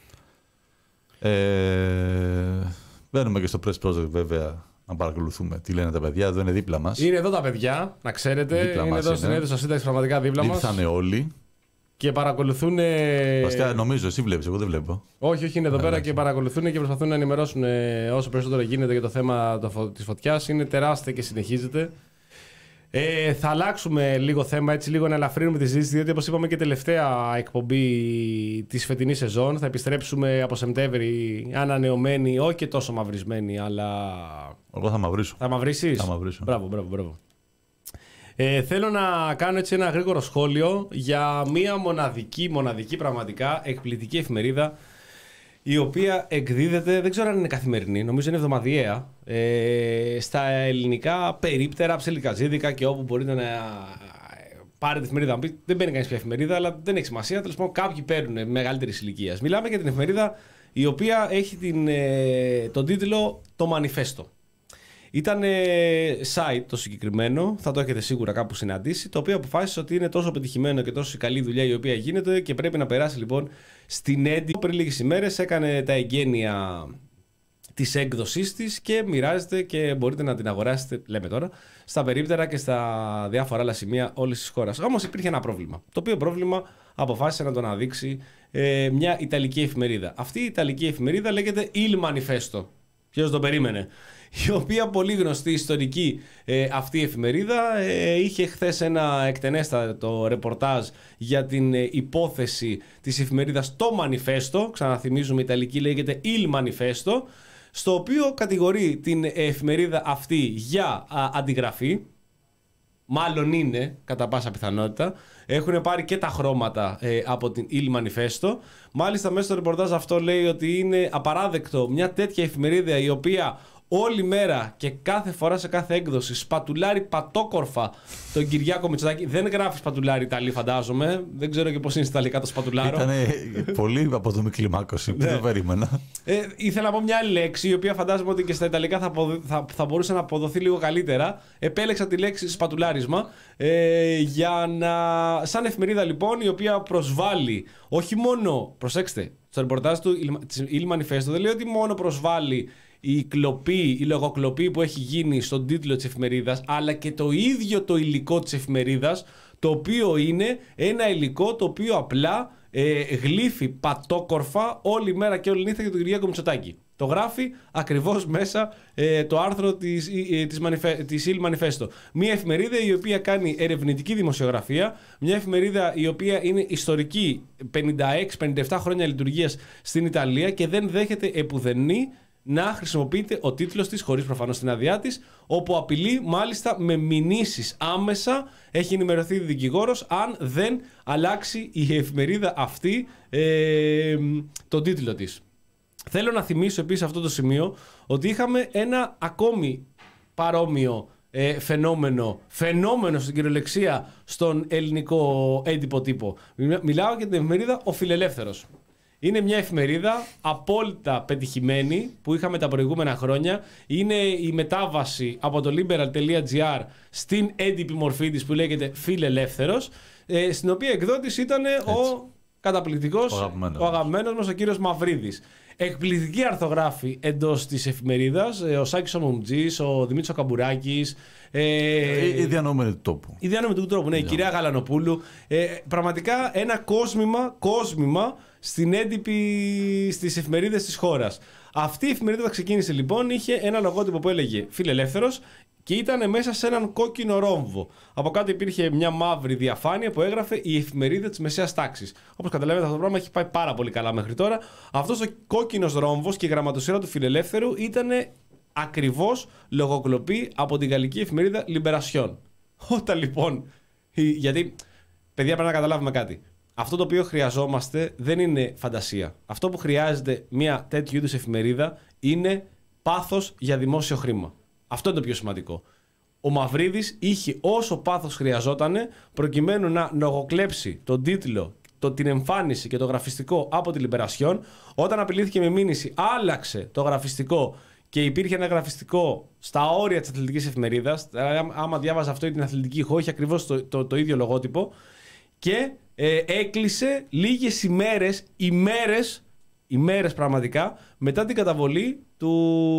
Ε, μπαίνουμε και στο Press Project βέβαια να παρακολουθούμε τι λένε τα παιδιά. Εδώ είναι δίπλα μας. Είναι εδώ τα παιδιά, να ξέρετε. Δίπλα είναι μας εδώ στην είναι. αίθουσα σύνταξη πραγματικά δίπλα μας. Ήρθανε όλοι. Και παρακολουθούν. Βασικά νομίζω, εσύ βλέπεις, εγώ δεν βλέπω. Όχι, όχι, είναι εδώ Α, πέρα εντάξει. και παρακολουθούν και προσπαθούν να ενημερώσουν ε, όσο περισσότερο γίνεται για το θέμα της φωτιάς. Είναι τεράστια και συνεχίζεται. Ε, θα αλλάξουμε λίγο θέμα, έτσι λίγο να ελαφρύνουμε τη συζήτηση, διότι όπως είπαμε και τελευταία εκπομπή της φετινής σεζόν, θα επιστρέψουμε από Σεπτέμβρη ανανεωμένοι, όχι και τόσο μαυρισμένοι, αλλά. Εγώ θα μαυρίσω. Θα μαυρίσεις. Θα μαυρίσω. Μπράβο, μπράβο, μπράβο. Ε, θέλω να κάνω έτσι ένα γρήγορο σχόλιο για μία μοναδική, μοναδική πραγματικά εκπληκτική εφημερίδα, η οποία εκδίδεται, δεν ξέρω αν είναι καθημερινή, νομίζω είναι εβδομαδιαία, ε, στα ελληνικά περίπτερα, ψιλικαζίδικα και όπου μπορείτε να πάρετε την εφημερίδα. Δεν παίρνει κανείς πια εφημερίδα, αλλά δεν έχει σημασία. Τέλος πάντων, κάποιοι παίρνουν μεγαλύτερη ηλικία. Μιλάμε για την εφημερίδα η οποία έχει την, ε, τον τίτλο Το Μανιφέστο. Ήταν ε, site το συγκεκριμένο, θα το έχετε σίγουρα κάπου συναντήσει, το οποίο αποφάσισε ότι είναι τόσο πετυχημένο και τόσο καλή δουλειά η οποία γίνεται και πρέπει να περάσει λοιπόν στην έντυπη. Πριν λίγες ημέρες έκανε τα εγγένεια της έκδοσής της και μοιράζεται και μπορείτε να την αγοράσετε, λέμε τώρα, στα περίπτερα και στα διάφορα άλλα σημεία όλης της χώρας. Όμως υπήρχε ένα πρόβλημα, το οποίο πρόβλημα αποφάσισε να το αναδείξει ε, μια Ιταλική εφημερίδα. Αυτή η Ιταλική εφημερίδα λέγεται Il Manifesto. Ποιος τον περίμενε? Η οποία πολύ γνωστή ιστορική ε, αυτή η εφημερίδα ε, είχε χθες ένα εκτενέστατο ρεπορτάζ για την ε, υπόθεση της εφημερίδας Το Manifesto. Ξαναθυμίζουμε, η Ιταλική λέγεται Il Manifesto, στο οποίο κατηγορεί την εφημερίδα αυτή για α, αντιγραφή. Μάλλον είναι, κατά πάσα πιθανότητα. Έχουν πάρει και τα χρώματα ε, από την Il Manifesto. Μάλιστα, μέσα στο ρεπορτάζ αυτό λέει ότι είναι απαράδεκτο μια τέτοια εφημερίδα η οποία όλη μέρα και κάθε φορά σε κάθε έκδοση σπατουλάρει πατόκορφα τον Κυριάκο Μητσοτάκη. Δεν γράφει σπατουλάρι Ιταλή, φαντάζομαι. Δεν ξέρω και πώς είναι στα Ιταλικά το σπατουλάρο. Ήταν πολύ αποδομή κλιμάκωση. Δεν το περίμενα. Ε, ήθελα να πω μια άλλη λέξη, η οποία φαντάζομαι ότι και στα Ιταλικά θα, αποδο... θα... θα μπορούσε να αποδοθεί λίγο καλύτερα. Επέλεξα τη λέξη σπατουλάρισμα. Ε, για να... Σαν εφημερίδα λοιπόν, η οποία προσβάλλει όχι μόνο. Προσέξτε, στο ρεπορτάζ του Il Manifesto δεν λέει ότι μόνο προσβάλλει η κλοπή, η λογοκλοπή που έχει γίνει στον τίτλο της εφημερίδας, αλλά και το ίδιο το υλικό της εφημερίδας, το οποίο είναι ένα υλικό το οποίο απλά ε, γλύφει πατόκορφα όλη μέρα και όλη νύχτα για τον Κυριάκο Μητσοτάκη. Το γράφει ακριβώς μέσα ε, το άρθρο της, ε, της, Manifest, της Il Manifesto. Μια εφημερίδα η οποία κάνει ερευνητική δημοσιογραφία, μια εφημερίδα η οποία είναι ιστορική, πενήντα έξι πενήντα επτά χρόνια λειτουργίας στην Ιταλία και δεν δέχεται επουδενή να χρησιμοποιείται ο τίτλος της, χωρίς προφανώς την άδειά της, όπου απειλεί μάλιστα με μηνύσεις άμεσα, έχει ενημερωθεί δικηγόρος, αν δεν αλλάξει η εφημερίδα αυτή ε, τον τίτλο της. Θέλω να θυμίσω επίσης αυτό το σημείο ότι είχαμε ένα ακόμη παρόμοιο ε, φαινόμενο, φαινόμενο στην κυριολεξία στον ελληνικό έντυπο τύπο. Μιλάω για την εφημερίδα Ο Φιλελεύθερος. Είναι μια εφημερίδα απόλυτα πετυχημένη που είχαμε τα προηγούμενα χρόνια. Είναι η μετάβαση από το liberal.gr στην έντυπη μορφή της που λέγεται Φιλελεύθερος, ε, στην οποία εκδότης ήταν έτσι ο καταπληκτικός, ο αγαπημένος, ο αγαπημένος μας ο κύριος Μαυρίδης. Εκπληκτική αρθογράφη εντός της εφημερίδας, ε, ο Σάκης ο Μουμτζής, ο Δημήτρης ο Καμπουράκης. Ε, η διανόμενη του τόπου. Η διανόμενη του τόπου, ναι, η κυρία Γαλανοπούλου. Ε, πραγματικά ένα κόσμημα, κόσμημα στην έντυπη, στις εφημερίδες της χώρας. Αυτή η εφημερίδα ξεκίνησε λοιπόν, είχε ένα λογότυπο που έλεγε Φιλελεύθερος και ήταν μέσα σε έναν κόκκινο ρόμβο. Από κάτω υπήρχε μια μαύρη διαφάνεια που έγραφε η εφημερίδα της μεσαίας τάξης. Όπως καταλαβαίνετε, αυτό το πράγμα έχει πάει πάρα πολύ καλά μέχρι τώρα. Αυτός ο κόκκινος ρόμβος και η γραμματοσύρα του Φιλελεύθερου ήταν ακριβώς λογοκλοπή από την γαλλική εφημερίδα Libération. Όταν λοιπόν. Γιατί, παιδιά, πρέπει να καταλάβουμε κάτι. Αυτό το οποίο χρειαζόμαστε δεν είναι φαντασία. Αυτό που χρειάζεται μια τέτοιου είδους εφημερίδα είναι πάθος για δημόσιο χρήμα. Αυτό είναι το πιο σημαντικό. Ο Μαυρίδης είχε όσο πάθος χρειαζότανε προκειμένου να λογοκλέψει τον τίτλο, το, την εμφάνιση και το γραφιστικό από τη Libération. Όταν απειλήθηκε με μήνυση, άλλαξε το γραφιστικό και υπήρχε ένα γραφιστικό στα όρια της αθλητικής εφημερίδας. Άμα διάβαζα αυτό ή την αθλητική ηχό, είχε ακριβώς το, το, το ίδιο λογότυπο. Και ε, έκλεισε λίγες ημέρες, ημέρες, ημέρες πραγματικά, μετά την καταβολή του,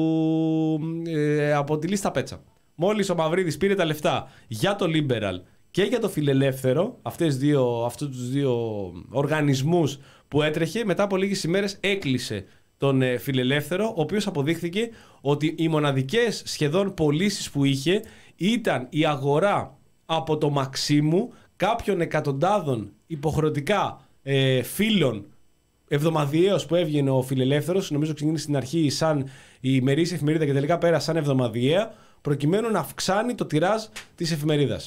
ε, από τη λίστα Πέτσα. Μόλις ο Μαυρίδης πήρε τα λεφτά για το Liberal και για το Φιλελεύθερο, αυτές δύο, αυτούς τους δύο οργανισμούς που έτρεχε, μετά από λίγες ημέρες έκλεισε τον ε, Φιλελεύθερο, ο οποίος αποδείχθηκε ότι οι μοναδικές σχεδόν πωλήσεις που είχε ήταν η αγορά από το Μαξίμου κάποιων εκατοντάδων υποχρεωτικά ε, φίλων εβδομαδιαίως που έβγαινε ο Φιλελεύθερος. Νομίζω ξεκίνησε στην αρχή σαν η ημερήσια εφημερίδα και τελικά πέρασε σαν εβδομαδιαία, προκειμένου να αυξάνει το τιράζ της εφημερίδας.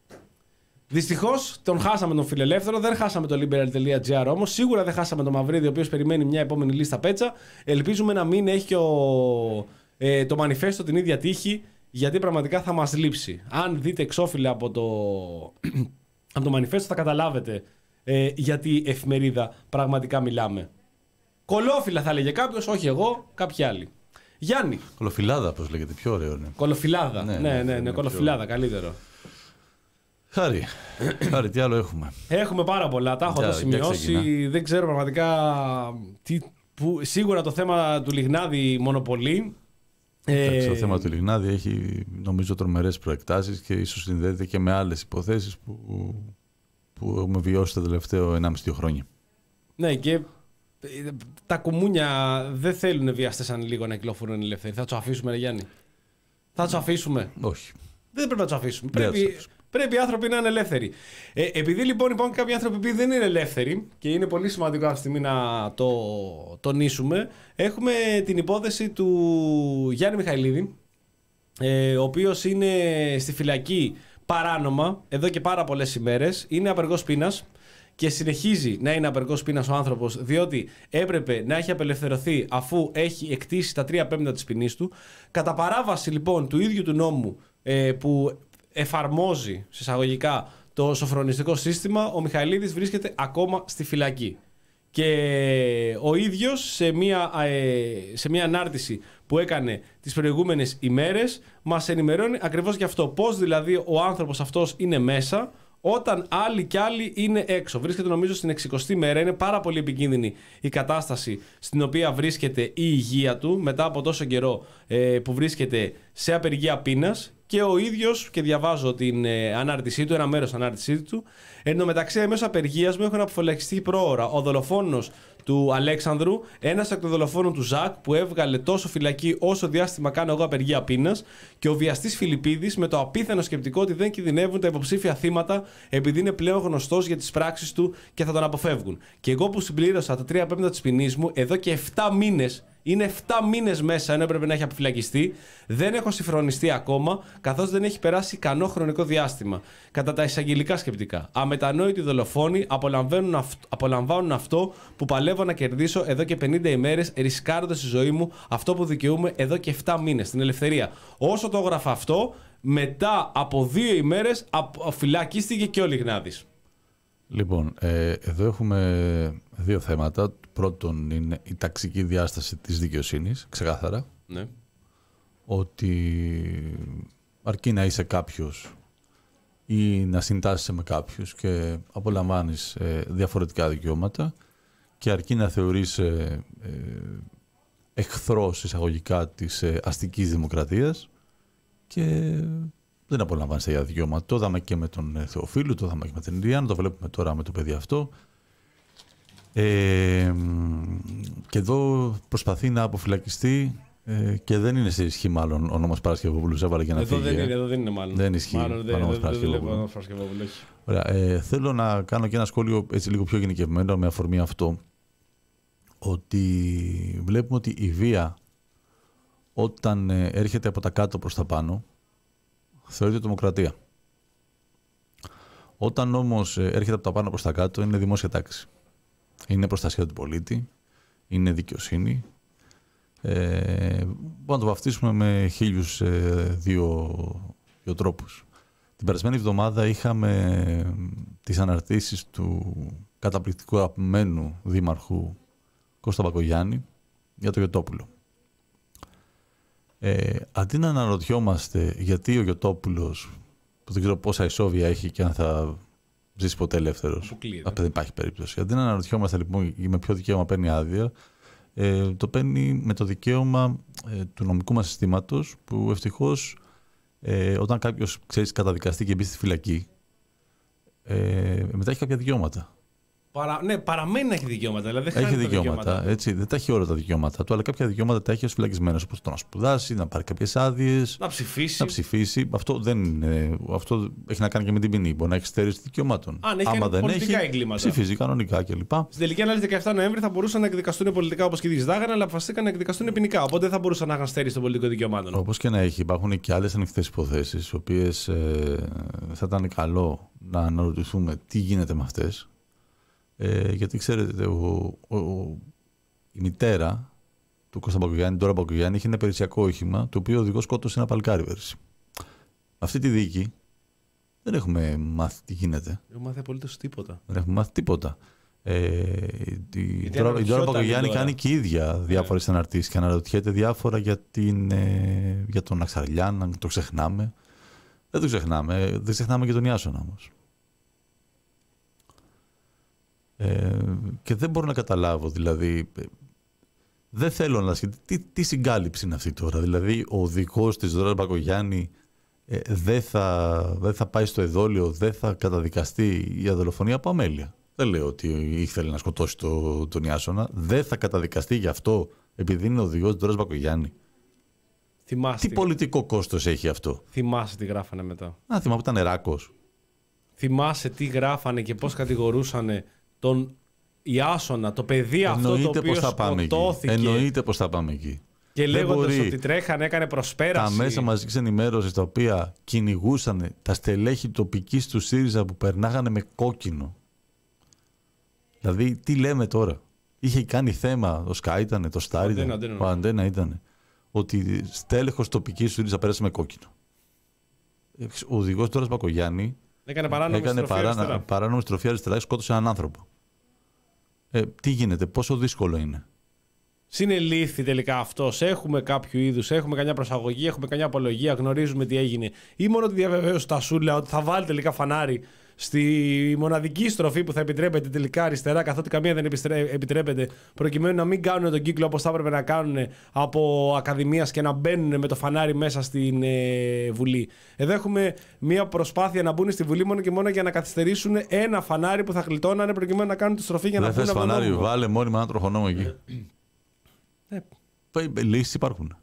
Δυστυχώς τον χάσαμε τον Φιλελεύθερο, δεν χάσαμε το liberal.gr όμως. Σίγουρα δεν χάσαμε τον Μαυρίδη, ο οποίος περιμένει μια επόμενη λίστα Πέτσα. Ελπίζουμε να μην έχει ο, ε, το Manifesto την ίδια τύχη, γιατί πραγματικά θα μας λείψει. Αν δείτε εξώφυλλα από το, από το μανιφέστο θα καταλάβετε ε, γιατί εφημερίδα πραγματικά μιλάμε. Κολόφυλλα θα έλεγε κάποιος, όχι εγώ, κάποιοι άλλοι. Γιάννη. Κολοφυλάδα, πώς λέγεται, πιο ωραίο είναι. Κολοφυλάδα. Ναι, ναι, ναι, ναι, ναι κολοφυλάδα, πιο... καλύτερο. Χάρη. Χάρη, τι άλλο έχουμε. Έχουμε πάρα πολλά. Τα έχω εδώ σημειώσει. Δεν ξέρω πραγματικά. Τι, που, σίγουρα το θέμα του Λιγνάδη μονοπολεί. Εντάξει, ε... το θέμα του Λιγνάδη έχει νομίζω τρομερές προεκτάσεις και ίσως συνδέεται και με άλλες υποθέσεις που, που έχουμε βιώσει τα τελευταία ενάμιση χρόνια. Ναι, και τα κουμούνια δεν θέλουν βιαστές αν λίγο να κυκλοφορούν ελεύθεροι. Θα τους αφήσουμε, ρε Γιάννη. Θα τους αφήσουμε. Όχι. Δεν πρέπει να τους αφήσουμε. Πρέπει, πρέπει οι άνθρωποι να είναι ελεύθεροι. Ε, επειδή λοιπόν υπάρχουν κάποιοι άνθρωποι που δεν είναι ελεύθερη και είναι πολύ σημαντικό αυτή τη στιγμή να το τονίσουμε, έχουμε την υπόθεση του Γιάννη Μιχαηλίδη, ε, ο οποίος είναι στη φυλακή παράνομα εδώ και πάρα πολλές ημέρες. Είναι απεργός πείνας και συνεχίζει να είναι απεργός πείνας ο άνθρωπος, διότι έπρεπε να έχει απελευθερωθεί αφού έχει εκτίσει τα τρία πέμπτα της ποινής του. Κατά παράβαση λοιπόν του ίδιου του νόμου ε, που εφαρμόζει συσσαγωγικά το σοφρονιστικό σύστημα, ο Μιχαηλίδης βρίσκεται ακόμα στη φυλακή. Και ο ίδιος σε μια, ε, σε μια ανάρτηση που έκανε τις προηγούμενες ημέρες μας ενημερώνει ακριβώς γι' αυτό. Πώς δηλαδή ο άνθρωπος αυτός είναι μέσα όταν άλλοι κι άλλοι είναι έξω. Βρίσκεται νομίζω στην εξηκοστή μέρα. Είναι πάρα πολύ επικίνδυνη η κατάσταση στην οποία βρίσκεται η υγεία του μετά από τόσο καιρό ε, που βρίσκεται σε απεργία πείνας. Και ο ίδιος, και διαβάζω την ε, ανάρτησή του, ένα μέρος ανάρτησή του, εν τω μεταξύ εμέσω απεργίας μου έχουν αποφυλακιστεί πρόωρα ο δολοφόνος του Αλέξανδρου, ένας εκ των δολοφόνων του Ζακ που έβγαλε τόσο φυλακή όσο διάστημα κάνω εγώ απεργία πείνας, και ο βιαστής Φιλιππίδης με το απίθανο σκεπτικό ότι δεν κινδυνεύουν τα υποψήφια θύματα επειδή είναι πλέον γνωστός για τις πράξεις του και θα τον αποφεύγουν. Και εγώ που συμπλήρωσα τα τρία πέμπτα της ποινής μου εδώ και επτά μήνες. Είναι επτά μήνες μέσα, ενώ έπρεπε να έχει αποφυλακιστεί. Δεν έχω συμφρονιστεί ακόμα, καθώς δεν έχει περάσει ικανό χρονικό διάστημα. Κατά τα εισαγγελικά σκεπτικά, αμετανόητοι δολοφόνοι απολαμβάνουν, αυ- απολαμβάνουν αυτό που παλεύω να κερδίσω εδώ και πενήντα ημέρες, ρισκάροντας τη ζωή μου αυτό που δικαιούμαι εδώ και επτά μήνες, την ελευθερία. Όσο το έγραφα αυτό, μετά από δύο ημέρες φυλακίστηκε και ο Λιγνάδης. Λοιπόν, ε, εδώ έχουμε δύο θέματα. Πρώτον είναι η ταξική διάσταση της δικαιοσύνης, ξεκάθαρα. Ναι. Ότι αρκεί να είσαι κάποιος ή να συντάσσεσαι με κάποιους και απολαμβάνεις ε, διαφορετικά δικαιώματα, και αρκεί να θεωρείς ε, ε, εχθρός εισαγωγικά της ε, αστικής δημοκρατίας και δεν απολαμβάνεις τα ίδια δικαιώματα. Το είδαμε και με τον Θεοφίλου, το είδαμε και με την Ριάννα, το βλέπουμε τώρα με το παιδί αυτό. Ε, και εδώ προσπαθεί να αποφυλακιστεί ε, και δεν είναι σε ισχύ μάλλον ο νόμος Παρασκευόπουλου. Έβαλε για να εδώ φύγει. Δεν είναι, εδώ δεν είναι μάλλον. Δεν ισχύει μάλλον, ο νόμος Παρασκευόπουλου. Ωραία, ε, θέλω να κάνω και ένα σχόλιο έτσι λίγο πιο γενικευμένο με αφορμή αυτό, ότι βλέπουμε ότι η βία όταν ε, έρχεται από τα κάτω προς τα πάνω θεωρείται δημοκρατία. Όταν όμως ε, έρχεται από τα πάνω προς τα κάτω είναι δημόσια τάξη. Είναι προστασία του πολίτη, είναι δικαιοσύνη. Ε, μπορούμε να το βαφτίσουμε με χίλιους ε, δύο, δύο τρόπους. Την περασμένη εβδομάδα είχαμε τις αναρτήσεις του καταπληκτικού αγαπημένου δήμαρχου Κώστα Μπακογιάννη για το Γιωτόπουλο. Ε, αντί να αναρωτιόμαστε γιατί ο Γιωτόπουλος, που δεν ξέρω πόσα ισόβια έχει και αν θα ζήσει ποτέ ελεύθερος, δεν υπάρχει περίπτωση. Αντί να αναρωτιόμαστε λοιπόν με ποιο δικαίωμα παίρνει άδεια, ε, το παίρνει με το δικαίωμα ε, του νομικού μας συστήματος, που ευτυχώς ε, όταν κάποιος, ξέρεις, καταδικαστεί και μπει στη φυλακή, ε, μετά έχει κάποια δικαιώματα. Παρα... Ναι, παραμένει να έχει δικαιώματα. Δηλαδή έχει δικαιώματα, δικαιώματα. Έτσι, δεν τα έχει όλα τα δικαιώματα του, αλλά κάποια δικαιώματα τα έχει ως φυλακισμένος, όπως το να σπουδάσει, να πάρει κάποιες άδειες, να ψηφίσει. Να ψηφίσει. Αυτό, δεν είναι, αυτό έχει να κάνει και με την ποινή. Μπορεί να έχει στέρηση δικαιωμάτων. Αν έχει Άμα δεν πολιτικά έχει, εγκλήματα. Ψηφίζει κανονικά κλπ. Στην τελική ανάλυση δεκαεφτά Νοέμβρη θα μπορούσαν να εκδικαστούν πολιτικά όπως και ζητάγανε, αλλά αποφασίστηκαν να εκδικαστούν ποινικά. Οπότε δεν θα μπορούσαν να είχαν στέρηση των πολιτικών δικαιωμάτων. Όπως και να έχει, υπάρχουν και άλλες ανοιχτές υποθέσεις, οι οποίες ε, θα ήταν καλό να αναρωτηθούμε τι γίνεται με αυτές. Ε, γιατί ξέρετε, ο, ο, ο, η μητέρα του Κώστα Μπακογιάννη, τώρα Μπακογιάννη, είχε ένα περιουσιακό όχημα, το οποίο ο οδηγός σκότωσε ένα παλικάρι πέρσι. Αυτή τη δίκη Δεν έχουμε μάθει τι γίνεται. Δεν έχουμε μάθει απολύτως τίποτα. Δεν έχουμε μάθει τίποτα. Ε, η Ντόρα Μπακογιάννη κάνει και η ίδια διάφορες αναρτήσεις και αναρωτιέται διάφορα για, την, ε, για τον Αξαρλιάν, αν το ξεχνάμε. Δεν το ξεχνάμε. Δεν ξεχνάμε και τον Ιάσονα όμως. Ε, και δεν μπορώ να καταλάβω, δηλαδή. Δεν θέλω να σκεφτεί. Τι, τι συγκάλυψη είναι αυτή τώρα. Δηλαδή, ο οδηγός της Ντόρας Μπακογιάννη ε, δεν, θα, δεν θα πάει στο εδόλιο, δεν θα καταδικαστεί για δολοφονία από αμέλεια. Δεν λέω ότι ήθελε να σκοτώσει το, τον Ιάσονα. Δεν θα καταδικαστεί γι' αυτό επειδή είναι οδηγός της Ντόρας Μπακογιάννη. Θυμάστε τι πολιτικό κόστος έχει αυτό. Θυμάσαι τι γράφανε μετά. Α, θυμάμαι που ήταν Ράκος. Θυμάσαι τι γράφανε και πώς κατηγορούσανε τον Ιάσονα, το παιδί αυτό Εννοείται το οποίο πώς θα πάμε σκοτώθηκε. Εκεί. Εννοείται πώς θα πάμε εκεί. Και λέγοντας ότι τρέχανε, έκανε προσπέραση. Τα μέσα μαζικής ενημέρωσης τα οποία κυνηγούσαν τα στελέχη τοπικής του ΣΥΡΙΖΑ που περνάγανε με κόκκινο. Δηλαδή, τι λέμε τώρα. Είχε κάνει θέμα, ο ΣΚΑ ήταν, το ΣΤΑΡ ήταν, ο Αντένα ήταν, ότι στέλεχος τοπικής του ΣΥΡΙΖΑ πέρασε με κόκκινο. Ο οδηγός τώρα Μπακογιάννη έκανε παράνομη έκανε στροφή παρά, αριστερά. παράνομη στροφή αριστερά και σκότωσε έναν άνθρωπο. Ε, τι γίνεται, πόσο δύσκολο είναι. Συνελήφθη τελικά αυτός, έχουμε κάποιο είδους, έχουμε καμιά προσαγωγή, έχουμε καμιά απολογία, γνωρίζουμε τι έγινε. Ή μόνο τη διαβεβαίωση τα Σούλα ότι θα βάλει τελικά φανάρι στη μοναδική στροφή που θα επιτρέπεται τελικά αριστερά, καθότι καμία δεν επιτρέπεται, προκειμένου να μην κάνουν τον κύκλο όπως θα έπρεπε να κάνουν από ακαδημίας και να μπαίνουν με το φανάρι μέσα στην ε, Βουλή. Εδώ έχουμε μια προσπάθεια να μπουν στη Βουλή μόνο και μόνο για να καθυστερήσουν ένα φανάρι που θα γλιτώνανε προκειμένου να κάνουν τη στροφή για να μπουν. Δεν θες φανάρι, βάλε μόνιμα ένα τροχονόμο εκεί. Ε. Λύσεις υπάρχουν.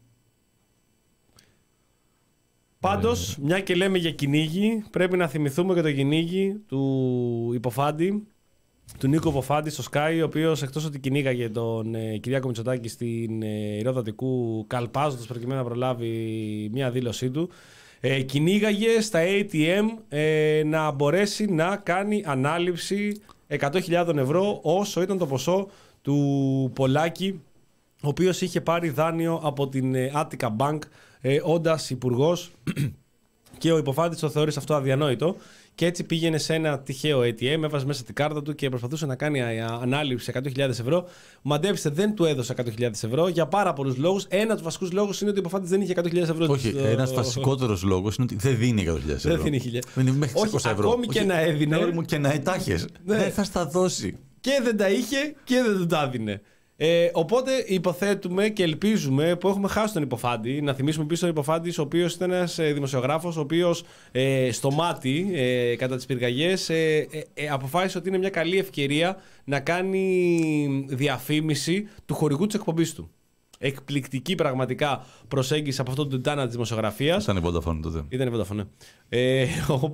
Πάντως, μια και λέμε για κυνήγι, πρέπει να θυμηθούμε και το κυνήγι του Υποφάντη, του Νίκο Υποφάντη στο Sky, ο οποίος εκτός ότι κυνήγαγε τον ε, Κυριάκο Μητσοτάκη στην ε, Ηροδοτικού, καλπάζοντας προκειμένου να προλάβει μια δήλωσή του, ε, κυνήγαγε στα έι τι εμ ε, να μπορέσει να κάνει ανάληψη εκατό χιλιάδες ευρώ, όσο ήταν το ποσό του Πολάκη, ο οποίος είχε πάρει δάνειο από την ε, Attica Bank, ε, όντας υπουργός, και ο Υποφάντης το θεώρησε αυτό αδιανόητο και έτσι πήγαινε σε ένα τυχαίο έι τι εμ, έβαζε μέσα την κάρτα του και προσπαθούσε να κάνει ανάληψη εκατό χιλιάδες ευρώ. Μαντέψτε, δεν του έδωσε εκατό χιλιάδες ευρώ για πάρα πολλούς λόγους. Ένα από τους βασικούς λόγους είναι ότι ο Υποφάντης δεν είχε εκατό χιλιάδες ευρώ. Όχι, στο... ένας βασικότερος λόγος είναι ότι δεν δίνει εκατό χιλιάδες ευρώ. Δεν δίνει χιλιάδες. Δεν είναι μέχρι Όχι, ευρώ. ακόμη και να έδινε. Μου και να ετάχες. Ναι. Δεν θα στα δώσει. Και δεν τα είχε και δεν του τα έδινε. Ε, οπότε υποθέτουμε και ελπίζουμε που έχουμε χάσει τον Υποφάντη. Να θυμίσουμε πίσω τον Υποφάντη, ο οποίος ήταν ένας ε, δημοσιογράφος, ο οποίος ε, στο μάτι ε, κατά τις πυρκαγιές ε, ε, ε, αποφάσισε ότι είναι μια καλή ευκαιρία να κάνει διαφήμιση του χορηγού της εκπομπής του. Εκπληκτική πραγματικά προσέγγιση από αυτόν τον τιτάνα της δημοσιογραφίας. Ήταν η Vodafone τότε. Ήταν η Vodafone, ναι. Ε,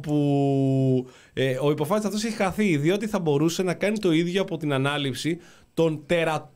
όπου ε, ο Υποφάντης αυτός έχει χαθεί, διότι θα μπορούσε να κάνει το ίδιο από την ανάληψη των τερατών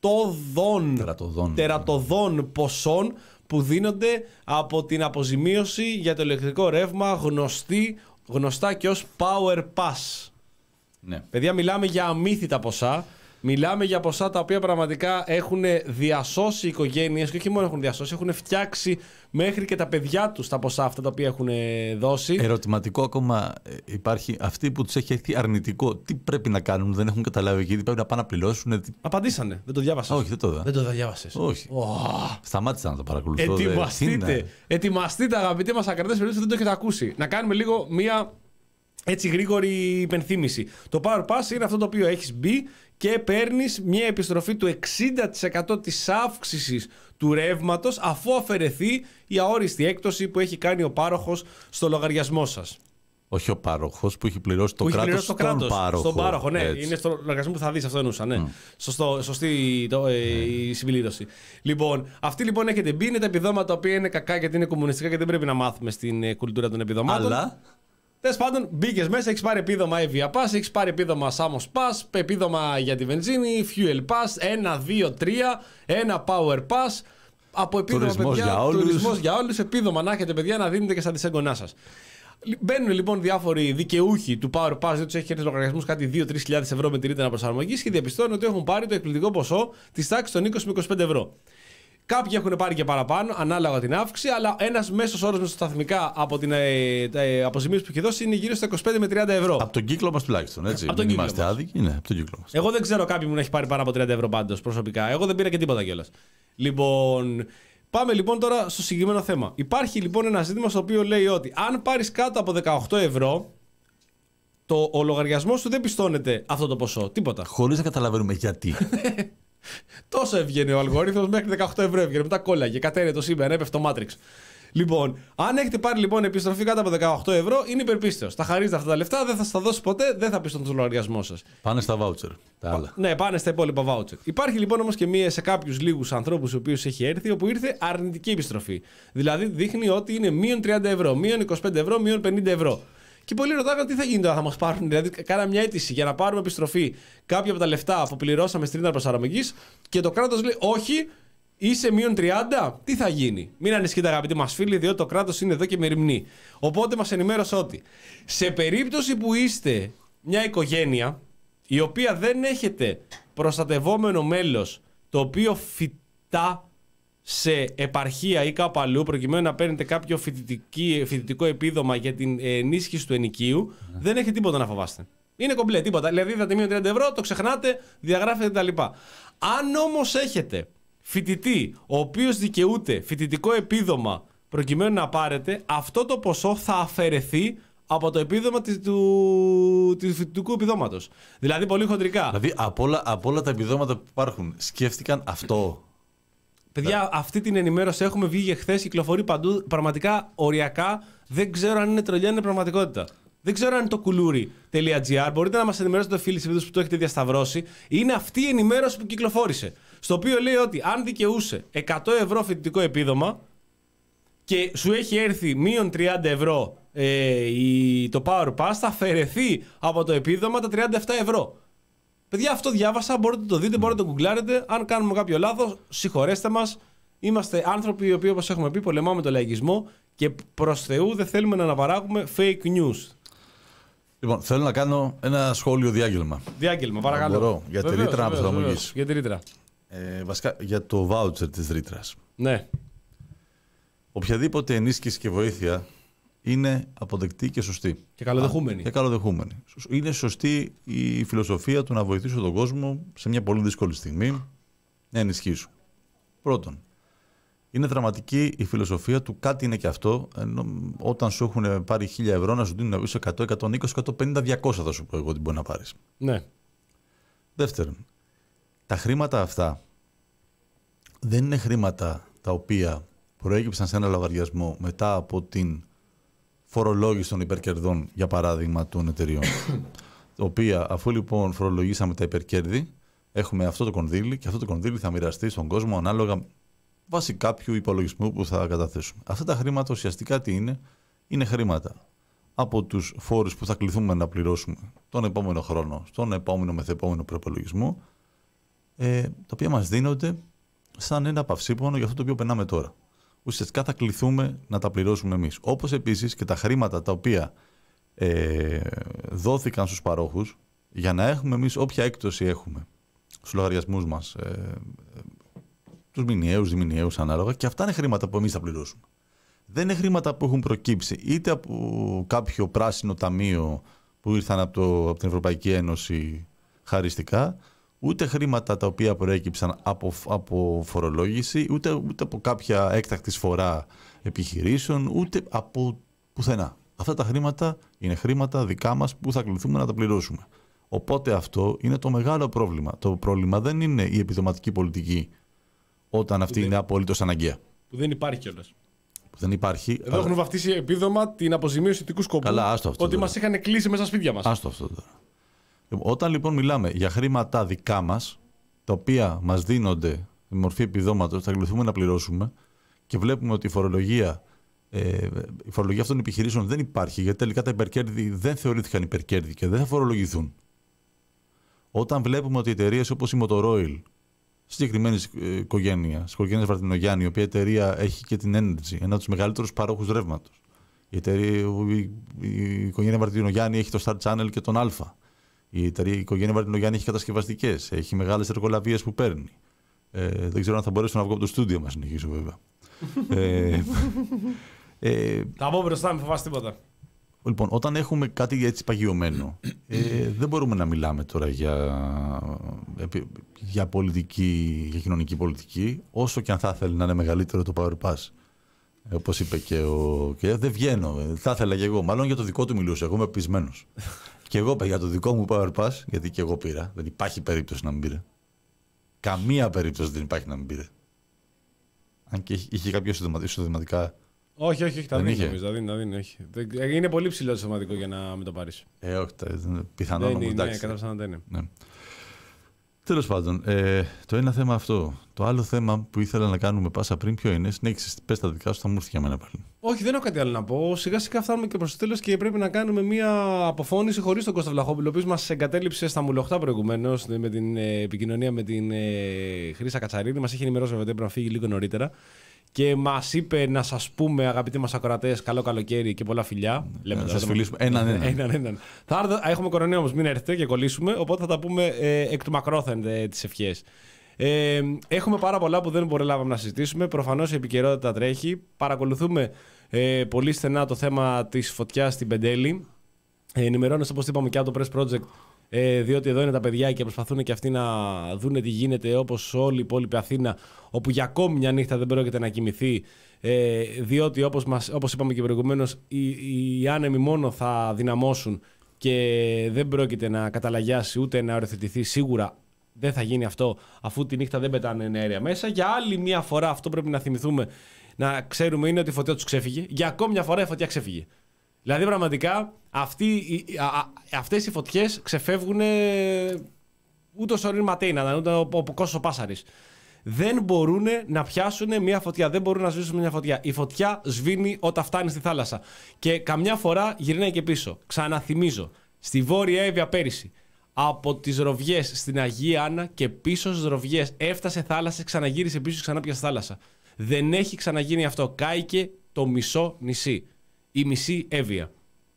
Τερατοδών. τερατοδών ποσών που δίνονται από την αποζημίωση για το ηλεκτρικό ρεύμα, γνωστή, γνωστά και ως Power Pass. Ναι. Παιδιά, μιλάμε για αμύθιτα ποσά. Μιλάμε για ποσά τα οποία πραγματικά έχουν διασώσει οικογένειες και όχι μόνο έχουν διασώσει, έχουν φτιάξει μέχρι και τα παιδιά τους τα ποσά αυτά τα οποία έχουν δώσει. Ερωτηματικό ακόμα υπάρχει αυτοί που τους έχει έρθει αρνητικό. Τι πρέπει να κάνουν, δεν έχουν καταλάβει εκεί, πρέπει να πάνε να πληρώσουν. Απαντήσανε, δεν το διάβασες. Όχι, δεν το είδα. Δεν το διάβασες. Όχι. Oh. Σταμάτησα να το παρακολουθώ. Ετοιμαστείτε, ετοιμαστείτε αγαπητοί μας ακρατές, περίπτωση δεν το έχετε ακούσει. Να κάνουμε λίγο μία έτσι γρήγορη υπενθύμηση. Το Power Pass είναι αυτό το οποίο έχεις μπει και παίρνεις μια επιστροφή του εξήντα τοις εκατό της αύξησης του ρεύματος αφού αφαιρεθεί η αόριστη έκπτωση που έχει κάνει ο πάροχος στο λογαριασμό σας. Όχι ο πάροχος που έχει πληρώσει το κράτος στον στον κράτος, πάροχο. Στον πάροχο, ναι. Έτσι. Είναι στο λογαριασμό που θα δεις, αυτό εννοούσα. Ναι. Mm. Σωστό, σωστή το, ε, mm. η συμπλήρωση. Λοιπόν, αυτή λοιπόν έχετε μπει, είναι τα επιδόματα τα οποία είναι κακά γιατί είναι κομμουνιστικά και δεν πρέπει να μάθουμε στην ε, κουλτούρα των επιδομάτων. Αλλά. Τέλος πάντων, μπήκες μέσα, έχεις πάρει επίδομα Evia Pass, έχεις πάρει επίδομα Samos Pass, επίδομα για τη βενζίνη, Fuel Pass, ένα, δύο, τρία, ένα Power Pass. Από επίδομα, τουρισμός παιδιά, για όλους. τουρισμός για όλους, επίδομα να έχετε, παιδιά, να δίνετε και στα δισέγγονά σας. Μπαίνουν λοιπόν διάφοροι δικαιούχοι του Power Pass, διότι του έχει έρθει λογαριασμούς κάτι δύο με τρεις χιλιάδες ευρώ με τη ρήτρα αναπροσαρμογής και διαπιστώνουν ότι έχουν πάρει το εκπληκτικό ποσό της τάξης των είκοσι με είκοσι πέντε ευρώ. Κάποιοι έχουν πάρει και παραπάνω, ανάλογα την αύξηση, αλλά ένας μέσος όρος μεσοσταθμικά από την ε, αποζημίωση που έχει δώσει είναι γύρω στα είκοσι πέντε με τριάντα ευρώ. Από τον κύκλο μας τουλάχιστον, έτσι. Από τον δεν κύκλο είμαστε μας. άδικοι, ναι, από τον κύκλο μας. Εγώ δεν ξέρω κάποιον που να έχει πάρει πάνω από τριάντα ευρώ πάντως προσωπικά. Εγώ δεν πήρα και τίποτα κιόλας. Λοιπόν, πάμε λοιπόν τώρα στο συγκεκριμένο θέμα. Υπάρχει λοιπόν ένα ζήτημα στο οποίο λέει ότι αν πάρεις κάτω από δεκαοκτώ ευρώ, το, ο λογαριασμός σου δεν πιστώνεται αυτό το ποσό. Τίποτα. Χωρίς να καταλαβαίνουμε γιατί. Τόσο έβγαινε ο αλγόριθμος, μέχρι δεκαοκτώ ευρώ έβγαινε. Μετά κόλλαγε, κατέρε το σήμερα, έπεφτε το Matrix. Λοιπόν, αν έχετε πάρει λοιπόν επιστροφή κάτω από δεκαοκτώ ευρώ, είναι υπερπίστεως. Τα χαρίζετε αυτά τα λεφτά, δεν θα στα δώσει ποτέ, δεν θα πει στον λογαριασμό σας. Πάνε στα voucher. Τα άλλα. Ναι, πάνε στα υπόλοιπα voucher. Υπάρχει λοιπόν όμως και μία σε κάποιους λίγους ανθρώπους, ο οποίος έχει έρθει, όπου ήρθε αρνητική επιστροφή. Δηλαδή δείχνει ότι είναι μείον τριάντα ευρώ, μείον είκοσι πέντε ευρώ, μείον πενήντα ευρώ. Και πολλοί ρωτάγανε τι θα γίνει τώρα, θα μας πάρουν. Δηλαδή, κάναμε μια αίτηση για να πάρουμε επιστροφή κάποια από τα λεφτά που πληρώσαμε στην ρήτρα προσαρμογής και το κράτος λέει όχι. Είσαι μείον τριάντα, τι θα γίνει. Μην ανησυχείτε αγαπητοί μας φίλοι, διότι το κράτος είναι εδώ και μεριμνεί. Οπότε μας ενημέρωσε ότι σε περίπτωση που είστε μια οικογένεια η οποία δεν έχετε προστατευόμενο μέλος το οποίο φοιτά σε επαρχία ή κάπου αλλού προκειμένου να παίρνετε κάποιο φοιτητικό επίδομα για την ενίσχυση του ενοικίου, ναι. δεν έχετε τίποτα να φοβάστε. Είναι κομπλέ, τίποτα. Δηλαδή είδατε μείον τριάντα ευρώ, το ξεχνάτε, διαγράφετε κτλ. Αν όμως έχετε φοιτητή, ο οποίος δικαιούται φοιτητικό επίδομα προκειμένου να πάρετε, αυτό το ποσό θα αφαιρεθεί από το επίδομα του, του, του φοιτητικού επιδόματος. Δηλαδή πολύ χοντρικά. Δηλαδή από όλα, από όλα τα επιδόματα που υπάρχουν, σκέφτηκαν αυτό. Παιδιά, αυτή την ενημέρωση έχουμε βγει χθες, κυκλοφορεί παντού. Πραγματικά οριακά δεν ξέρω αν είναι τρολιά, είναι πραγματικότητα. Δεν ξέρω αν είναι το κουλούρι.gr. Μπορείτε να μας ενημερώσετε, φίλοι σε που το έχετε διασταυρώσει. Είναι αυτή η ενημέρωση που κυκλοφόρησε. Στο οποίο λέει ότι αν δικαιούσε εκατό ευρώ φοιτητικό επίδομα και σου έχει έρθει μείον τριάντα ευρώ ε, η, το Power Pass, θα αφαιρεθεί από το επίδομα τα τριάντα επτά ευρώ. Παιδιά, αυτό διάβασα, μπορείτε να το δείτε, μπορείτε να το γκουγκλάρετε. Αν κάνουμε κάποιο λάθος, συγχωρέστε μας. Είμαστε άνθρωποι οι οποίοι, όπως έχουμε πει, πολεμάμε τον λαϊκισμό και προς Θεού δεν θέλουμε να αναπαράγουμε fake news. Λοιπόν, θέλω να κάνω ένα σχόλιο διάγγελμα. Διάγγελμα, παρακαλώ. Μπορώ, για τη ρήτρα αναπροσαρμογής. Για τη ρήτρα. Ε, βασικά, για το voucher της ρήτρας. Ναι. Οποιαδήποτε ενίσχυση και βοήθεια είναι αποδεκτή και σωστή. Και καλοδεχούμενη. Α, και καλοδεχούμενη. Είναι σωστή η φιλοσοφία του να βοηθήσω τον κόσμο σε μια πολύ δύσκολη στιγμή να ενισχύσω. Πρώτον, είναι δραματική η φιλοσοφία του κάτι είναι και αυτό, ενώ όταν σου έχουν πάρει χίλια ευρώ να σου δίνουν εκατό, εκατόν είκοσι, εκατόν πενήντα, διακόσια θα σου πω εγώ τι μπορεί να πάρεις. Ναι. Δεύτερον, τα χρήματα αυτά δεν είναι χρήματα τα οποία προέκυψαν σε ένα λογαριασμό μετά από την φορολόγηση των υπερκερδών, για παράδειγμα, των εταιριών. Τα οποία, αφού λοιπόν φορολογήσαμε τα υπερκέρδη, έχουμε αυτό το κονδύλι και αυτό το κονδύλι θα μοιραστεί στον κόσμο ανάλογα βάσει κάποιου υπολογισμού που θα καταθέσουμε. Αυτά τα χρήματα ουσιαστικά τι είναι? Είναι χρήματα από τους φόρους που θα κληθούμε να πληρώσουμε τον επόμενο χρόνο, στον επόμενο μεθεπόμενο προπολογισμό, ε, τα οποία μας δίνονται σαν ένα παυσίπονο για αυτό το οποίο περνάμε τώρα. Ουσιαστικά θα κληθούμε να τα πληρώσουμε εμείς. Όπως επίσης και τα χρήματα τα οποία ε, δόθηκαν στους παρόχους για να έχουμε εμείς όποια έκπτωση έχουμε στους λογαριασμούς μας, ε, τους μηνιαίους, διμηνιαίους ανάλογα, και αυτά είναι χρήματα που εμείς θα πληρώσουμε. Δεν είναι χρήματα που έχουν προκύψει είτε από κάποιο πράσινο ταμείο που ήρθαν από, το, από την Ευρωπαϊκή Ένωση χαριστικά, ούτε χρήματα τα οποία προέκυψαν από, από φορολόγηση, ούτε, ούτε από κάποια έκτακτη φορά επιχειρήσεων, ούτε από πουθενά. Αυτά τα χρήματα είναι χρήματα δικά μας που θα κληθούμε να τα πληρώσουμε. Οπότε αυτό είναι το μεγάλο πρόβλημα. Το πρόβλημα δεν είναι η επιδοματική πολιτική όταν αυτή είναι απολύτως αναγκαία. Που δεν υπάρχει κιόλας. Που δεν υπάρχει. Εδώ αλλά... έχουν βαφτίσει επίδομα την αποζημίωση ειδικού σκοπού. Καλά, άστο αυτό. Ότι μας είχαν κλείσει μέσα στα σπίτια μας. Άστο αυτό τώρα. Όταν λοιπόν μιλάμε για χρήματα δικά μας, τα οποία μας δίνονται με μορφή επιδόματος, θα κληθούμε να πληρώσουμε και βλέπουμε ότι η φορολογία, ε, η φορολογία αυτών των επιχειρήσεων δεν υπάρχει, γιατί τελικά τα υπερκέρδη δεν θεωρήθηκαν υπερκέρδη και δεν θα φορολογηθούν. Όταν βλέπουμε ότι εταιρείες όπως η Motorola, συγκεκριμένη οικογένεια, τη οικογένεια Βαρτινογιάννη, η οποία εταιρεία έχει και την Energy, ένα από τους μεγαλύτερους παρόχους ρεύματος. Η, εταιρεία, η, η οικογένεια Βαρτινογιάννη έχει το Star Channel και τον Αλφα. Η, εταιρεία, η οικογένεια Βαρτινογιάννη έχει κατασκευαστικές, έχει μεγάλες εργολαβίες που παίρνει. Ε, δεν ξέρω αν θα μπορέσω να βγω από το στούντιο να συνεχίσω, βέβαια. ε, ε, θα πω μπροστά, μην φοβάσαι τίποτα. Λοιπόν, όταν έχουμε κάτι έτσι παγιωμένο, ε, δεν μπορούμε να μιλάμε τώρα για, για πολιτική, για κοινωνική πολιτική, όσο και αν θα ήθελε να είναι μεγαλύτερο το Power Pass. Ε, όπως είπε και ο... Και δεν βγαίνω, ε, θα ήθελα και εγώ. Μάλλον για το δικό του μιλούσα, εγώ είμαι πεισμένος. Και εγώ είπα για το δικό μου Power Pass, γιατί και εγώ πήρα. Δεν υπάρχει περίπτωση να μην πήρε. Καμία περίπτωση δεν υπάρχει να μην πήρε. Αν και είχε κάποιο εισοδηματικά. Όχι, όχι, όχι, τα δίνει, νομίζω, τα δίνει, τα δίνει, όχι. Είναι πολύ ψηλό το σωματικό για να μην το πάρεις. Ε, όχι, πιθανόν όμως, ναι, ναι, κατάψα να δεν είναι. Ναι. Τέλος πάντων, ε, το ένα θέμα αυτό. Το άλλο θέμα που ήθελα να κάνουμε πάσα πριν, ποιο είναι? Συνέχισε, πες τα δικά σου, θα μου έρθει για μένα πάλι. Όχι, δεν έχω κάτι άλλο να πω. Σιγά σιγά φτάνουμε και προς το τέλος και πρέπει να κάνουμε μια αποφώνηση χωρίς τον Κώστα Βλαχόπουλο, ο οποίος μας εγκατέλειψε στα Μουλοχτά προηγουμένως με την ε, επικοινωνία με την ε, Χρύσα Κατσαρίδη. Μας είχε ενημερώσει βέβαια ότι έπρεπε να φύγει λίγο νωρίτερα. Και μας είπε να σας πούμε, αγαπητοί μας ακροατές, καλό καλοκαίρι και πολλά φιλιά. Λέμε να σας φιλήσουμε έναν έναν. έναν, έναν. Θα έρθω, έχουμε κορονοϊό όμως, μην έρθετε και κολλήσουμε. Οπότε θα τα πούμε ε, εκ του μακρόθεν ε, τις ευχές. Ε, έχουμε πάρα πολλά που δεν μπορέσαμε να συζητήσουμε. Προφανώς η επικαιρότητα τρέχει. Παρακολουθούμε ε, πολύ στενά το θέμα της φωτιάς στην Πεντέλη. Ε, ενημερώνεστε, όπως είπαμε, και από το Press Project. Ε, διότι εδώ είναι τα παιδιά και προσπαθούν και αυτοί να δουν τι γίνεται, όπως όλη η υπόλοιπη Αθήνα, όπου για ακόμη μια νύχτα δεν πρόκειται να κοιμηθεί, ε, διότι όπως, μας, όπως είπαμε και προηγουμένως, οι, οι άνεμοι μόνο θα δυναμώσουν και δεν πρόκειται να καταλαγιάσει ούτε να οριοθετηθεί. Σίγουρα δεν θα γίνει αυτό, αφού τη νύχτα δεν πετάνε αέρια μέσα. Για άλλη μια φορά, αυτό πρέπει να θυμηθούμε, να ξέρουμε, είναι ότι η φωτιά τους ξέφυγε. Για ακόμη μια φορά η φωτιά ξέφυγε. Δηλαδή πραγματικά αυτοί, α, α, αυτές οι φωτιές ξεφεύγουν ούτως ορειν ματίνα, ούτε ο, ο Κώστος ο Πάσαρης. Δεν μπορούν να πιάσουν μια φωτιά, δεν μπορούν να σβήσουν μια φωτιά. Η φωτιά σβήνει όταν φτάνει στη θάλασσα. Και καμιά φορά γυρνάει και πίσω. Ξαναθυμίζω, στη Βόρεια Εύβοια πέρυσι, από τις Ροβιές στην Αγία Άννα και πίσω στις Ροβιές έφτασε θάλασσα, ξαναγύρισε πίσω, ξανά πιασε θάλασσα. Δεν έχει ξαναγίνει αυτό. Κάηκε το μισό νησί. Η μισή Εύβοια.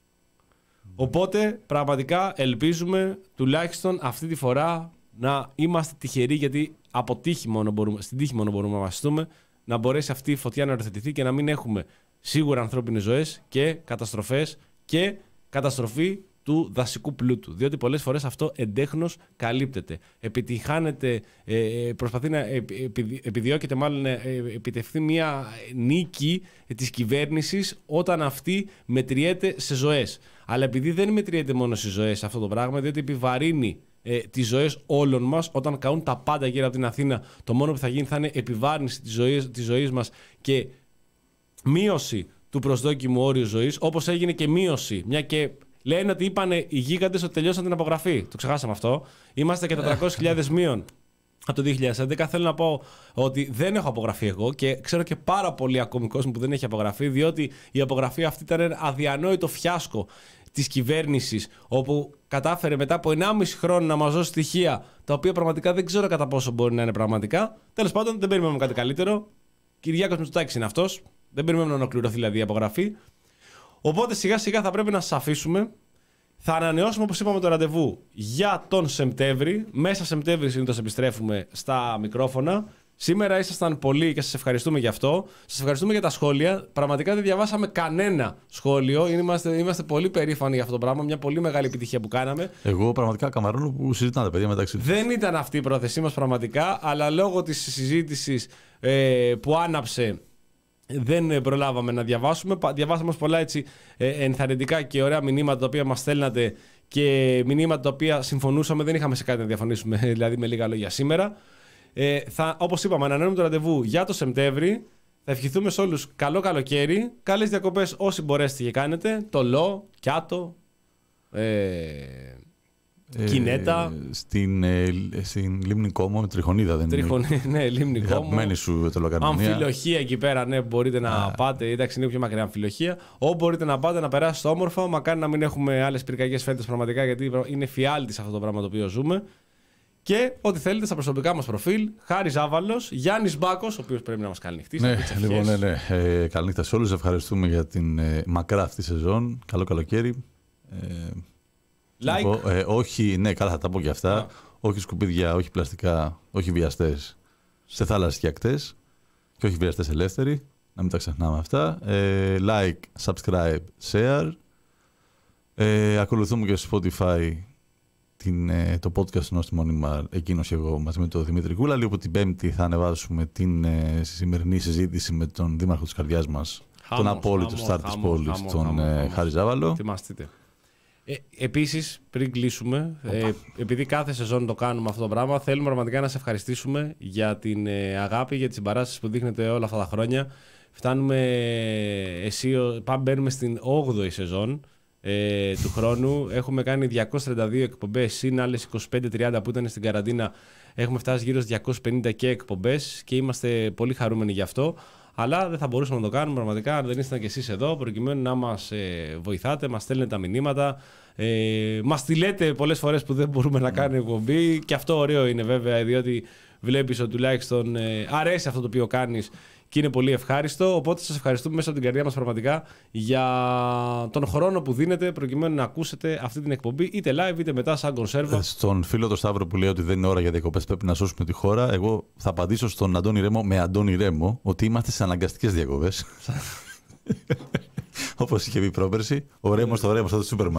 Οπότε πραγματικά ελπίζουμε τουλάχιστον αυτή τη φορά να είμαστε τυχεροί, γιατί από τύχη μόνο μπορούμε, στην τύχη μόνο μπορούμε να βασιστούμε, να μπορέσει αυτή η φωτιά να οριοθετηθεί και να μην έχουμε σίγουρα ανθρώπινες ζωές και καταστροφές και καταστροφή του δασικού πλούτου. Διότι πολλές φορές αυτό εντέχνος καλύπτεται. Επιτυχάνεται, ε, προσπαθεί να επιδιώκεται μάλλον να επιτευχθεί μια νίκη της κυβέρνησης όταν αυτή μετριέται σε ζωές. Αλλά επειδή δεν μετριέται μόνο σε ζωές αυτό το πράγμα, διότι επιβαρύνει ε, τις ζωές όλων μας, όταν καούν τα πάντα γύρω από την Αθήνα, το μόνο που θα γίνει θα είναι επιβάρυνση της ζωής, της ζωής μας και μείωση του προσδόκιμου όριου ζωής, όπως έγινε και μείωση, μια και λένε ότι είπαν οι γίγαντες ότι τελειώσαν την απογραφή. Το ξεχάσαμε αυτό. Είμαστε και τετρακόσιες χιλιάδες μείον από το δύο χιλιάδες έντεκα. Θέλω να πω ότι δεν έχω απογραφεί εγώ και ξέρω και πάρα πολύ ακόμη κόσμο που δεν έχει απογραφεί, διότι η απογραφή αυτή ήταν ένα αδιανόητο φιάσκο της κυβέρνησης, όπου κατάφερε μετά από ενάμιση χρόνο να μας δώσει στοιχεία τα οποία πραγματικά δεν ξέρω κατά πόσο μπορεί να είναι πραγματικά. Τέλος πάντων, δεν περιμένουμε κάτι καλύτερο. Κυριάκος Μητσοτάκης είναι αυτός. Δεν περιμένουμε να ολοκληρωθεί δηλαδή η απογραφή. Οπότε σιγά σιγά θα πρέπει να σας αφήσουμε. Θα ανανεώσουμε, όπως είπαμε, το ραντεβού για τον Σεπτέμβρη. Μέσα Σεπτέμβρη συνήθως επιστρέφουμε στα μικρόφωνα. Σήμερα ήσασταν πολλοί και σας ευχαριστούμε γι' αυτό. Σας ευχαριστούμε για τα σχόλια. Πραγματικά δεν διαβάσαμε κανένα σχόλιο. Είμαστε, είμαστε πολύ περήφανοι για αυτό το πράγμα. Μια πολύ μεγάλη επιτυχία που κάναμε. Εγώ πραγματικά καμαρώνω που συζητάνε τα παιδιά μεταξύ τους. Δεν ήταν αυτή η πρόθεσή μας πραγματικά, αλλά λόγω της συζήτησης ε, που άναψε, δεν προλάβαμε να διαβάσουμε. Διαβάσαμε όμως πολλά έτσι ε, ενθαρρυντικά και ωραία μηνύματα τα οποία μας στέλνατε και μηνύματα τα οποία συμφωνούσαμε. Δεν είχαμε σε κάτι να διαφωνήσουμε, δηλαδή με λίγα λόγια σήμερα. Ε, θα, όπως είπαμε, ανανεώνουμε το ραντεβού για το Σεπτέμβρη. Θα ευχηθούμε σε όλους καλό καλοκαίρι. Καλές διακοπές όσοι μπορέσετε και κάνετε. Το Λό, Κιάτο, ε, Ε, Κινέτα. Στην, ε, στην Λίμνη Κόμο, Τριχονίδα δεν Τριχον... είναι. Ναι, Λίμνη Κόμο. Αγαπημένη σου τελοκαρμονία. Αμφιλοχία εκεί πέρα, ναι, μπορείτε να Α. πάτε. Εντάξει, είναι πιο μακριά αμφιλοχία. Όπου μπορείτε να πάτε να περάσετε όμορφα. Μακάρι να μην έχουμε άλλες πυρκαγιές φέτος πραγματικά, γιατί είναι φιάλτης αυτό το πράγμα το οποίο ζούμε. Και ό,τι θέλετε στα προσωπικά μας προφίλ. Χάρης Άβαλος, Γιάννης Μπάκος, ο οποίος πρέπει να μας καληνυχτήσει. Ναι, λοιπόν, ναι, ναι. Ε, καλή νύχτα σε όλους. Ευχαριστούμε για την ε, μακρά αυτή σεζόν. Καλό καλοκαίρι. Ε, Like. πω, ε, όχι, ναι, καλά θα τα πω και αυτά. Α. Όχι σκουπίδια, όχι πλαστικά, όχι βιαστές. σε θάλασσες και ακτές και όχι βιαστές ελεύθεροι, να μην τα ξεχνάμε αυτά. Ε, like, subscribe, share. Ε, ακολουθούμε και στο Spotify την, ε, το podcast Νόστιμο Μόνιμα, εκείνος και εγώ μαζί με τον Δημήτρη Κούλαλη, όπου την Πέμπτη θα ανεβάσουμε την ε, σημερινή συζήτηση με τον δήμαρχο της καρδιάς μας, χάμος, τον απόλυτο στάρ της πόλης, χάμος, τον χάμος, ε, χάμος. Χάρη Ζάβαλο. Θυμάστε. Ε, επίσης, πριν κλείσουμε, ε, επειδή κάθε σεζόν το κάνουμε αυτό το πράγμα, θέλουμε πραγματικά να σε ευχαριστήσουμε για την ε, αγάπη, για τις συμπαράσεις που δείχνετε όλα αυτά τα χρόνια. Φτάνουμε, εσύ, πάμε, μπαίνουμε στην όγδοη σεζόν ε, του χρόνου. Έχουμε κάνει διακόσιες τριάντα δύο εκπομπές, συν άλλες είκοσι πέντε τριάντα που ήταν στην καραντίνα. Έχουμε φτάσει γύρω στις διακόσιες πενήντα και εκπομπές και είμαστε πολύ χαρούμενοι γι' αυτό. Αλλά δεν θα μπορούσαμε να το κάνουμε πραγματικά αν δεν ήσταν και εσείς εδώ, προκειμένου να μας ε, βοηθάτε, μας στέλνετε τα μηνύματα, ε, μας τη λέτε πολλές φορές που δεν μπορούμε να κάνουμε εκπομπή. Και αυτό ωραίο είναι βέβαια, διότι βλέπεις ότι τουλάχιστον ε, αρέσει αυτό το οποίο κάνεις και είναι πολύ ευχάριστο. Οπότε σας ευχαριστούμε μέσα από την καρδιά μας πραγματικά για τον χρόνο που δίνετε προκειμένου να ακούσετε αυτή την εκπομπή, είτε live είτε μετά σαν κονσέρβα. Στον φίλο τον Σταύρο που λέει ότι δεν είναι ώρα για διακοπές, πρέπει να σώσουμε τη χώρα, εγώ θα απαντήσω στον Αντώνη Ρέμο με Αντώνη Ρέμο ότι είμαστε σε αναγκαστικές διακοπές. Όπως είχε πει πρόπερση, ο Ρέμος το Ρέμος, αυτό το Σούπερμαν.